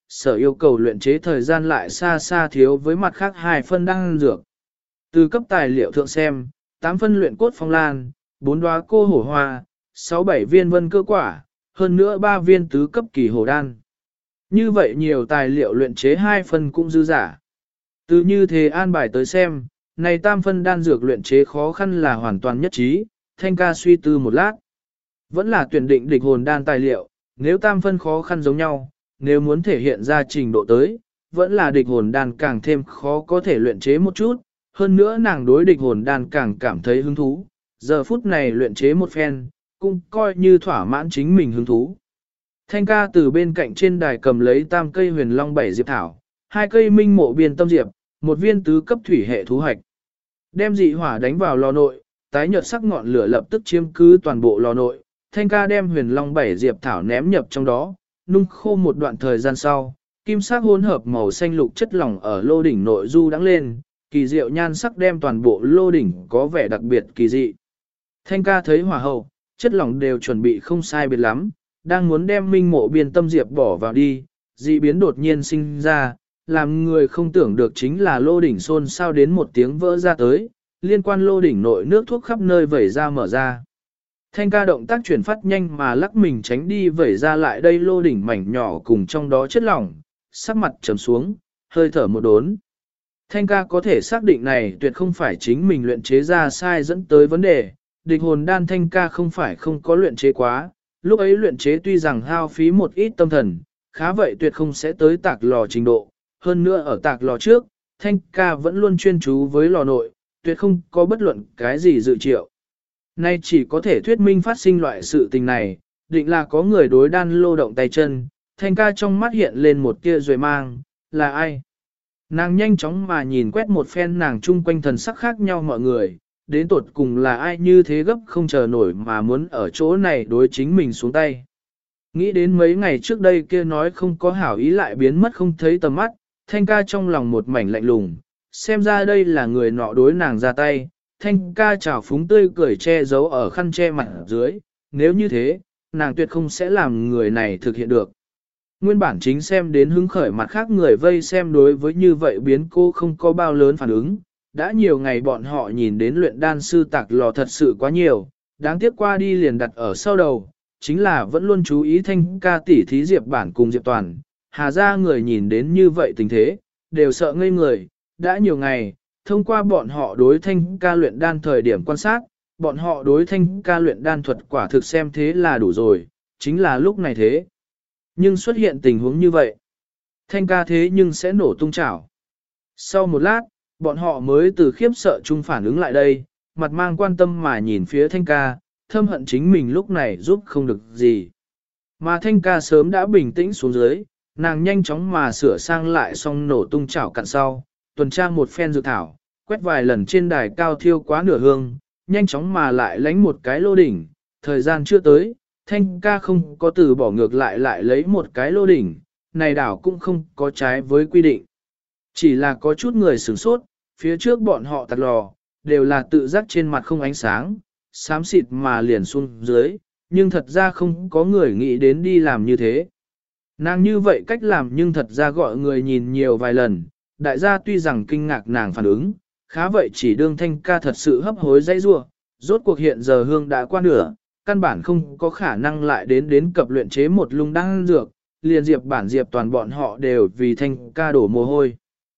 sở yêu cầu luyện chế thời gian lại xa xa thiếu với mặt khác 2 phân đan dược. Từ cấp tài liệu thượng xem, 8 phân luyện cốt phong lan, 4 đóa cô hổ hoa, 6-7 viên vân cơ quả, hơn nữa 3 viên tứ cấp kỳ hổ đan. Như vậy nhiều tài liệu luyện chế 2 phân cũng dư giả. Từ như thế an bài tới xem, này tam phân đan dược luyện chế khó khăn là hoàn toàn nhất trí, Thanh ca suy tư một lát. Vẫn là tuyển định địch hồn đan tài liệu, nếu tam phân khó khăn giống nhau, nếu muốn thể hiện ra trình độ tới, vẫn là địch hồn đan càng thêm khó có thể luyện chế một chút, hơn nữa nàng đối địch hồn đan càng cảm thấy hứng thú, giờ phút này luyện chế một phen, cũng coi như thỏa mãn chính mình hứng thú. Thanh ca từ bên cạnh trên đài cầm lấy tam cây huyền long 7 diệp thảo, 2 cây minh mộ biên tâm diệp, 1 viên tứ cấp thủy hệ thú hạch. Đem dị hỏa đánh vào lò nội, tái nhợt sắc ngọn lửa lập tức chiếm cứ toàn bộ lò nội. Thanh ca đem huyền long 7 diệp thảo ném nhập trong đó, nung khô một đoạn thời gian sau, kim sắc hỗn hợp màu xanh lục chất lỏng ở lô đỉnh nội du đắng lên, kỳ diệu nhan sắc đem toàn bộ lô đỉnh có vẻ đặc biệt kỳ dị. Thanh ca thấy hỏa hậu, chất lỏng đều chuẩn bị không sai biệt lắm, đang muốn đem minh mộ biên tâm diệp bỏ vào đi, dị biến đột nhiên sinh ra, làm người không tưởng được chính là lô đỉnh xôn xao đến một tiếng vỡ ra tới, liên quan lô đỉnh nội nước thuốc khắp nơi vẩy ra mở ra. Thanh ca động tác chuyển phát nhanh mà lắc mình tránh đi vẩy ra lại đây lô đỉnh mảnh nhỏ cùng trong đó chất lỏng, sắc mặt trầm xuống, hơi thở một đốn. Thanh ca có thể xác định này tuyệt không phải chính mình luyện chế ra sai dẫn tới vấn đề, địch hồn đan thanh ca không phải không có luyện chế quá, lúc ấy luyện chế tuy rằng hao phí một ít tâm thần, khá vậy tuyệt không sẽ tới tạc lò trình độ, hơn nữa ở tạc lò trước, thanh ca vẫn luôn chuyên chú với lò nội, tuyệt không có bất luận cái gì dự triệu. Nay chỉ có thể thuyết minh phát sinh loại sự tình này, định là có người đối đan lô động tay chân, thanh ca trong mắt hiện lên một tia rồi mang, là ai? Nàng nhanh chóng mà nhìn quét một phen nàng chung quanh thần sắc khác nhau mọi người, đến tột cùng là ai như thế gấp không chờ nổi mà muốn ở chỗ này đối chính mình xuống tay. Nghĩ đến mấy ngày trước đây kia nói không có hảo ý lại biến mất không thấy tầm mắt, thanh ca trong lòng một mảnh lạnh lùng, xem ra đây là người nọ đối nàng ra tay, thanh ca trào phúng tươi cười che giấu ở khăn che mặt dưới, nếu như thế, nàng tuyệt không sẽ làm người này thực hiện được. Nguyên bản chính xem đến hứng khởi mặt khác người vây xem đối với như vậy biến cô không có bao lớn phản ứng, đã nhiều ngày bọn họ nhìn đến luyện đan sư tạc lò thật sự quá nhiều, đáng tiếc qua đi liền đặt ở sau đầu, chính là vẫn luôn chú ý thanh ca tỉ thí Diệp Bản cùng Diệp Toàn, hà ra người nhìn đến như vậy tình thế, đều sợ ngây người, đã nhiều ngày, thông qua bọn họ đối thanh ca luyện đan thời điểm quan sát, bọn họ đối thanh ca luyện đan thuật quả thực xem thế là đủ rồi, chính là lúc này thế. Nhưng xuất hiện tình huống như vậy, thanh ca thế nhưng sẽ nổ tung chảo. Sau một lát, bọn họ mới từ khiếp sợ chung phản ứng lại đây, mặt mang quan tâm mà nhìn phía thanh ca, thâm hận chính mình lúc này giúp không được gì. Mà thanh ca sớm đã bình tĩnh xuống dưới, nàng nhanh chóng mà sửa sang lại xong nổ tung chảo cặn sau, tuần tra một phen dược thảo, quét vài lần trên đài cao thiêu quá nửa hương, nhanh chóng mà lại lánh một cái lô đỉnh, thời gian chưa tới, thanh ca không có từ bỏ ngược lại lấy một cái lô đỉnh, này đảo cũng không có trái với quy định. Chỉ là có chút người sửng sốt, phía trước bọn họ tạt lò, đều là tự giác trên mặt không ánh sáng, xám xịt mà liền xuống dưới, nhưng thật ra không có người nghĩ đến đi làm như thế. Nàng như vậy cách làm nhưng thật ra gọi người nhìn nhiều vài lần, đại gia tuy rằng kinh ngạc nàng phản ứng, khá vậy chỉ đương thanh ca thật sự hấp hối dây rua, rốt cuộc hiện giờ hương đã qua nửa, căn bản không có khả năng lại đến cập luyện chế một lung đan dược, liền Diệp Bản Diệp Toàn bọn họ đều vì thanh ca đổ mồ hôi.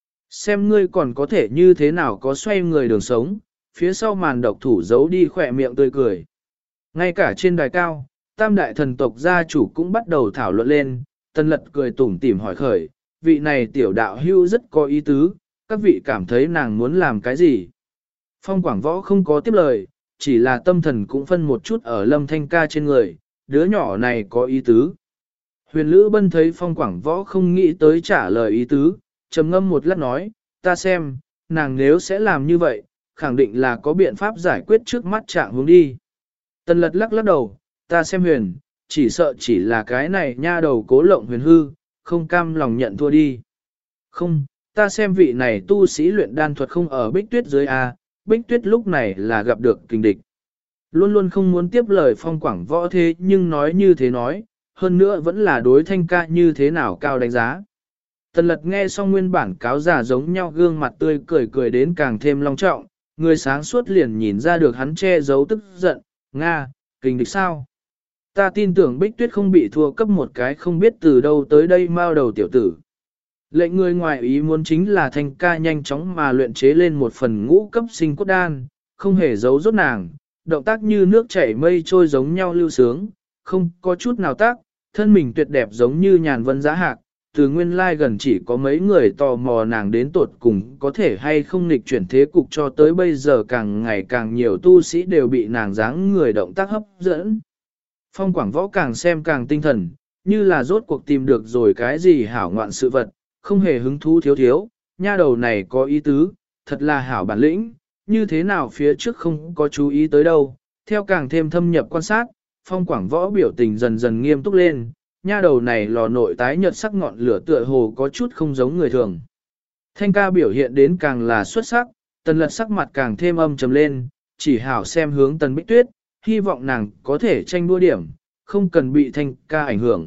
Xem ngươi còn có thể như thế nào có xoay người đường sống, phía sau màn độc thủ giấu đi khỏe miệng tươi cười. Ngay cả trên đài cao, tam đại thần tộc gia chủ cũng bắt đầu thảo luận lên, Tân Lật cười tủm tỉm hỏi khởi, vị này tiểu đạo hưu rất có ý tứ, các vị cảm thấy nàng muốn làm cái gì? Phong Quảng Võ không có tiếp lời, chỉ là tâm thần cũng phân một chút ở Lâm Thanh ca trên người, đứa nhỏ này có ý tứ. Huyền Lữ Bân thấy Phong Quảng Võ không nghĩ tới trả lời ý tứ, trầm ngâm một lát nói, ta xem, nàng nếu sẽ làm như vậy, khẳng định là có biện pháp giải quyết trước mắt trạng hướng đi. Tần Lật lắc đầu, ta xem Huyền, chỉ sợ chỉ là cái này nha đầu cố lộng huyền hư, không cam lòng nhận thua đi. Không, ta xem vị này tu sĩ luyện đan thuật không ở Bích Tuyết dưới A, Bích Tuyết lúc này là gặp được kình địch. Luôn luôn không muốn tiếp lời Phong Quảng Võ thế nhưng nói như thế nói, hơn nữa vẫn là đối thanh ca như thế nào cao đánh giá. Tần lật nghe xong nguyên bản cáo giả giống nhau gương mặt tươi cười cười đến càng thêm long trọng, người sáng suốt liền nhìn ra được hắn che giấu tức giận, Nga, kình địch sao? Ta tin tưởng Bích Tuyết không bị thua cấp một cái không biết từ đâu tới đây mao đầu tiểu tử. Lệnh người ngoài ý muốn chính là Thanh ca nhanh chóng mà luyện chế lên một phần ngũ cấp sinh cốt đan, không hề giấu rốt nàng, động tác như nước chảy mây trôi giống nhau lưu sướng, không có chút nào tác, thân mình tuyệt đẹp giống như nhàn vân giá hạc, từ nguyên lai gần chỉ có mấy người tò mò nàng đến tột cùng có thể hay không nghịch chuyển thế cục cho tới bây giờ càng ngày càng nhiều tu sĩ đều bị nàng dáng người động tác hấp dẫn. Phong Quảng Võ càng xem càng tinh thần, như là rốt cuộc tìm được rồi cái gì hảo ngoạn sự vật, không hề hứng thú thiếu thiếu, nha đầu này có ý tứ, thật là hảo bản lĩnh, như thế nào phía trước không có chú ý tới đâu. Theo càng thêm thâm nhập quan sát, Phong Quảng Võ biểu tình dần dần nghiêm túc lên, nha đầu này lò nội tái nhợt sắc ngọn lửa tựa hồ có chút không giống người thường. Thanh ca biểu hiện đến càng là xuất sắc, Tần Lật sắc mặt càng thêm âm trầm lên, chỉ hảo xem hướng Tần Bích Tuyết, hy vọng nàng có thể tranh đua điểm, không cần bị Thanh ca ảnh hưởng.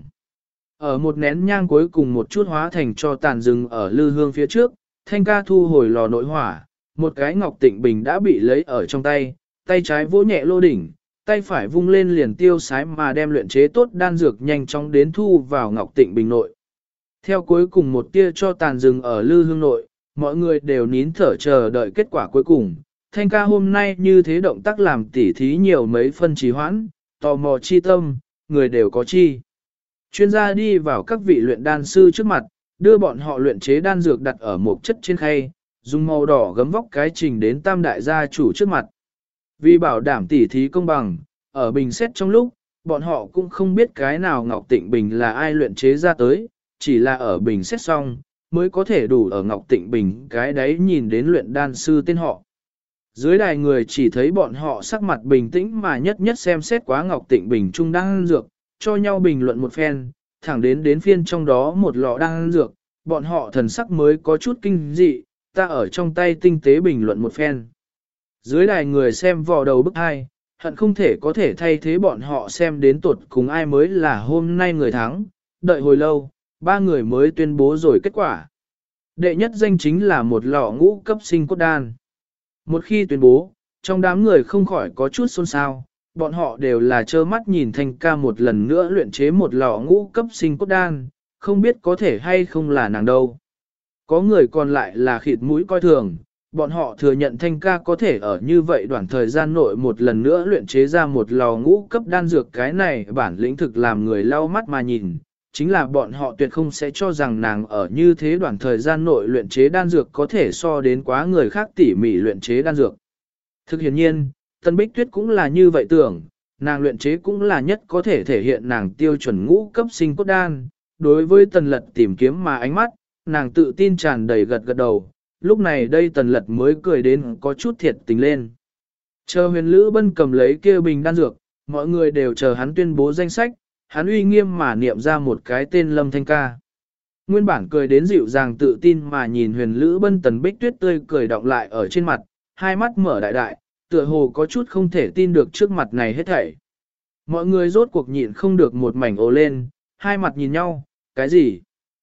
Ở một nén nhang cuối cùng một chút hóa thành cho tàn rừng ở lư hương phía trước, Thanh ca thu hồi lò nội hỏa, một cái ngọc tịnh bình đã bị lấy ở trong tay, tay trái vỗ nhẹ lô đỉnh, tay phải vung lên liền tiêu sái mà đem luyện chế tốt đan dược nhanh chóng đến thu vào ngọc tịnh bình nội. Theo cuối cùng một tia cho tàn rừng ở lư hương nội, mọi người đều nín thở chờ đợi kết quả cuối cùng. Thanh ca hôm nay như thế động tác làm tỉ thí nhiều mấy phân trì hoãn, tò mò chi tâm, người đều có chi. Chuyên gia đi vào các vị luyện đan sư trước mặt, đưa bọn họ luyện chế đan dược đặt ở một chất trên khay, dùng màu đỏ gấm vóc cái trình đến tam đại gia chủ trước mặt. Vì bảo đảm tỉ thí công bằng, ở bình xét trong lúc, bọn họ cũng không biết cái nào Ngọc Tịnh Bình là ai luyện chế ra tới, chỉ là ở bình xét xong, mới có thể đủ ở Ngọc Tịnh Bình cái đấy nhìn đến luyện đan sư tên họ. Dưới đài người chỉ thấy bọn họ sắc mặt bình tĩnh mà nhất nhất xem xét quá Ngọc Tịnh Bình trung đan dược, cho nhau bình luận một phen, thẳng đến phiên trong đó một lọ đan dược, bọn họ thần sắc mới có chút kinh dị, ta ở trong tay tinh tế bình luận một phen. Dưới đài người xem vò đầu bức hai, hận không thể có thể thay thế bọn họ xem đến tuột cùng ai mới là hôm nay người thắng, đợi hồi lâu, ba người mới tuyên bố rồi kết quả. Đệ nhất danh chính là một lọ ngũ cấp sinh cốt đan. Một khi tuyên bố, trong đám người không khỏi có chút xôn xao, bọn họ đều là trơ mắt nhìn Thanh ca một lần nữa luyện chế một lọ ngũ cấp sinh cốt đan, không biết có thể hay không là nàng đâu. Có người còn lại là khịt mũi coi thường, bọn họ thừa nhận Thanh ca có thể ở như vậy đoạn thời gian nội một lần nữa luyện chế ra một lò ngũ cấp đan dược, cái này bản lĩnh thực làm người lau mắt mà nhìn, chính là bọn họ tuyệt không sẽ cho rằng nàng ở như thế đoạn thời gian nội luyện chế đan dược có thể so đến quá người khác tỉ mỉ luyện chế đan dược. Thực hiện nhiên, Tân Bích Tuyết cũng là như vậy tưởng, nàng luyện chế cũng là nhất có thể thể hiện nàng tiêu chuẩn ngũ cấp sinh cốt đan. Đối với Tần Lật tìm kiếm mà ánh mắt, nàng tự tin tràn đầy gật gật đầu, lúc này đây Tần Lật mới cười đến có chút thiệt tình lên. Chờ Huyền Lữ Bân cầm lấy kia bình đan dược, mọi người đều chờ hắn tuyên bố danh sách, hắn uy nghiêm mà niệm ra một cái tên Lâm Thanh ca. Nguyên bản cười đến dịu dàng tự tin mà nhìn Huyền Lữ Bân, Tần Bích Tuyết tươi cười đọng lại ở trên mặt, hai mắt mở đại đại, tựa hồ có chút không thể tin được trước mặt này hết thảy. Mọi người rốt cuộc nhịn không được một mảnh ồ lên, hai mặt nhìn nhau, cái gì?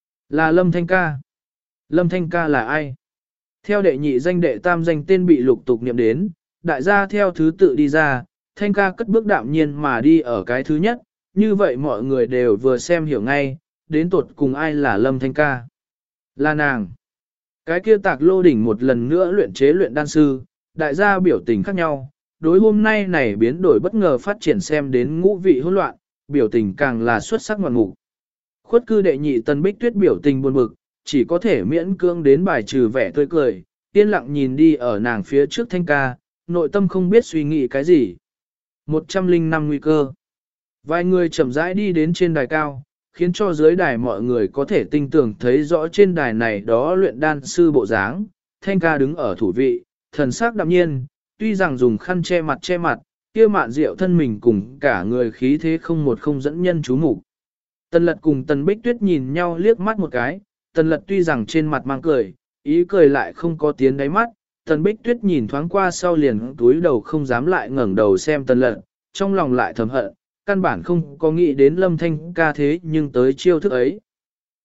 Là Lâm Thanh ca. Lâm Thanh ca là ai? Theo đệ nhị danh đệ tam danh tên bị lục tục niệm đến, đại gia theo thứ tự đi ra, Thanh ca cất bước đạm nhiên mà đi ở cái thứ nhất, như vậy mọi người đều vừa xem hiểu ngay, đến tuột cùng ai là Lâm Thanh ca. Là nàng. Cái kia Tạc Lô Đỉnh một lần nữa luyện chế luyện đan sư, đại gia biểu tình khác nhau, đối hôm nay này biến đổi bất ngờ phát triển xem đến ngũ vị hỗn loạn, biểu tình càng là xuất sắc ngoạn mục. Khuất cư đệ nhị Tần Bích Tuyết biểu tình buồn bực, chỉ có thể miễn cưỡng đến bài trừ vẻ tươi cười, yên lặng nhìn đi ở nàng phía trước Thanh ca, nội tâm không biết suy nghĩ cái gì. 105 nguy cơ. Vài người chậm rãi đi đến trên đài cao, khiến cho dưới đài mọi người có thể tinh tưởng thấy rõ trên đài này đó luyện đan sư bộ dáng. Thanh ca đứng ở thủ vị, thần sắc đạm nhiên, tuy rằng dùng khăn che mặt, kia mạn rượu thân mình cùng cả người khí thế không một không dẫn nhân chú mục. Tần Lật cùng Tần Bích Tuyết nhìn nhau liếc mắt một cái, Tần Lật tuy rằng trên mặt mang cười, ý cười lại không có tiến đáy mắt, Tần Bích Tuyết nhìn thoáng qua sau liền túi đầu không dám lại ngẩng đầu xem Tần Lật, trong lòng lại thầm hận, căn bản không có nghĩ đến Lâm Thanh ca thế nhưng tới chiêu thức ấy.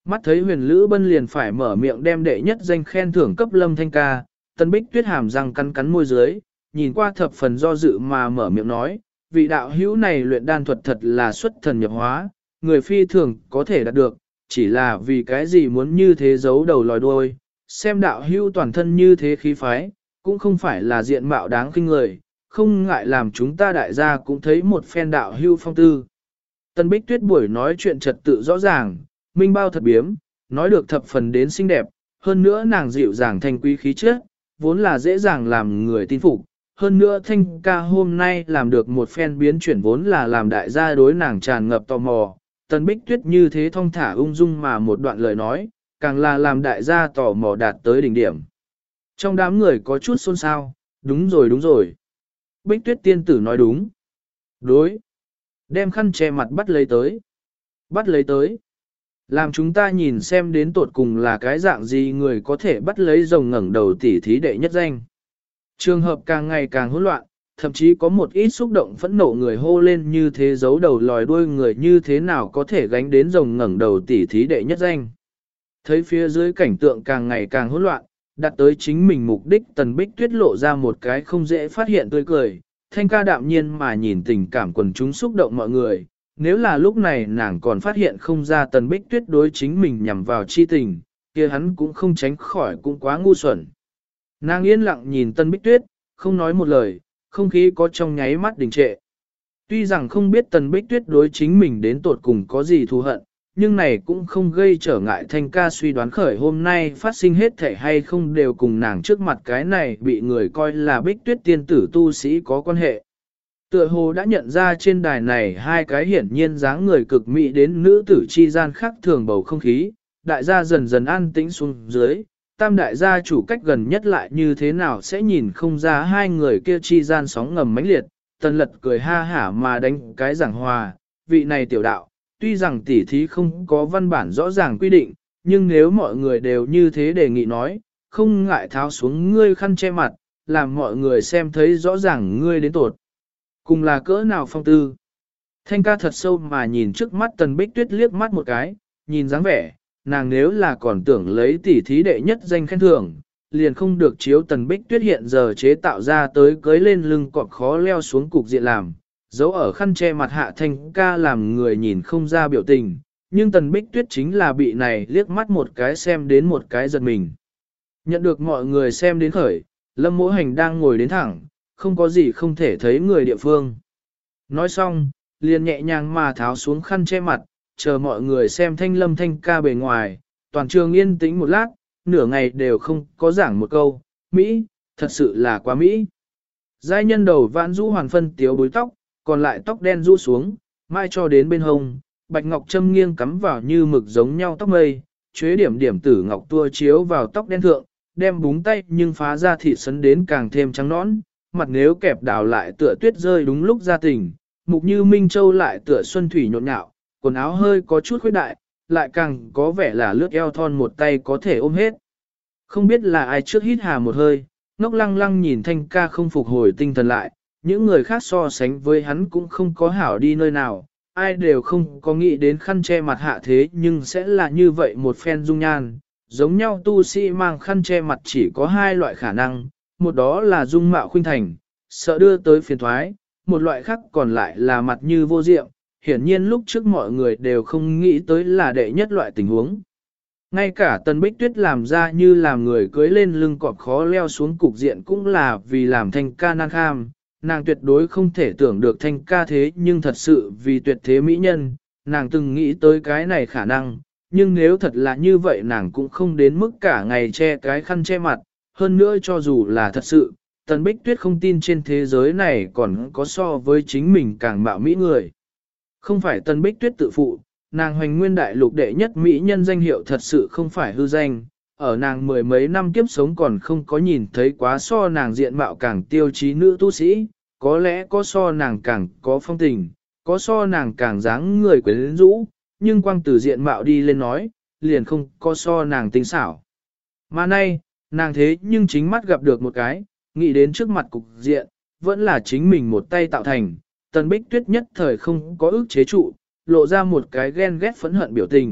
Mắt thấy Huyền Lữ Bân liền phải mở miệng đem đệ nhất danh khen thưởng cấp Lâm Thanh ca, Tân Bích Tuyết hàm răng cắn cắn môi dưới, nhìn qua thập phần do dự mà mở miệng nói, vị đạo hữu này luyện đan thuật thật là xuất thần nhập hóa, người phi thường có thể đạt được, chỉ là vì cái gì muốn như thế giấu đầu lòi đuôi, xem đạo hữu toàn thân như thế khí phái, cũng không phải là diện mạo đáng khinh người, không ngại làm chúng ta đại gia cũng thấy một phen đạo hữu phong tư. Tân Bích Tuyết buổi nói chuyện trật tự rõ ràng, minh bao thật biếm, nói được thập phần đến xinh đẹp, hơn nữa nàng dịu dàng thanh quý khí chất, vốn là dễ dàng làm người tin phục. Hơn nữa Thanh ca hôm nay làm được một phen biến chuyển vốn là làm đại gia đối nàng tràn ngập tò mò. Tân Bích Tuyết như thế thong thả ung dung mà một đoạn lời nói, càng là làm đại gia tò mò đạt tới đỉnh điểm. Trong đám người có chút xôn xao, đúng rồi đúng rồi. Bích Tuyết tiên tử nói đúng. Đối. Đem khăn che mặt bắt lấy tới. Bắt lấy tới. Làm chúng ta nhìn xem đến tột cùng là cái dạng gì người có thể bắt lấy rồng ngẩng đầu tỉ thí đệ nhất danh. Trường hợp càng ngày càng hỗn loạn, thậm chí có một ít xúc động phẫn nộ người hô lên như thế giấu đầu lòi đuôi người như thế nào có thể gánh đến rồng ngẩng đầu tỉ thí đệ nhất danh. Thấy phía dưới cảnh tượng càng ngày càng hỗn loạn, đặt tới chính mình mục đích Tần Bích Tuyết lộ ra một cái không dễ phát hiện tươi cười, Thanh ca đạm nhiên mà nhìn tình cảm quần chúng xúc động mọi người. Nếu là lúc này nàng còn phát hiện không ra Tần Bích Tuyết đối chính mình nhằm vào chi tình, kia hắn cũng không tránh khỏi cũng quá ngu xuẩn. Nàng yên lặng nhìn Tân Bích Tuyết, không nói một lời, không khí có trong nháy mắt đình trệ. Tuy rằng không biết Tần Bích Tuyết đối chính mình đến tột cùng có gì thù hận, nhưng này cũng không gây trở ngại Thanh ca suy đoán khởi hôm nay phát sinh hết thể hay không đều cùng nàng trước mặt cái này bị người coi là Bích Tuyết tiên tử tu sĩ có quan hệ. Tựa hồ đã nhận ra trên đài này hai cái hiển nhiên dáng người cực mỹ đến nữ tử chi gian khác thường bầu không khí, đại gia dần dần an tĩnh xuống dưới, tam đại gia chủ cách gần nhất lại như thế nào sẽ nhìn không ra hai người kia chi gian sóng ngầm mãnh liệt, Tần Lật cười ha hả mà đánh cái giảng hòa, vị này tiểu đạo, tuy rằng tỉ thí không có văn bản rõ ràng quy định, nhưng nếu mọi người đều như thế đề nghị nói, không ngại tháo xuống ngươi khăn che mặt, làm mọi người xem thấy rõ ràng ngươi đến tột. Cùng là cỡ nào phong tư. Thanh ca thật sâu mà nhìn trước mắt Tần Bích Tuyết liếc mắt một cái, nhìn dáng vẻ, nàng nếu là còn tưởng lấy tỉ thí đệ nhất danh khen thưởng, liền không được chiếu Tần Bích Tuyết hiện giờ chế tạo ra tới cưới lên lưng cọp khó leo xuống cục diện làm, dấu ở khăn che mặt hạ Thanh ca làm người nhìn không ra biểu tình, nhưng Tần Bích Tuyết chính là bị này liếc mắt một cái xem đến một cái giật mình. Nhận được mọi người xem đến khởi, Lâm Mỗ Hành đang ngồi đến thẳng, không có gì không thể thấy người địa phương. Nói xong, liền nhẹ nhàng mà tháo xuống khăn che mặt, chờ mọi người xem Thanh Lâm Thanh ca bề ngoài, toàn trường yên tĩnh một lát, nửa ngày đều không có giảng một câu, Mỹ, thật sự là quá Mỹ. Giai nhân đầu vãn rũ hoàn phân tiếu bối tóc, còn lại tóc đen rũ xuống, mai cho đến bên hông, bạch ngọc châm nghiêng cắm vào như mực giống nhau tóc mây, chế điểm điểm tử ngọc tua chiếu vào tóc đen thượng, đem búng tay nhưng phá ra thịt sấn đến càng thêm trắng nõn, mặt nếu kẹp đào lại tựa tuyết rơi đúng lúc ra tình, mục như Minh Châu lại tựa xuân thủy nhộn nhạo, quần áo hơi có chút khuếch đại, lại càng có vẻ là lướt eo thon một tay có thể ôm hết. Không biết là ai trước hít hà một hơi, ngốc lăng lăng nhìn Thanh ca không phục hồi tinh thần lại, những người khác so sánh với hắn cũng không có hảo đi nơi nào, ai đều không có nghĩ đến khăn che mặt hạ thế nhưng sẽ là như vậy một phen dung nhan. Giống nhau tu sĩ mang khăn che mặt chỉ có hai loại khả năng, một đó là dung mạo khuynh thành, sợ đưa tới phiền thoái, một loại khác còn lại là mặt như vô diệm, hiển nhiên lúc trước mọi người đều không nghĩ tới là đệ nhất loại tình huống. Ngay cả Tần Bích Tuyết làm ra như làm người cưới lên lưng cọp khó leo xuống cục diện cũng là vì làm Thanh ca nan kham, nàng tuyệt đối không thể tưởng được Thanh ca thế nhưng thật sự vì tuyệt thế mỹ nhân, nàng từng nghĩ tới cái này khả năng, nhưng nếu thật là như vậy nàng cũng không đến mức cả ngày che cái khăn che mặt, hơn nữa cho dù là thật sự, Tần Bích Tuyết không tin trên thế giới này còn có so với chính mình càng mạo mỹ người. Không phải Tần Bích Tuyết tự phụ, nàng hoành nguyên đại lục đệ nhất mỹ nhân danh hiệu thật sự không phải hư danh, ở nàng mười mấy năm kiếp sống còn không có nhìn thấy quá so nàng diện mạo càng tiêu chí nữ tu sĩ, có lẽ có so nàng càng có phong tình, có so nàng càng dáng người quyến rũ, nhưng quang từ diện mạo đi lên nói, liền không có so nàng tinh xảo. Mà nay, nàng thế nhưng chính mắt gặp được một cái, nghĩ đến trước mặt cục diện, vẫn là chính mình một tay tạo thành, Tần Bích Tuyết nhất thời không có ức chế trụ, lộ ra một cái ghen ghét phẫn hận biểu tình,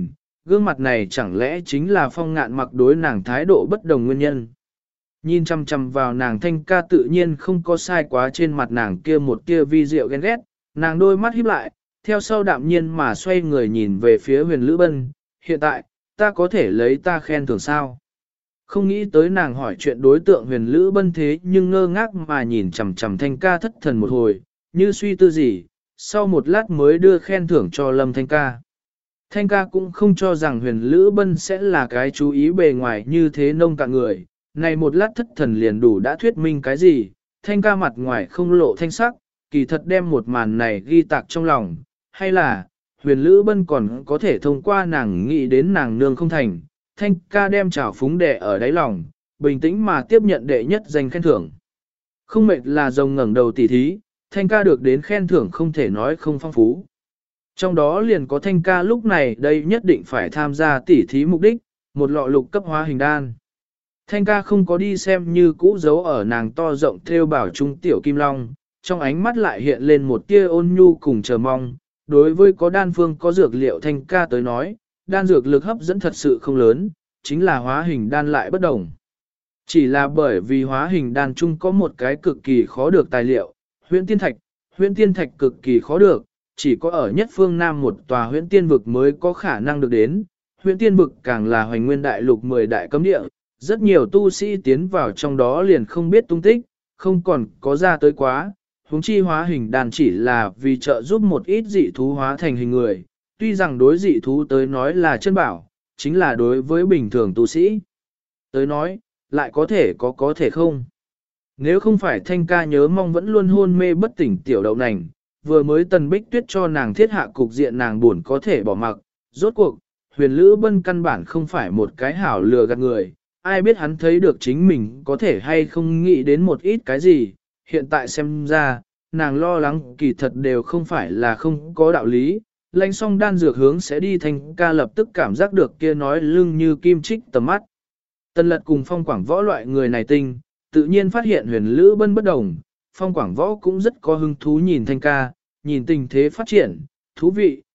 gương mặt này chẳng lẽ chính là Phong Ngạn mặc đối nàng thái độ bất đồng nguyên nhân. Nhìn chăm chăm vào nàng Thanh ca tự nhiên không có sai quá trên mặt nàng kia một kia vi diệu ghen ghét, nàng đôi mắt híp lại, theo sau đạm nhiên mà xoay người nhìn về phía Huyền Lữ Bân, hiện tại, ta có thể lấy ta khen thưởng sao? Không nghĩ tới nàng hỏi chuyện đối tượng Huyền Lữ Bân thế nhưng ngơ ngác mà nhìn chằm chằm Thanh ca thất thần một hồi, như suy tư gì, sau một lát mới đưa khen thưởng cho Lâm Thanh ca. Thanh ca cũng không cho rằng Huyền Lữ Bân sẽ là cái chú ý bề ngoài như thế nông cạn người, này một lát thất thần liền đủ đã thuyết minh cái gì, Thanh ca mặt ngoài không lộ thanh sắc, kỳ thật đem một màn này ghi tạc trong lòng, hay là, Huyền Lữ Bân còn có thể thông qua nàng nghĩ đến nàng nương không thành, Thanh ca đem trào phúng đẻ ở đáy lòng, bình tĩnh mà tiếp nhận đệ nhất danh khen thưởng. Không mệt là rồng ngẩng đầu tỉ thí, Thanh ca được đến khen thưởng không thể nói không phong phú. Trong đó liền có Thanh ca lúc này đây nhất định phải tham gia tỉ thí mục đích, một lọ lục cấp hóa hình đan. Thanh ca không có đi xem như cũ dấu ở nàng to rộng theo bảo trung tiểu kim long, trong ánh mắt lại hiện lên một tia ôn nhu cùng chờ mong. Đối với có đan phương có dược liệu Thanh ca tới nói, đan dược lực hấp dẫn thật sự không lớn, chính là hóa hình đan lại bất đồng. Chỉ là bởi vì hóa hình đan chung có một cái cực kỳ khó được tài liệu, huyễn tiên thạch cực kỳ khó được, chỉ có ở nhất phương Nam một tòa huyễn tiên vực mới có khả năng được đến. Huyễn tiên vực càng là hoành nguyên đại lục 10 đại cấm địa, rất nhiều tu sĩ tiến vào trong đó liền không biết tung tích, không còn có ra tới quá. Huống chi hóa hình đan chỉ là vì trợ giúp một ít dị thú hóa thành hình người, tuy rằng đối dị thú tới nói là chân bảo, chính là đối với bình thường tu sĩ. Tới nói, lại có thể không. Nếu không phải Thanh ca nhớ mong vẫn luôn hôn mê bất tỉnh tiểu đậu nành, vừa mới Tần Bích Tuyết cho nàng thiết hạ cục diện nàng buồn có thể bỏ mặc, rốt cuộc, Huyền Lữ Bân căn bản không phải một cái hảo lừa gạt người, ai biết hắn thấy được chính mình có thể hay không nghĩ đến một ít cái gì, hiện tại xem ra, nàng lo lắng kỳ thật đều không phải là không có đạo lý, lãnh song đan dược hướng sẽ đi. Thanh ca lập tức cảm giác được kia nói lưng như kim chích tầm mắt. Tần Lật cùng Phong Quảng Võ loại người này tinh, tự nhiên phát hiện Huyền Lữ Bân bất đồng, Phong Quảng Võ cũng rất có hứng thú nhìn Thanh ca, nhìn tình thế phát triển, thú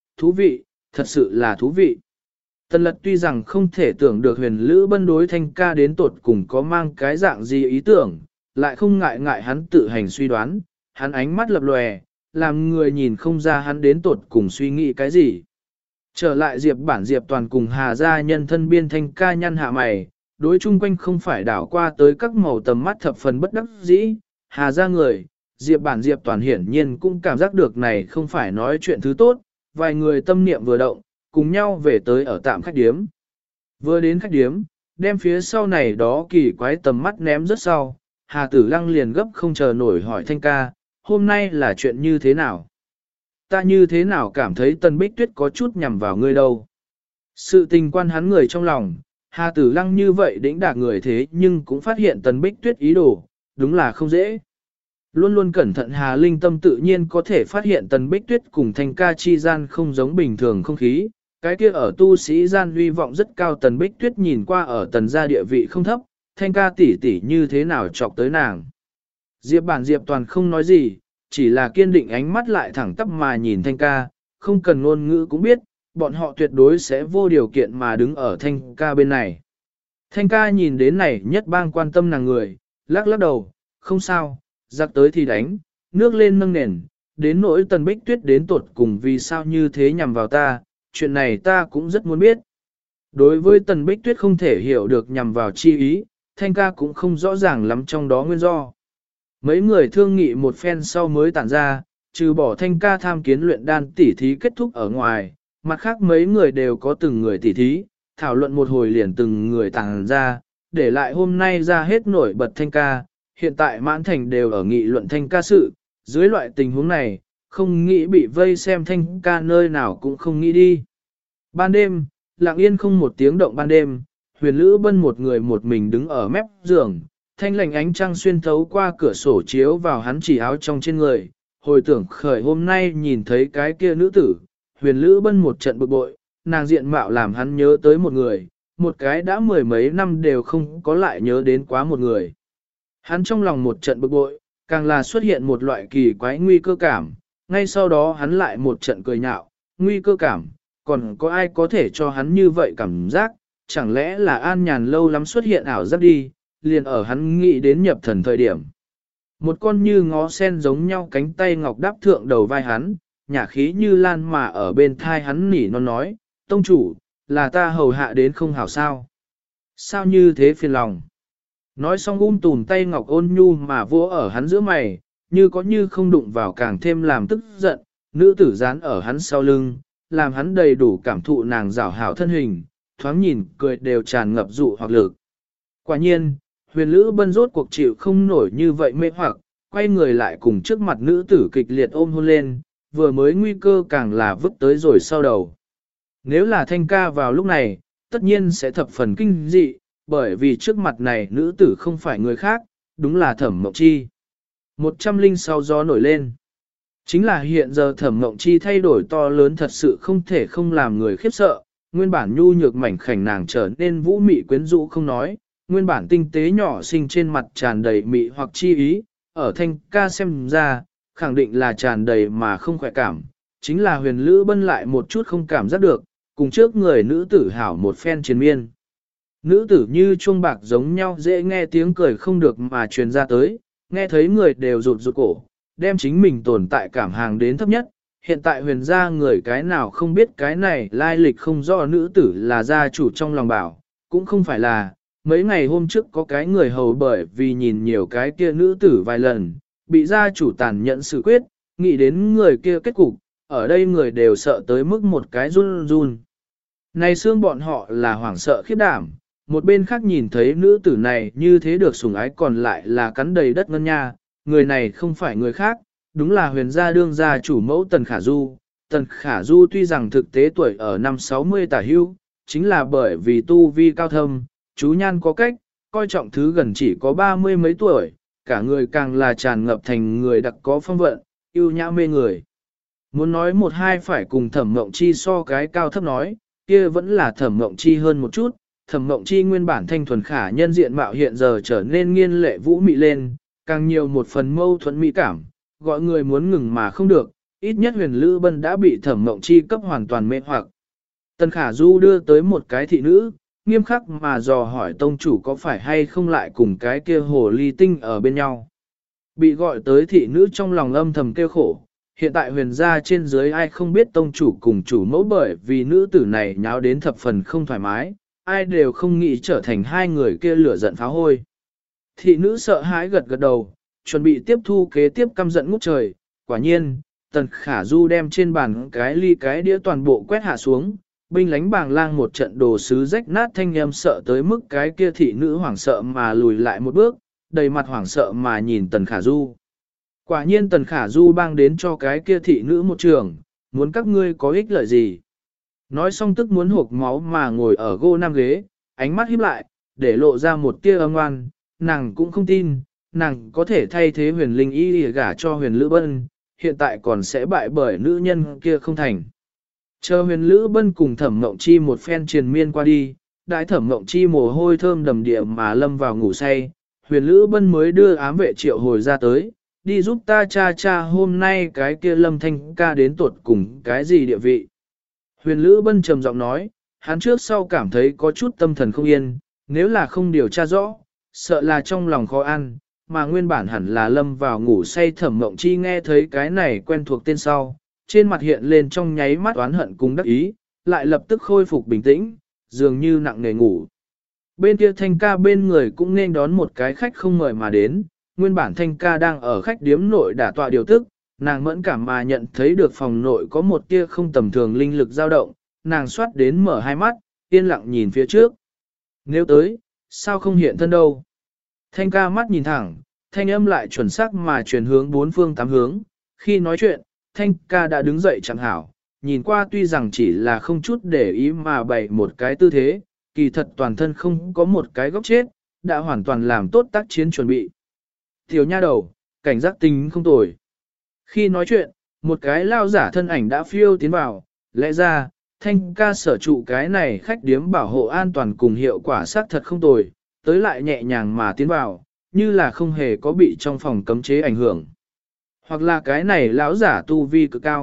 vị, thật sự là thú vị. Tần Lật tuy rằng không thể tưởng được Huyền Lữ Bân đối Thanh ca đến tột cùng có mang cái dạng gì ý tưởng, lại không ngại hắn tự hành suy đoán, hắn ánh mắt lập lòe, làm người nhìn không ra hắn đến tột cùng suy nghĩ cái gì. Trở lại Diệp Toàn cùng Hà gia nhân thân biên Thanh ca nhăn hạ mày, đối chung quanh không phải đảo qua tới các màu tầm mắt thập phần bất đắc dĩ, Hà gia người, Diệp Toàn hiển nhiên cũng cảm giác được này không phải nói chuyện thứ tốt, vài người tâm niệm vừa động, cùng nhau về tới ở tạm khách điếm. Vừa đến khách điếm, đem phía sau này đó kỳ quái tầm mắt ném rất sau, Hà Tử Lăng liền gấp không chờ nổi hỏi Thanh ca, hôm nay là chuyện như thế nào? Ta như thế nào cảm thấy Tần Bích Tuyết có chút nhằm vào ngươi đâu? Sự tình quan hắn người trong lòng, Hà Tử Lăng như vậy đĩnh đạc người thế nhưng cũng phát hiện Tần Bích Tuyết ý đồ, đúng là không dễ. Luôn luôn cẩn thận Hà Linh Tâm tự nhiên có thể phát hiện Tần Bích Tuyết cùng Thanh ca chi gian không giống bình thường không khí, cái kia ở tu sĩ gian uy vọng rất cao. Tần Bích Tuyết nhìn qua ở Tần gia địa vị không thấp, Thanh ca tỷ tỷ như thế nào chọc tới nàng. Diệp Toàn không nói gì, chỉ là kiên định ánh mắt lại thẳng tắp mà nhìn Thanh ca, không cần ngôn ngữ cũng biết, bọn họ tuyệt đối sẽ vô điều kiện mà đứng ở Thanh ca bên này. Thanh ca nhìn đến này nhất bang quan tâm nàng người, lắc đầu, không sao, giặc tới thì đánh, nước lên nâng nền, đến nỗi Tần Bích Tuyết đến tột cùng vì sao như thế nhằm vào ta, chuyện này ta cũng rất muốn biết. Đối với Tần Bích Tuyết không thể hiểu được nhằm vào chi ý, Thanh ca cũng không rõ ràng lắm trong đó nguyên do. Mấy người thương nghị một phen sau mới tản ra, trừ bỏ Thanh ca tham kiến luyện đan tỉ thí kết thúc ở ngoài, mặt khác mấy người đều có từng người tỉ thí, thảo luận một hồi liền từng người tản ra, để lại hôm nay ra hết nổi bật Thanh ca, hiện tại mãn thành đều ở nghị luận Thanh ca sự, dưới loại tình huống này, không nghĩ bị vây xem Thanh ca nơi nào cũng không nghĩ đi. Ban đêm, lặng yên không một tiếng động ban đêm, Huyền Lữ Bân một người một mình đứng ở mép giường, thanh lành ánh trăng xuyên thấu qua cửa sổ chiếu vào hắn chỉ áo trong trên người, hồi tưởng khởi hôm nay nhìn thấy cái kia nữ tử, Huyền Lữ Bân một trận bực bội, nàng diện mạo làm hắn nhớ tới một người, một cái đã mười mấy năm đều không có lại nhớ đến quá một người. Hắn trong lòng một trận bực bội, càng là xuất hiện một loại kỳ quái nguy cơ cảm, ngay sau đó hắn lại một trận cười nhạo, nguy cơ cảm, còn có ai có thể cho hắn như vậy cảm giác, chẳng lẽ là An Nhàn lâu lắm xuất hiện ảo giác đi, liền ở hắn nghĩ đến nhập thần thời điểm. Một con như ngó sen giống nhau cánh tay ngọc đáp thượng đầu vai hắn, nhả khí như lan mà ở bên thai hắn nỉ non nói, tông chủ, là ta hầu hạ đến không hảo sao. Sao như thế phiền lòng. Nói xong tùm tay ngọc ôn nhu mà vỗ ở hắn giữa mày, như có như không đụng vào càng thêm làm tức giận, nữ tử dán ở hắn sau lưng, làm hắn đầy đủ cảm thụ nàng rảo hảo thân hình, thoáng nhìn cười đều tràn ngập dụ hoặc lực. Quả nhiên, huyền lữ bân rốt cuộc chịu không nổi như vậy mê hoặc, quay người lại cùng trước mặt nữ tử kịch liệt ôm hôn lên, vừa mới nguy cơ càng là vứt tới rồi sau đầu. Nếu là Thanh ca vào lúc này, tất nhiên sẽ thập phần kinh dị, bởi vì trước mặt này nữ tử không phải người khác, đúng là Thẩm Mộng Chi. 106 gió nổi lên. Chính là hiện giờ Thẩm Mộng Chi thay đổi to lớn thật sự không thể không làm người khiếp sợ, nguyên bản nhu nhược mảnh khảnh nàng trở nên vũ mị quyến rũ không nói, nguyên bản tinh tế nhỏ xinh trên mặt tràn đầy mị hoặc chi ý, ở Thanh ca xem ra, khẳng định là tràn đầy mà không khỏe cảm, chính là huyền lữ bân lại một chút không cảm giác được, cùng trước người nữ tử hảo một phen chiến miên. Nữ tử như chuông bạc giống nhau dễ nghe tiếng cười không được mà truyền ra tới, nghe thấy người đều rụt rụt cổ, đem chính mình tồn tại cảm hàng đến thấp nhất. Hiện tại huyền gia người cái nào không biết cái này lai lịch không rõ nữ tử là gia chủ trong lòng bảo, cũng không phải là, mấy ngày hôm trước có cái người hầu bởi vì nhìn nhiều cái kia nữ tử vài lần, bị gia chủ tàn nhẫn xử quyết, nghĩ đến người kia kết cục, ở đây người đều sợ tới mức một cái run run. Này xương bọn họ là hoảng sợ khiếp đảm, một bên khác nhìn thấy nữ tử này như thế được sủng ái còn lại là cắn đầy đất ngân nha, người này không phải người khác, đúng là huyền gia đương gia chủ mẫu Tần Khả Du. Tần Khả Du tuy rằng thực tế tuổi ở năm 60 tả hưu, chính là bởi vì tu vi cao thâm, chú nhan có cách, coi trọng thứ gần chỉ có 30 mấy tuổi, cả người càng là tràn ngập thành người đặc có phong vận, yêu nhã mê người. Muốn nói một hai phải cùng Thẩm Mộng Chi so cái cao thấp nói, kia vẫn là Thẩm Mộng Chi hơn một chút. Thẩm Mộng Chi nguyên bản thanh thuần khả nhân diện mạo hiện giờ trở nên nghiên lệ vũ mị lên, càng nhiều một phần mâu thuẫn mỹ cảm, gọi người muốn ngừng mà không được, ít nhất huyền lữ bân đã bị Thẩm Mộng Chi cấp hoàn toàn mê hoặc. Tần Khả Du đưa tới một cái thị nữ, nghiêm khắc mà dò hỏi tông chủ có phải hay không lại cùng cái kia hồ ly tinh ở bên nhau. Bị gọi tới thị nữ trong lòng âm thầm kêu khổ, hiện tại huyền gia trên dưới ai không biết tông chủ cùng chủ mẫu bởi vì nữ tử này nháo đến thập phần không thoải mái, ai đều không nghĩ trở thành hai người kia lửa giận pháo hôi. Thị nữ sợ hãi gật gật đầu, chuẩn bị tiếp thu kế tiếp căm giận ngút trời, quả nhiên, Tần Khả Du đem trên bàn cái ly cái đĩa toàn bộ quét hạ xuống, binh lánh bàng lang một trận đồ sứ rách nát thanh âm sợ tới mức cái kia thị nữ hoảng sợ mà lùi lại một bước, đầy mặt hoảng sợ mà nhìn Tần Khả Du. Quả nhiên Tần Khả Du bang đến cho cái kia thị nữ một trường, muốn các ngươi có ích lợi gì. Nói xong tức muốn hộp máu mà ngồi ở gô nam ghế, ánh mắt híp lại, để lộ ra một tia âm ngoan, nàng cũng không tin, nàng có thể thay thế huyền linh y gả cho huyền lữ bân, hiện tại còn sẽ bại bởi nữ nhân kia không thành. Chờ huyền lữ bân cùng Thẩm Mộng Chi một phen triền miên qua đi, đại Thẩm Mộng Chi mồ hôi thơm đầm địa mà lâm vào ngủ say, huyền lữ bân mới đưa ám vệ triệu hồi ra tới, đi giúp ta cha hôm nay cái kia lâm thanh ca đến tuột cùng cái gì địa vị. Huyền lữ bân trầm giọng nói, hắn trước sau cảm thấy có chút tâm thần không yên, nếu là không điều tra rõ, sợ là trong lòng khó ăn, mà nguyên bản hẳn là lâm vào ngủ say Thẩm Mộng Chi nghe thấy cái này quen thuộc tên sau, trên mặt hiện lên trong nháy mắt oán hận cùng đắc ý, lại lập tức khôi phục bình tĩnh, dường như nặng nề ngủ. Bên kia Thanh ca bên người cũng nên đón một cái khách không mời mà đến, nguyên bản Thanh ca đang ở khách điếm nội đả tọa điều tức, nàng mẫn cảm mà nhận thấy được phòng nội có một tia không tầm thường linh lực dao động, nàng xoát đến mở hai mắt, yên lặng nhìn phía trước. Nếu tới, sao không hiện thân đâu? Thanh ca mắt nhìn thẳng, thanh âm lại chuẩn xác mà truyền hướng bốn phương tám hướng, khi nói chuyện, Thanh ca đã đứng dậy chẳng hảo, nhìn qua tuy rằng chỉ là không chút để ý mà bày một cái tư thế, kỳ thật toàn thân không có một cái góc chết, đã hoàn toàn làm tốt tác chiến chuẩn bị. Tiểu nha đầu, cảnh giác tính không tồi. Khi nói chuyện, một cái lao giả thân ảnh đã phiêu tiến vào, lẽ ra, Thanh ca sở trụ cái này khách điếm bảo hộ an toàn cùng hiệu quả xác thật không tồi, tới lại nhẹ nhàng mà tiến vào, như là không hề có bị trong phòng cấm chế ảnh hưởng. Hoặc là cái này lão giả tu vi cực cao,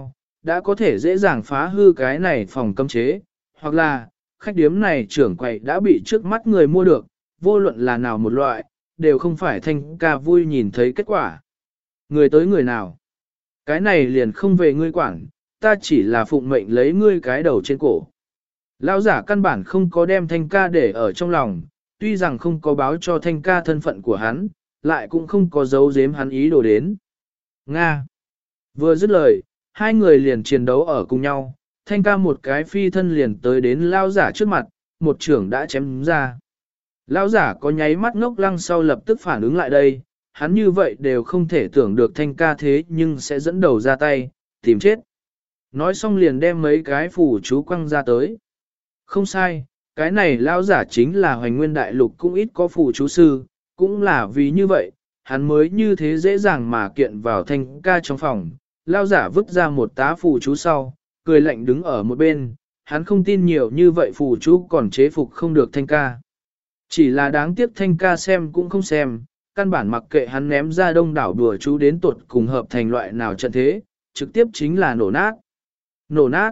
đã có thể dễ dàng phá hư cái này phòng cấm chế, hoặc là, khách điếm này trưởng quầy đã bị trước mắt người mua được, vô luận là nào một loại, đều không phải Thanh ca vui nhìn thấy kết quả. Người tới người nào? Cái này liền không về ngươi quản, ta chỉ là phụng mệnh lấy ngươi cái đầu trên cổ. Lão giả căn bản không có đem Thanh ca để ở trong lòng, tuy rằng không có báo cho Thanh ca thân phận của hắn, lại cũng không có giấu giếm hắn ý đồ đến. Nga! Vừa dứt lời, hai người liền chiến đấu ở cùng nhau, Thanh ca một cái phi thân liền tới đến lão giả trước mặt, một trưởng đã chém ra. Lão giả có nháy mắt ngốc lăng sau lập tức phản ứng lại đây, hắn như vậy đều không thể tưởng được Thanh ca thế nhưng sẽ dẫn đầu ra tay, tìm chết. Nói xong liền đem mấy cái phù chú quăng ra tới. Không sai, cái này lão giả chính là Hoành Nguyên Đại Lục cũng ít có phù chú sư, cũng là vì như vậy, hắn mới như thế dễ dàng mà kiện vào Thanh ca trong phòng. Lão giả vứt ra một tá phù chú sau, cười lạnh đứng ở một bên, hắn không tin nhiều như vậy phù chú còn chế phục không được Thanh ca. Chỉ là đáng tiếc Thanh ca xem cũng không xem, căn bản mặc kệ hắn ném ra đông đảo đùa chú đến tuột cùng hợp thành loại nào trận thế, trực tiếp chính là nổ nát. Nổ nát,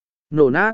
nổ nát,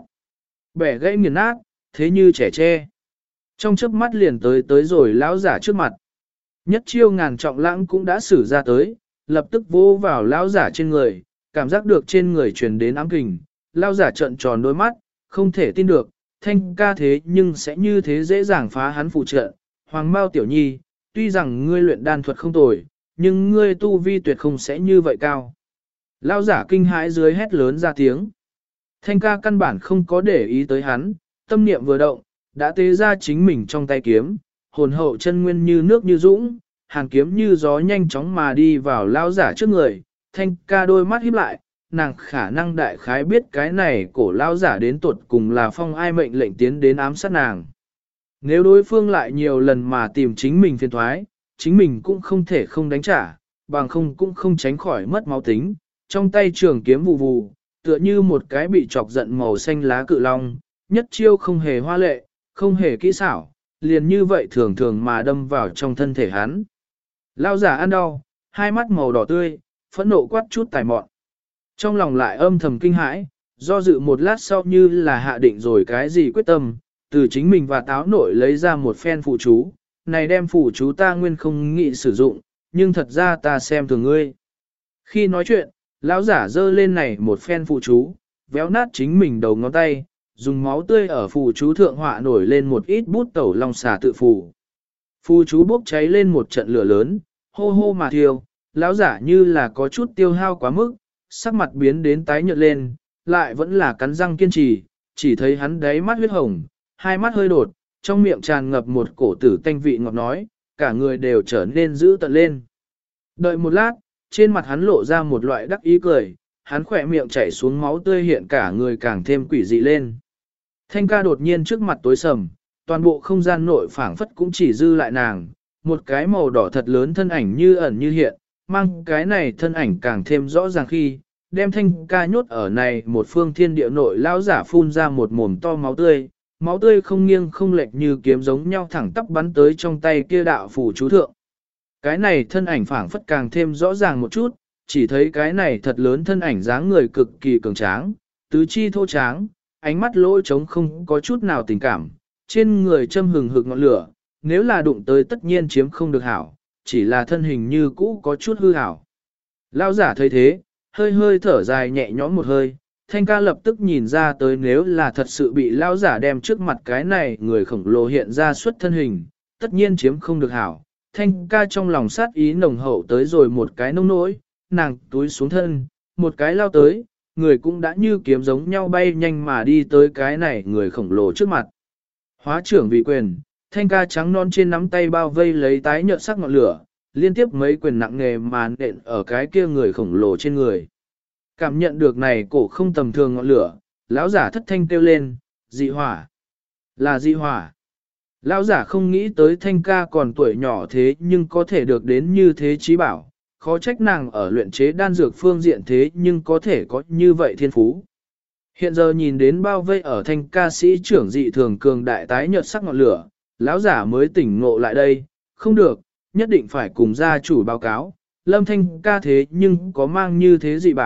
bẻ gãy nghiền nát, thế như trẻ tre. Trong chớp mắt liền tới rồi lão giả trước mặt. Nhất chiêu ngàn trọng lãng cũng đã sử ra tới, lập tức vô vào lão giả trên người, cảm giác được trên người truyền đến ám kình. Lão giả trợn tròn đôi mắt, không thể tin được, Thanh ca thế nhưng sẽ như thế dễ dàng phá hắn phụ trận. Hoàng Mao tiểu nhi, tuy rằng ngươi luyện đan thuật không tồi, nhưng ngươi tu vi tuyệt không sẽ như vậy cao. Lão giả kinh hãi dưới hét lớn ra tiếng. Thanh ca căn bản không có để ý tới hắn, tâm niệm vừa động, đã tế ra chính mình trong tay kiếm, hồn hậu chân nguyên như nước như dũng, hàn kiếm như gió nhanh chóng mà đi vào lão giả trước người. Thanh ca đôi mắt híp lại, nàng khả năng đại khái biết cái này cổ lão giả đến tuột cùng là phong ai mệnh lệnh tiến đến ám sát nàng. Nếu đối phương lại nhiều lần mà tìm chính mình phiền thoái, chính mình cũng không thể không đánh trả, bằng không cũng không tránh khỏi mất máu tính. Trong tay trường kiếm vù vù, tựa như một cái bị chọc giận màu xanh lá cự long, nhất chiêu không hề hoa lệ, không hề kỹ xảo, liền như vậy thường thường mà đâm vào trong thân thể hắn. Lao giả ăn đau, hai mắt màu đỏ tươi, phẫn nộ quát chút tài mọn. Trong lòng lại âm thầm kinh hãi, do dự một lát sau như là hạ định rồi cái gì quyết tâm, từ chính mình và táo nội lấy ra một phen phụ chú, này đem phụ chú ta nguyên không nghĩ sử dụng, nhưng thật ra ta xem thường ngươi. Khi nói chuyện, lão giả giơ lên này một phen phụ chú, véo nát chính mình đầu ngón tay, dùng máu tươi ở phụ chú thượng họa nổi lên một ít bút tẩu long xà tự phù. Phụ chú bốc cháy lên một trận lửa lớn, hô hô mà thiêu, lão giả như là có chút tiêu hao quá mức, sắc mặt biến đến tái nhợt lên, lại vẫn là cắn răng kiên trì, chỉ thấy hắn đáy mắt huyết hồng, hai mắt hơi đột, trong miệng tràn ngập một cổ tử tanh vị ngọt nói, cả người đều trở nên dữ tợn lên. Đợi một lát, trên mặt hắn lộ ra một loại đắc ý cười, hắn khỏe miệng chảy xuống máu tươi hiện cả người càng thêm quỷ dị lên. Thanh ca đột nhiên trước mặt tối sầm, toàn bộ không gian nội phảng phất cũng chỉ dư lại nàng, một cái màu đỏ thật lớn thân ảnh như ẩn như hiện, mang cái này thân ảnh càng thêm rõ ràng khi, đem Thanh ca nhốt ở này một phương thiên địa nội lão giả phun ra một mồm to máu tươi không nghiêng không lệch như kiếm giống nhau thẳng tắp bắn tới trong tay kia đạo phủ chú thượng. Cái này thân ảnh phảng phất càng thêm rõ ràng một chút, chỉ thấy cái này thật lớn thân ảnh dáng người cực kỳ cường tráng, tứ chi thô tráng, ánh mắt lỗ trống không có chút nào tình cảm, trên người châm hừng hực ngọn lửa, nếu là đụng tới tất nhiên chiếm không được hảo, chỉ là thân hình như cũ có chút hư hảo. Lão giả thấy thế, hơi hơi thở dài nhẹ nhõm một hơi, Thanh ca lập tức nhìn ra tới nếu là thật sự bị lão giả đem trước mặt cái này người khổng lồ hiện ra xuất thân hình, tất nhiên chiếm không được hảo. Thanh ca trong lòng sát ý nồng hậu tới rồi một cái nông nỗi, nàng túi xuống thân, một cái lao tới, người cũng đã như kiếm giống nhau bay nhanh mà đi tới cái này người khổng lồ trước mặt. Hóa trưởng vị quyền, Thanh ca trắng non trên nắm tay bao vây lấy tái nhợt sắc ngọn lửa, liên tiếp mấy quyền nặng nghề mà nện ở cái kia người khổng lồ trên người. Cảm nhận được này cổ không tầm thường ngọn lửa, lão giả thất thanh kêu lên, dị hỏa, là dị hỏa. Lão giả không nghĩ tới Thanh ca còn tuổi nhỏ thế nhưng có thể được đến như thế trí bảo, khó trách nàng ở luyện chế đan dược phương diện thế nhưng có thể có như vậy thiên phú. Hiện giờ nhìn đến bao vây ở Thanh ca sĩ trưởng dị thường cường đại tái nhợt sắc ngọn lửa, lão giả mới tỉnh ngộ lại đây, không được, nhất định phải cùng gia chủ báo cáo, Lâm Thanh ca thế nhưng có mang như thế dị bảo,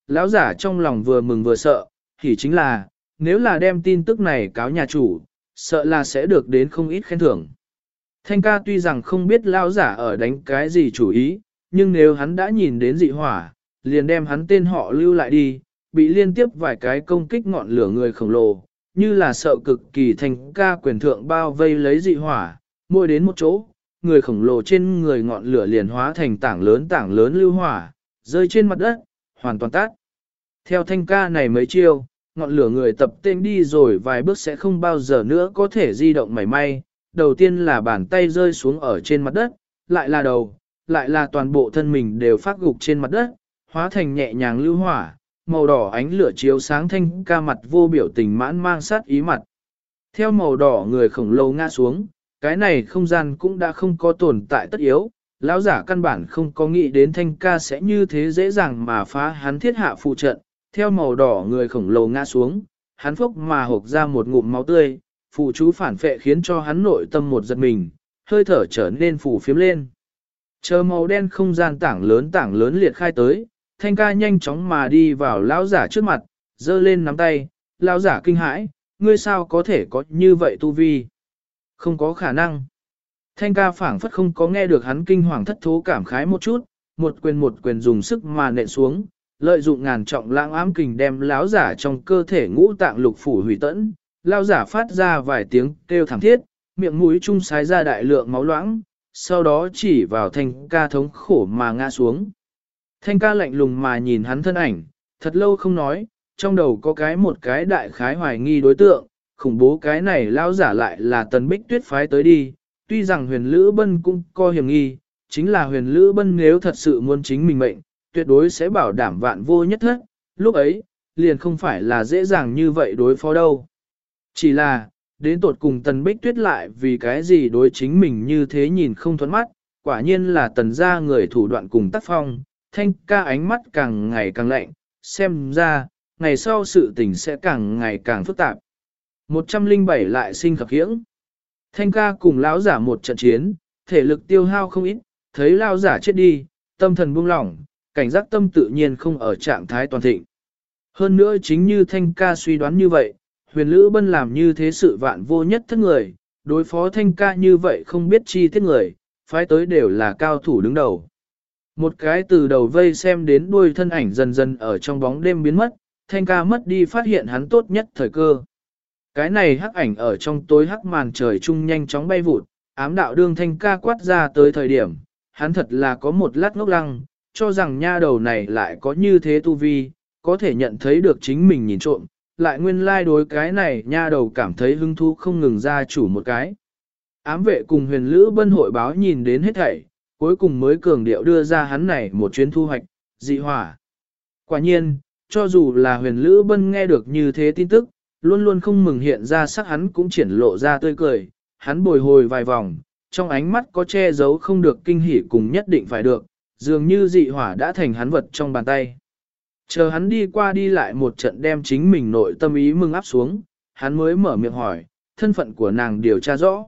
lão giả trong lòng vừa mừng vừa sợ, thì chính là, nếu là đem tin tức này cáo nhà chủ, sợ là sẽ được đến không ít khen thưởng. Thanh ca tuy rằng không biết lão giả ở đánh cái gì chủ ý, nhưng nếu hắn đã nhìn đến dị hỏa, liền đem hắn tên họ lưu lại đi, bị liên tiếp vài cái công kích ngọn lửa người khổng lồ, như là sợ cực kỳ. Thanh ca quyền thượng bao vây lấy dị hỏa, mỗi đến một chỗ, người khổng lồ trên người ngọn lửa liền hóa thành tảng lớn lưu hỏa, rơi trên mặt đất, hoàn toàn tắt. Theo thanh ca này mấy chiêu, ngọn lửa người tập tên đi rồi vài bước sẽ không bao giờ nữa có thể di động mảy may. Đầu tiên là bàn tay rơi xuống ở trên mặt đất, lại là đầu, lại là toàn bộ thân mình đều phát gục trên mặt đất, hóa thành nhẹ nhàng lưu hỏa, màu đỏ ánh lửa chiếu sáng thanh ca mặt vô biểu tình mãn mang sát ý mặt. Theo màu đỏ người khổng lồ ngã xuống, cái này không gian cũng đã không có tồn tại tất yếu, lão giả căn bản không có nghĩ đến thanh ca sẽ như thế dễ dàng mà phá hắn thiết hạ phù trận. Theo màu đỏ người khổng lồ ngã xuống, hắn phốc mà hộc ra một ngụm máu tươi, phù chú phản phệ khiến cho hắn nội tâm một giật mình, hơi thở trở nên phù phiếm lên. Chờ màu đen không gian tảng lớn liệt khai tới, thanh ca nhanh chóng mà đi vào lão giả trước mặt, giơ lên nắm tay, lão giả kinh hãi, ngươi sao có thể có như vậy tu vi? Không có khả năng. Thanh ca phảng phất không có nghe được hắn kinh hoàng thất thố cảm khái một chút, một quyền dùng sức mà nện xuống, lợi dụng ngàn trọng lãng ám kình đem lão giả trong cơ thể ngũ tạng lục phủ hủy tẫn, lão giả phát ra vài tiếng kêu thảm thiết, miệng mũi trung sái ra đại lượng máu loãng, sau đó chỉ vào thanh ca thống khổ mà ngã xuống. Thanh ca lạnh lùng mà nhìn hắn thân ảnh, thật lâu không nói, trong đầu có một cái đại khái hoài nghi đối tượng, khủng bố cái này lão giả lại là Tần Bích Tuyết phái tới đi, tuy rằng Huyền Lữ Bân cũng có hiểm nghi, chính là Huyền Lữ Bân nếu thật sự muốn chính mình mệnh, tuyệt đối sẽ bảo đảm vạn vô nhất thất, lúc ấy, liền không phải là dễ dàng như vậy đối phó đâu. Chỉ là, đến tột cùng Tần Bích Tuyết lại vì cái gì đối chính mình như thế nhìn không thuẫn mắt, quả nhiên là Tần gia người thủ đoạn cùng tác phong, thanh ca ánh mắt càng ngày càng lạnh, xem ra, ngày sau sự tình sẽ càng ngày càng phức tạp. 107 lại sinh khập khiễng. Thanh ca cùng lão giả một trận chiến, thể lực tiêu hao không ít, thấy lão giả chết đi, tâm thần buông lỏng, cảnh giác tâm tự nhiên không ở trạng thái toàn thịnh. Hơn nữa chính như thanh ca suy đoán như vậy, Huyền Lữ Bân làm như thế sự vạn vô nhất thất người, đối phó thanh ca như vậy không biết chi tiết người, phái tới đều là cao thủ đứng đầu. Một cái từ đầu vây xem đến đuôi thân ảnh dần dần ở trong bóng đêm biến mất, thanh ca mất đi phát hiện hắn tốt nhất thời cơ. Cái này hắc ảnh ở trong tối hắc màn trời trung nhanh chóng bay vụt, ám đạo đương thanh ca quát ra tới thời điểm, hắn thật là có một lát ngốc lăng, cho rằng nha đầu này lại có như thế tu vi, có thể nhận thấy được chính mình nhìn trộm, lại nguyên lai đối cái này nha đầu cảm thấy hứng thú không ngừng ra chủ một cái. Ám vệ cùng Huyền Lữ Bân hội báo nhìn đến hết thảy, cuối cùng mới cường điệu đưa ra hắn này một chuyến thu hoạch, dị hỏa. Quả nhiên, cho dù là Huyền Lữ Bân nghe được như thế tin tức, luôn luôn không mừng hiện ra sắc hắn cũng triển lộ ra tươi cười, hắn bồi hồi vài vòng, trong ánh mắt có che giấu không được kinh hỉ cùng nhất định phải được, dường như dị hỏa đã thành hắn vật trong bàn tay. Chờ hắn đi qua đi lại một trận đem chính mình nội tâm ý mừng áp xuống, hắn mới mở miệng hỏi, thân phận của nàng điều tra rõ.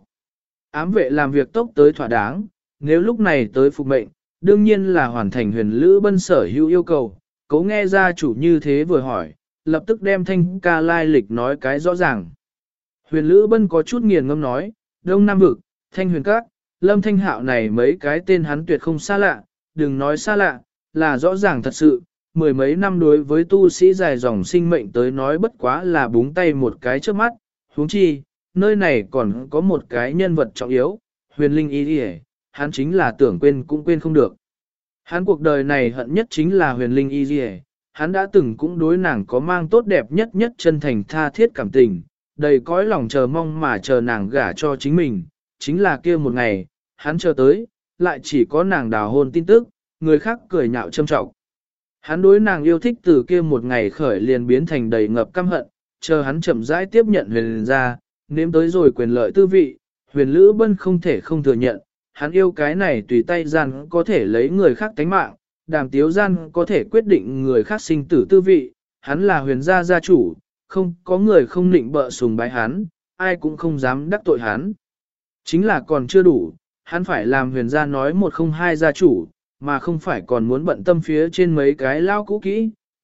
Ám vệ làm việc tốc tới thỏa đáng, nếu lúc này tới phục mệnh, đương nhiên là hoàn thành Huyền Lữ Bân sở hữu yêu cầu, cố nghe gia chủ như thế vừa hỏi, lập tức đem thanh ca lai lịch nói cái rõ ràng. Huyền Lữ Bân có chút nghiền ngâm nói, Đông Nam Vực, Thanh Huyền Các, Lâm Thanh Hạo này mấy cái tên hắn tuyệt không xa lạ, đừng nói xa lạ, là rõ ràng thật sự, mười mấy năm đối với tu sĩ dài dòng sinh mệnh tới nói bất quá là búng tay một cái trước mắt, huống chi, nơi này còn có một cái nhân vật trọng yếu, Huyền Linh Y Điề, hắn chính là tưởng quên cũng quên không được. Hắn cuộc đời này hận nhất chính là Huyền Linh Y Điề, hắn đã từng cũng đối nàng có mang tốt đẹp nhất nhất chân thành tha thiết cảm tình, đầy cõi lòng chờ mong mà chờ nàng gả cho chính mình, chính là kia một ngày, hắn chờ tới, lại chỉ có nàng đào hôn tin tức, người khác cười nhạo châm trọng. Hắn đối nàng yêu thích từ kia một ngày khởi liền biến thành đầy ngập căm hận, chờ hắn chậm rãi tiếp nhận Huyền ra, nếm tới rồi quyền lợi tư vị, Huyền Lữ Bân không thể không thừa nhận, hắn yêu cái này tùy tay gian có thể lấy người khác tánh mạng, Đàm Tiếu gian có thể quyết định người khác sinh tử tư vị, hắn là Huyền gia gia chủ, không có người không nịnh bợ sùng bái hắn, ai cũng không dám đắc tội hắn. Chính là còn chưa đủ, hắn phải làm Huyền gia nói một không hai gia chủ, mà không phải còn muốn bận tâm phía trên mấy cái lao cũ kỹ,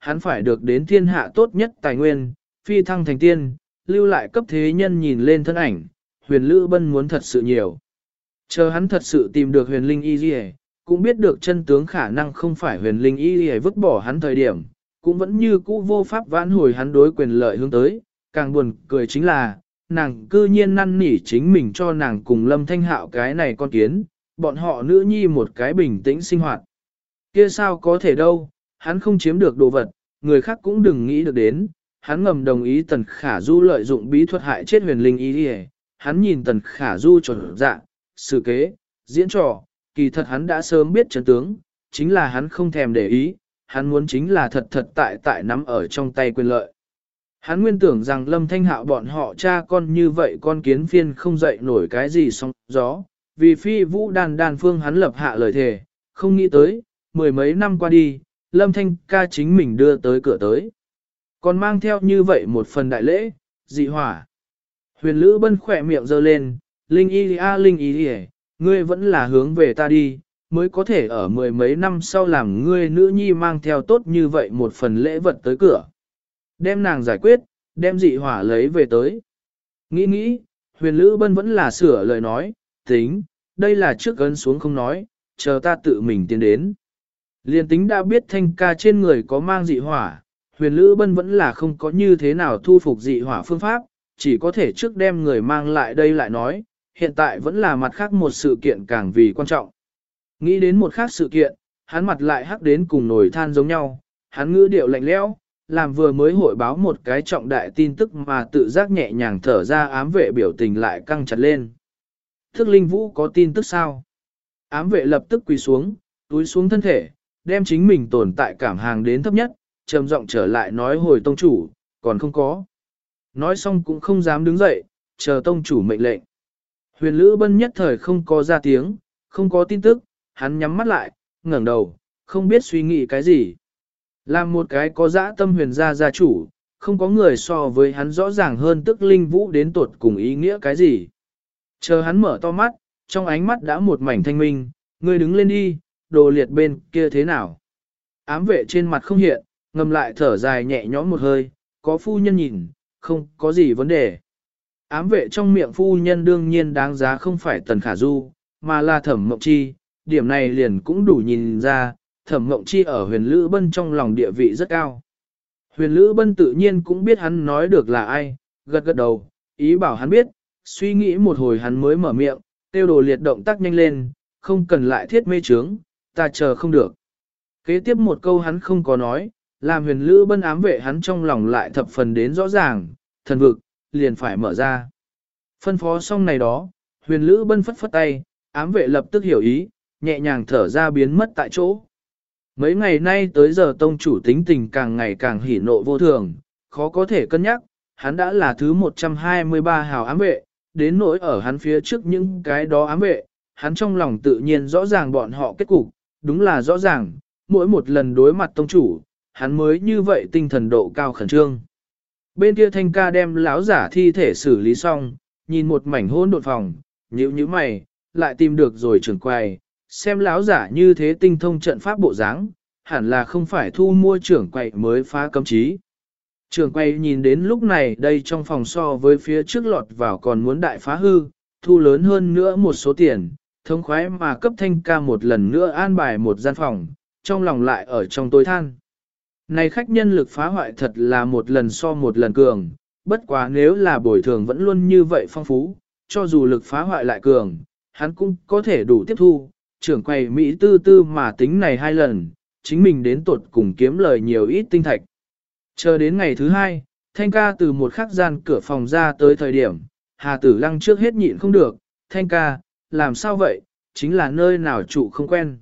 hắn phải được đến thiên hạ tốt nhất tài nguyên, phi thăng thành tiên, lưu lại cấp thế nhân nhìn lên thân ảnh, huyền Lữ Bân muốn thật sự nhiều. Chờ hắn thật sự tìm được huyền linh y gì, cũng biết được chân tướng khả năng không phải huyền linh y gì vứt bỏ hắn thời điểm, cũng vẫn như cũ vô pháp vãn hồi hắn đối quyền lợi hướng tới, càng buồn cười chính là, nàng cư nhiên năn nỉ chính mình cho nàng cùng Lâm Thanh Hạo cái này con kiến, bọn họ nữ nhi một cái bình tĩnh sinh hoạt. Kia sao có thể đâu, hắn không chiếm được đồ vật, người khác cũng đừng nghĩ được đến, hắn ngầm đồng ý Tần Khả Du lợi dụng bí thuật hại chết huyền linh y, hắn nhìn Tần Khả Du tròn dạ, sự kế, diễn trò, kỳ thật hắn đã sớm biết chân tướng, chính là hắn không thèm để ý, hắn muốn chính là thật thật tại tại nắm ở trong tay quyền lợi. Hắn nguyên tưởng rằng Lâm Thanh Hạo bọn họ cha con như vậy con kiến phiên không dậy nổi cái gì sóng gió, vì phi vũ đan phương hắn lập hạ lời thề, không nghĩ tới, mười mấy năm qua đi, Lâm Thanh ca chính mình đưa tới cửa tới. Còn mang theo như vậy một phần đại lễ, dị hỏa. Huyền Lữ Bân khỏe miệng giơ lên, Linh y a Linh y ngươi vẫn là hướng về ta đi, mới có thể ở mười mấy năm sau làm ngươi nữ nhi mang theo tốt như vậy một phần lễ vật tới cửa. Đem nàng giải quyết, đem dị hỏa lấy về tới. Nghĩ nghĩ, huyền Lữ Bân vẫn là sửa lời nói, tính, đây là trước ấn xuống không nói, chờ ta tự mình tiến đến. Liên tính đã biết Thanh ca trên người có mang dị hỏa, huyền Lữ Bân vẫn là không có như thế nào thu phục dị hỏa phương pháp, chỉ có thể trước đem người mang lại đây lại nói, hiện tại vẫn là mặt khác một sự kiện càng vì quan trọng. Nghĩ đến một khác sự kiện, hắn mặt lại hắc đến cùng nồi than giống nhau, hắn ngữ điệu lạnh lẽo, làm vừa mới hội báo một cái trọng đại tin tức mà tự giác nhẹ nhàng thở ra ám vệ biểu tình lại căng chặt lên. Thức Linh Vũ có tin tức sao? Ám vệ lập tức quỳ xuống, túi xuống thân thể, đem chính mình tồn tại cảm hàng đến thấp nhất, trầm giọng trở lại nói hồi tông chủ, còn không có. Nói xong cũng không dám đứng dậy, chờ tông chủ mệnh lệnh. Huyền Lữ Bân nhất thời không có ra tiếng, không có tin tức, hắn nhắm mắt lại, ngẩng đầu, không biết suy nghĩ cái gì. Làm một cái có dã tâm huyền gia gia chủ, không có người so với hắn rõ ràng hơn tức Linh Vũ đến tột cùng ý nghĩa cái gì. Chờ hắn mở to mắt, trong ánh mắt đã một mảnh thanh minh, ngươi đứng lên đi, đồ liệt bên kia thế nào. Ám vệ trên mặt không hiện, ngầm lại thở dài nhẹ nhõm một hơi, có phu nhân nhìn, không có gì vấn đề. Ám vệ trong miệng phu nhân đương nhiên đáng giá không phải Tần Khả Du, mà là Thẩm Mộng Chi, điểm này liền cũng đủ nhìn ra, Thẩm Mộng Chi ở huyền Lữ Bân trong lòng địa vị rất cao. Huyền Lữ Bân tự nhiên cũng biết hắn nói được là ai, gật gật đầu, ý bảo hắn biết, suy nghĩ một hồi hắn mới mở miệng, tiêu đồ liệt động tác nhanh lên, không cần lại thiết mê trướng, ta chờ không được. Kế tiếp một câu hắn không có nói, làm huyền Lữ Bân ám vệ hắn trong lòng lại thập phần đến rõ ràng, thần vực, liền phải mở ra. Phân phó xong này đó, huyền Lữ Bân phất phất tay, ám vệ lập tức hiểu ý, nhẹ nhàng thở ra biến mất tại chỗ. Mấy ngày nay tới giờ tông chủ tính tình càng ngày càng hỉ nộ vô thường, khó có thể cân nhắc, hắn đã là thứ 123 hào ám vệ, đến nỗi ở hắn phía trước những cái đó ám vệ, hắn trong lòng tự nhiên rõ ràng bọn họ kết cục, đúng là rõ ràng, mỗi một lần đối mặt tông chủ, hắn mới như vậy tinh thần độ cao khẩn trương. Bên kia Thanh ca đem lão giả thi thể xử lý xong, nhìn một mảnh hỗn độn phòng, nhíu nhíu mày, lại tìm được rồi trưởng quầy, xem lão giả như thế tinh thông trận pháp bộ dáng, hẳn là không phải thu mua trưởng quầy mới phá cấm chí. Trưởng quầy nhìn đến lúc này đây trong phòng so với phía trước lọt vào còn muốn đại phá hư, thu lớn hơn nữa một số tiền, thống khoái mà cấp Thanh ca một lần nữa an bài một gian phòng, trong lòng lại ở trong tối than. Này khách nhân lực phá hoại thật là một lần so một lần cường, bất quá nếu là bồi thường vẫn luôn như vậy phong phú, cho dù lực phá hoại lại cường, hắn cũng có thể đủ tiếp thu, trưởng quầy Mỹ tư tư mà tính này 2 lần, chính mình đến tuột cùng kiếm lời nhiều ít tinh thạch. Chờ đến ngày thứ 2, Thanh ca từ một khắc gian cửa phòng ra tới thời điểm, Hà Tử Lăng trước hết nhịn không được, Thanh ca, làm sao vậy, chính là nơi nào trụ không quen.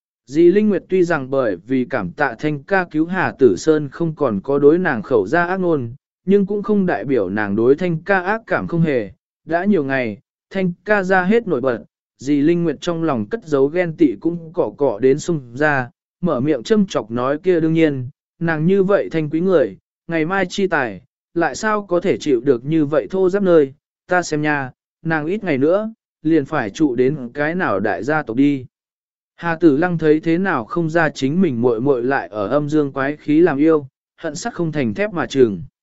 Dì Linh Nguyệt tuy rằng bởi vì cảm tạ Thanh ca cứu Hà Tử Sơn không còn có đối nàng khẩu ra ác ngôn, nhưng cũng không đại biểu nàng đối Thanh ca ác cảm không hề. Đã nhiều ngày, Thanh ca ra hết nổi bật, dì Linh Nguyệt trong lòng cất giấu ghen tị cũng cọ cọ đến sung ra, mở miệng châm chọc nói kia đương nhiên, nàng như vậy thanh quý người, ngày mai chi tài, lại sao có thể chịu được như vậy thô giáp nơi, ta xem nha, nàng ít ngày nữa, liền phải trụ đến cái nào đại gia tộc đi. Hà Tử Lăng thấy thế nào không ra chính mình muội muội lại ở âm dương quái khí làm yêu, hận sắc không thành thép mà chừng.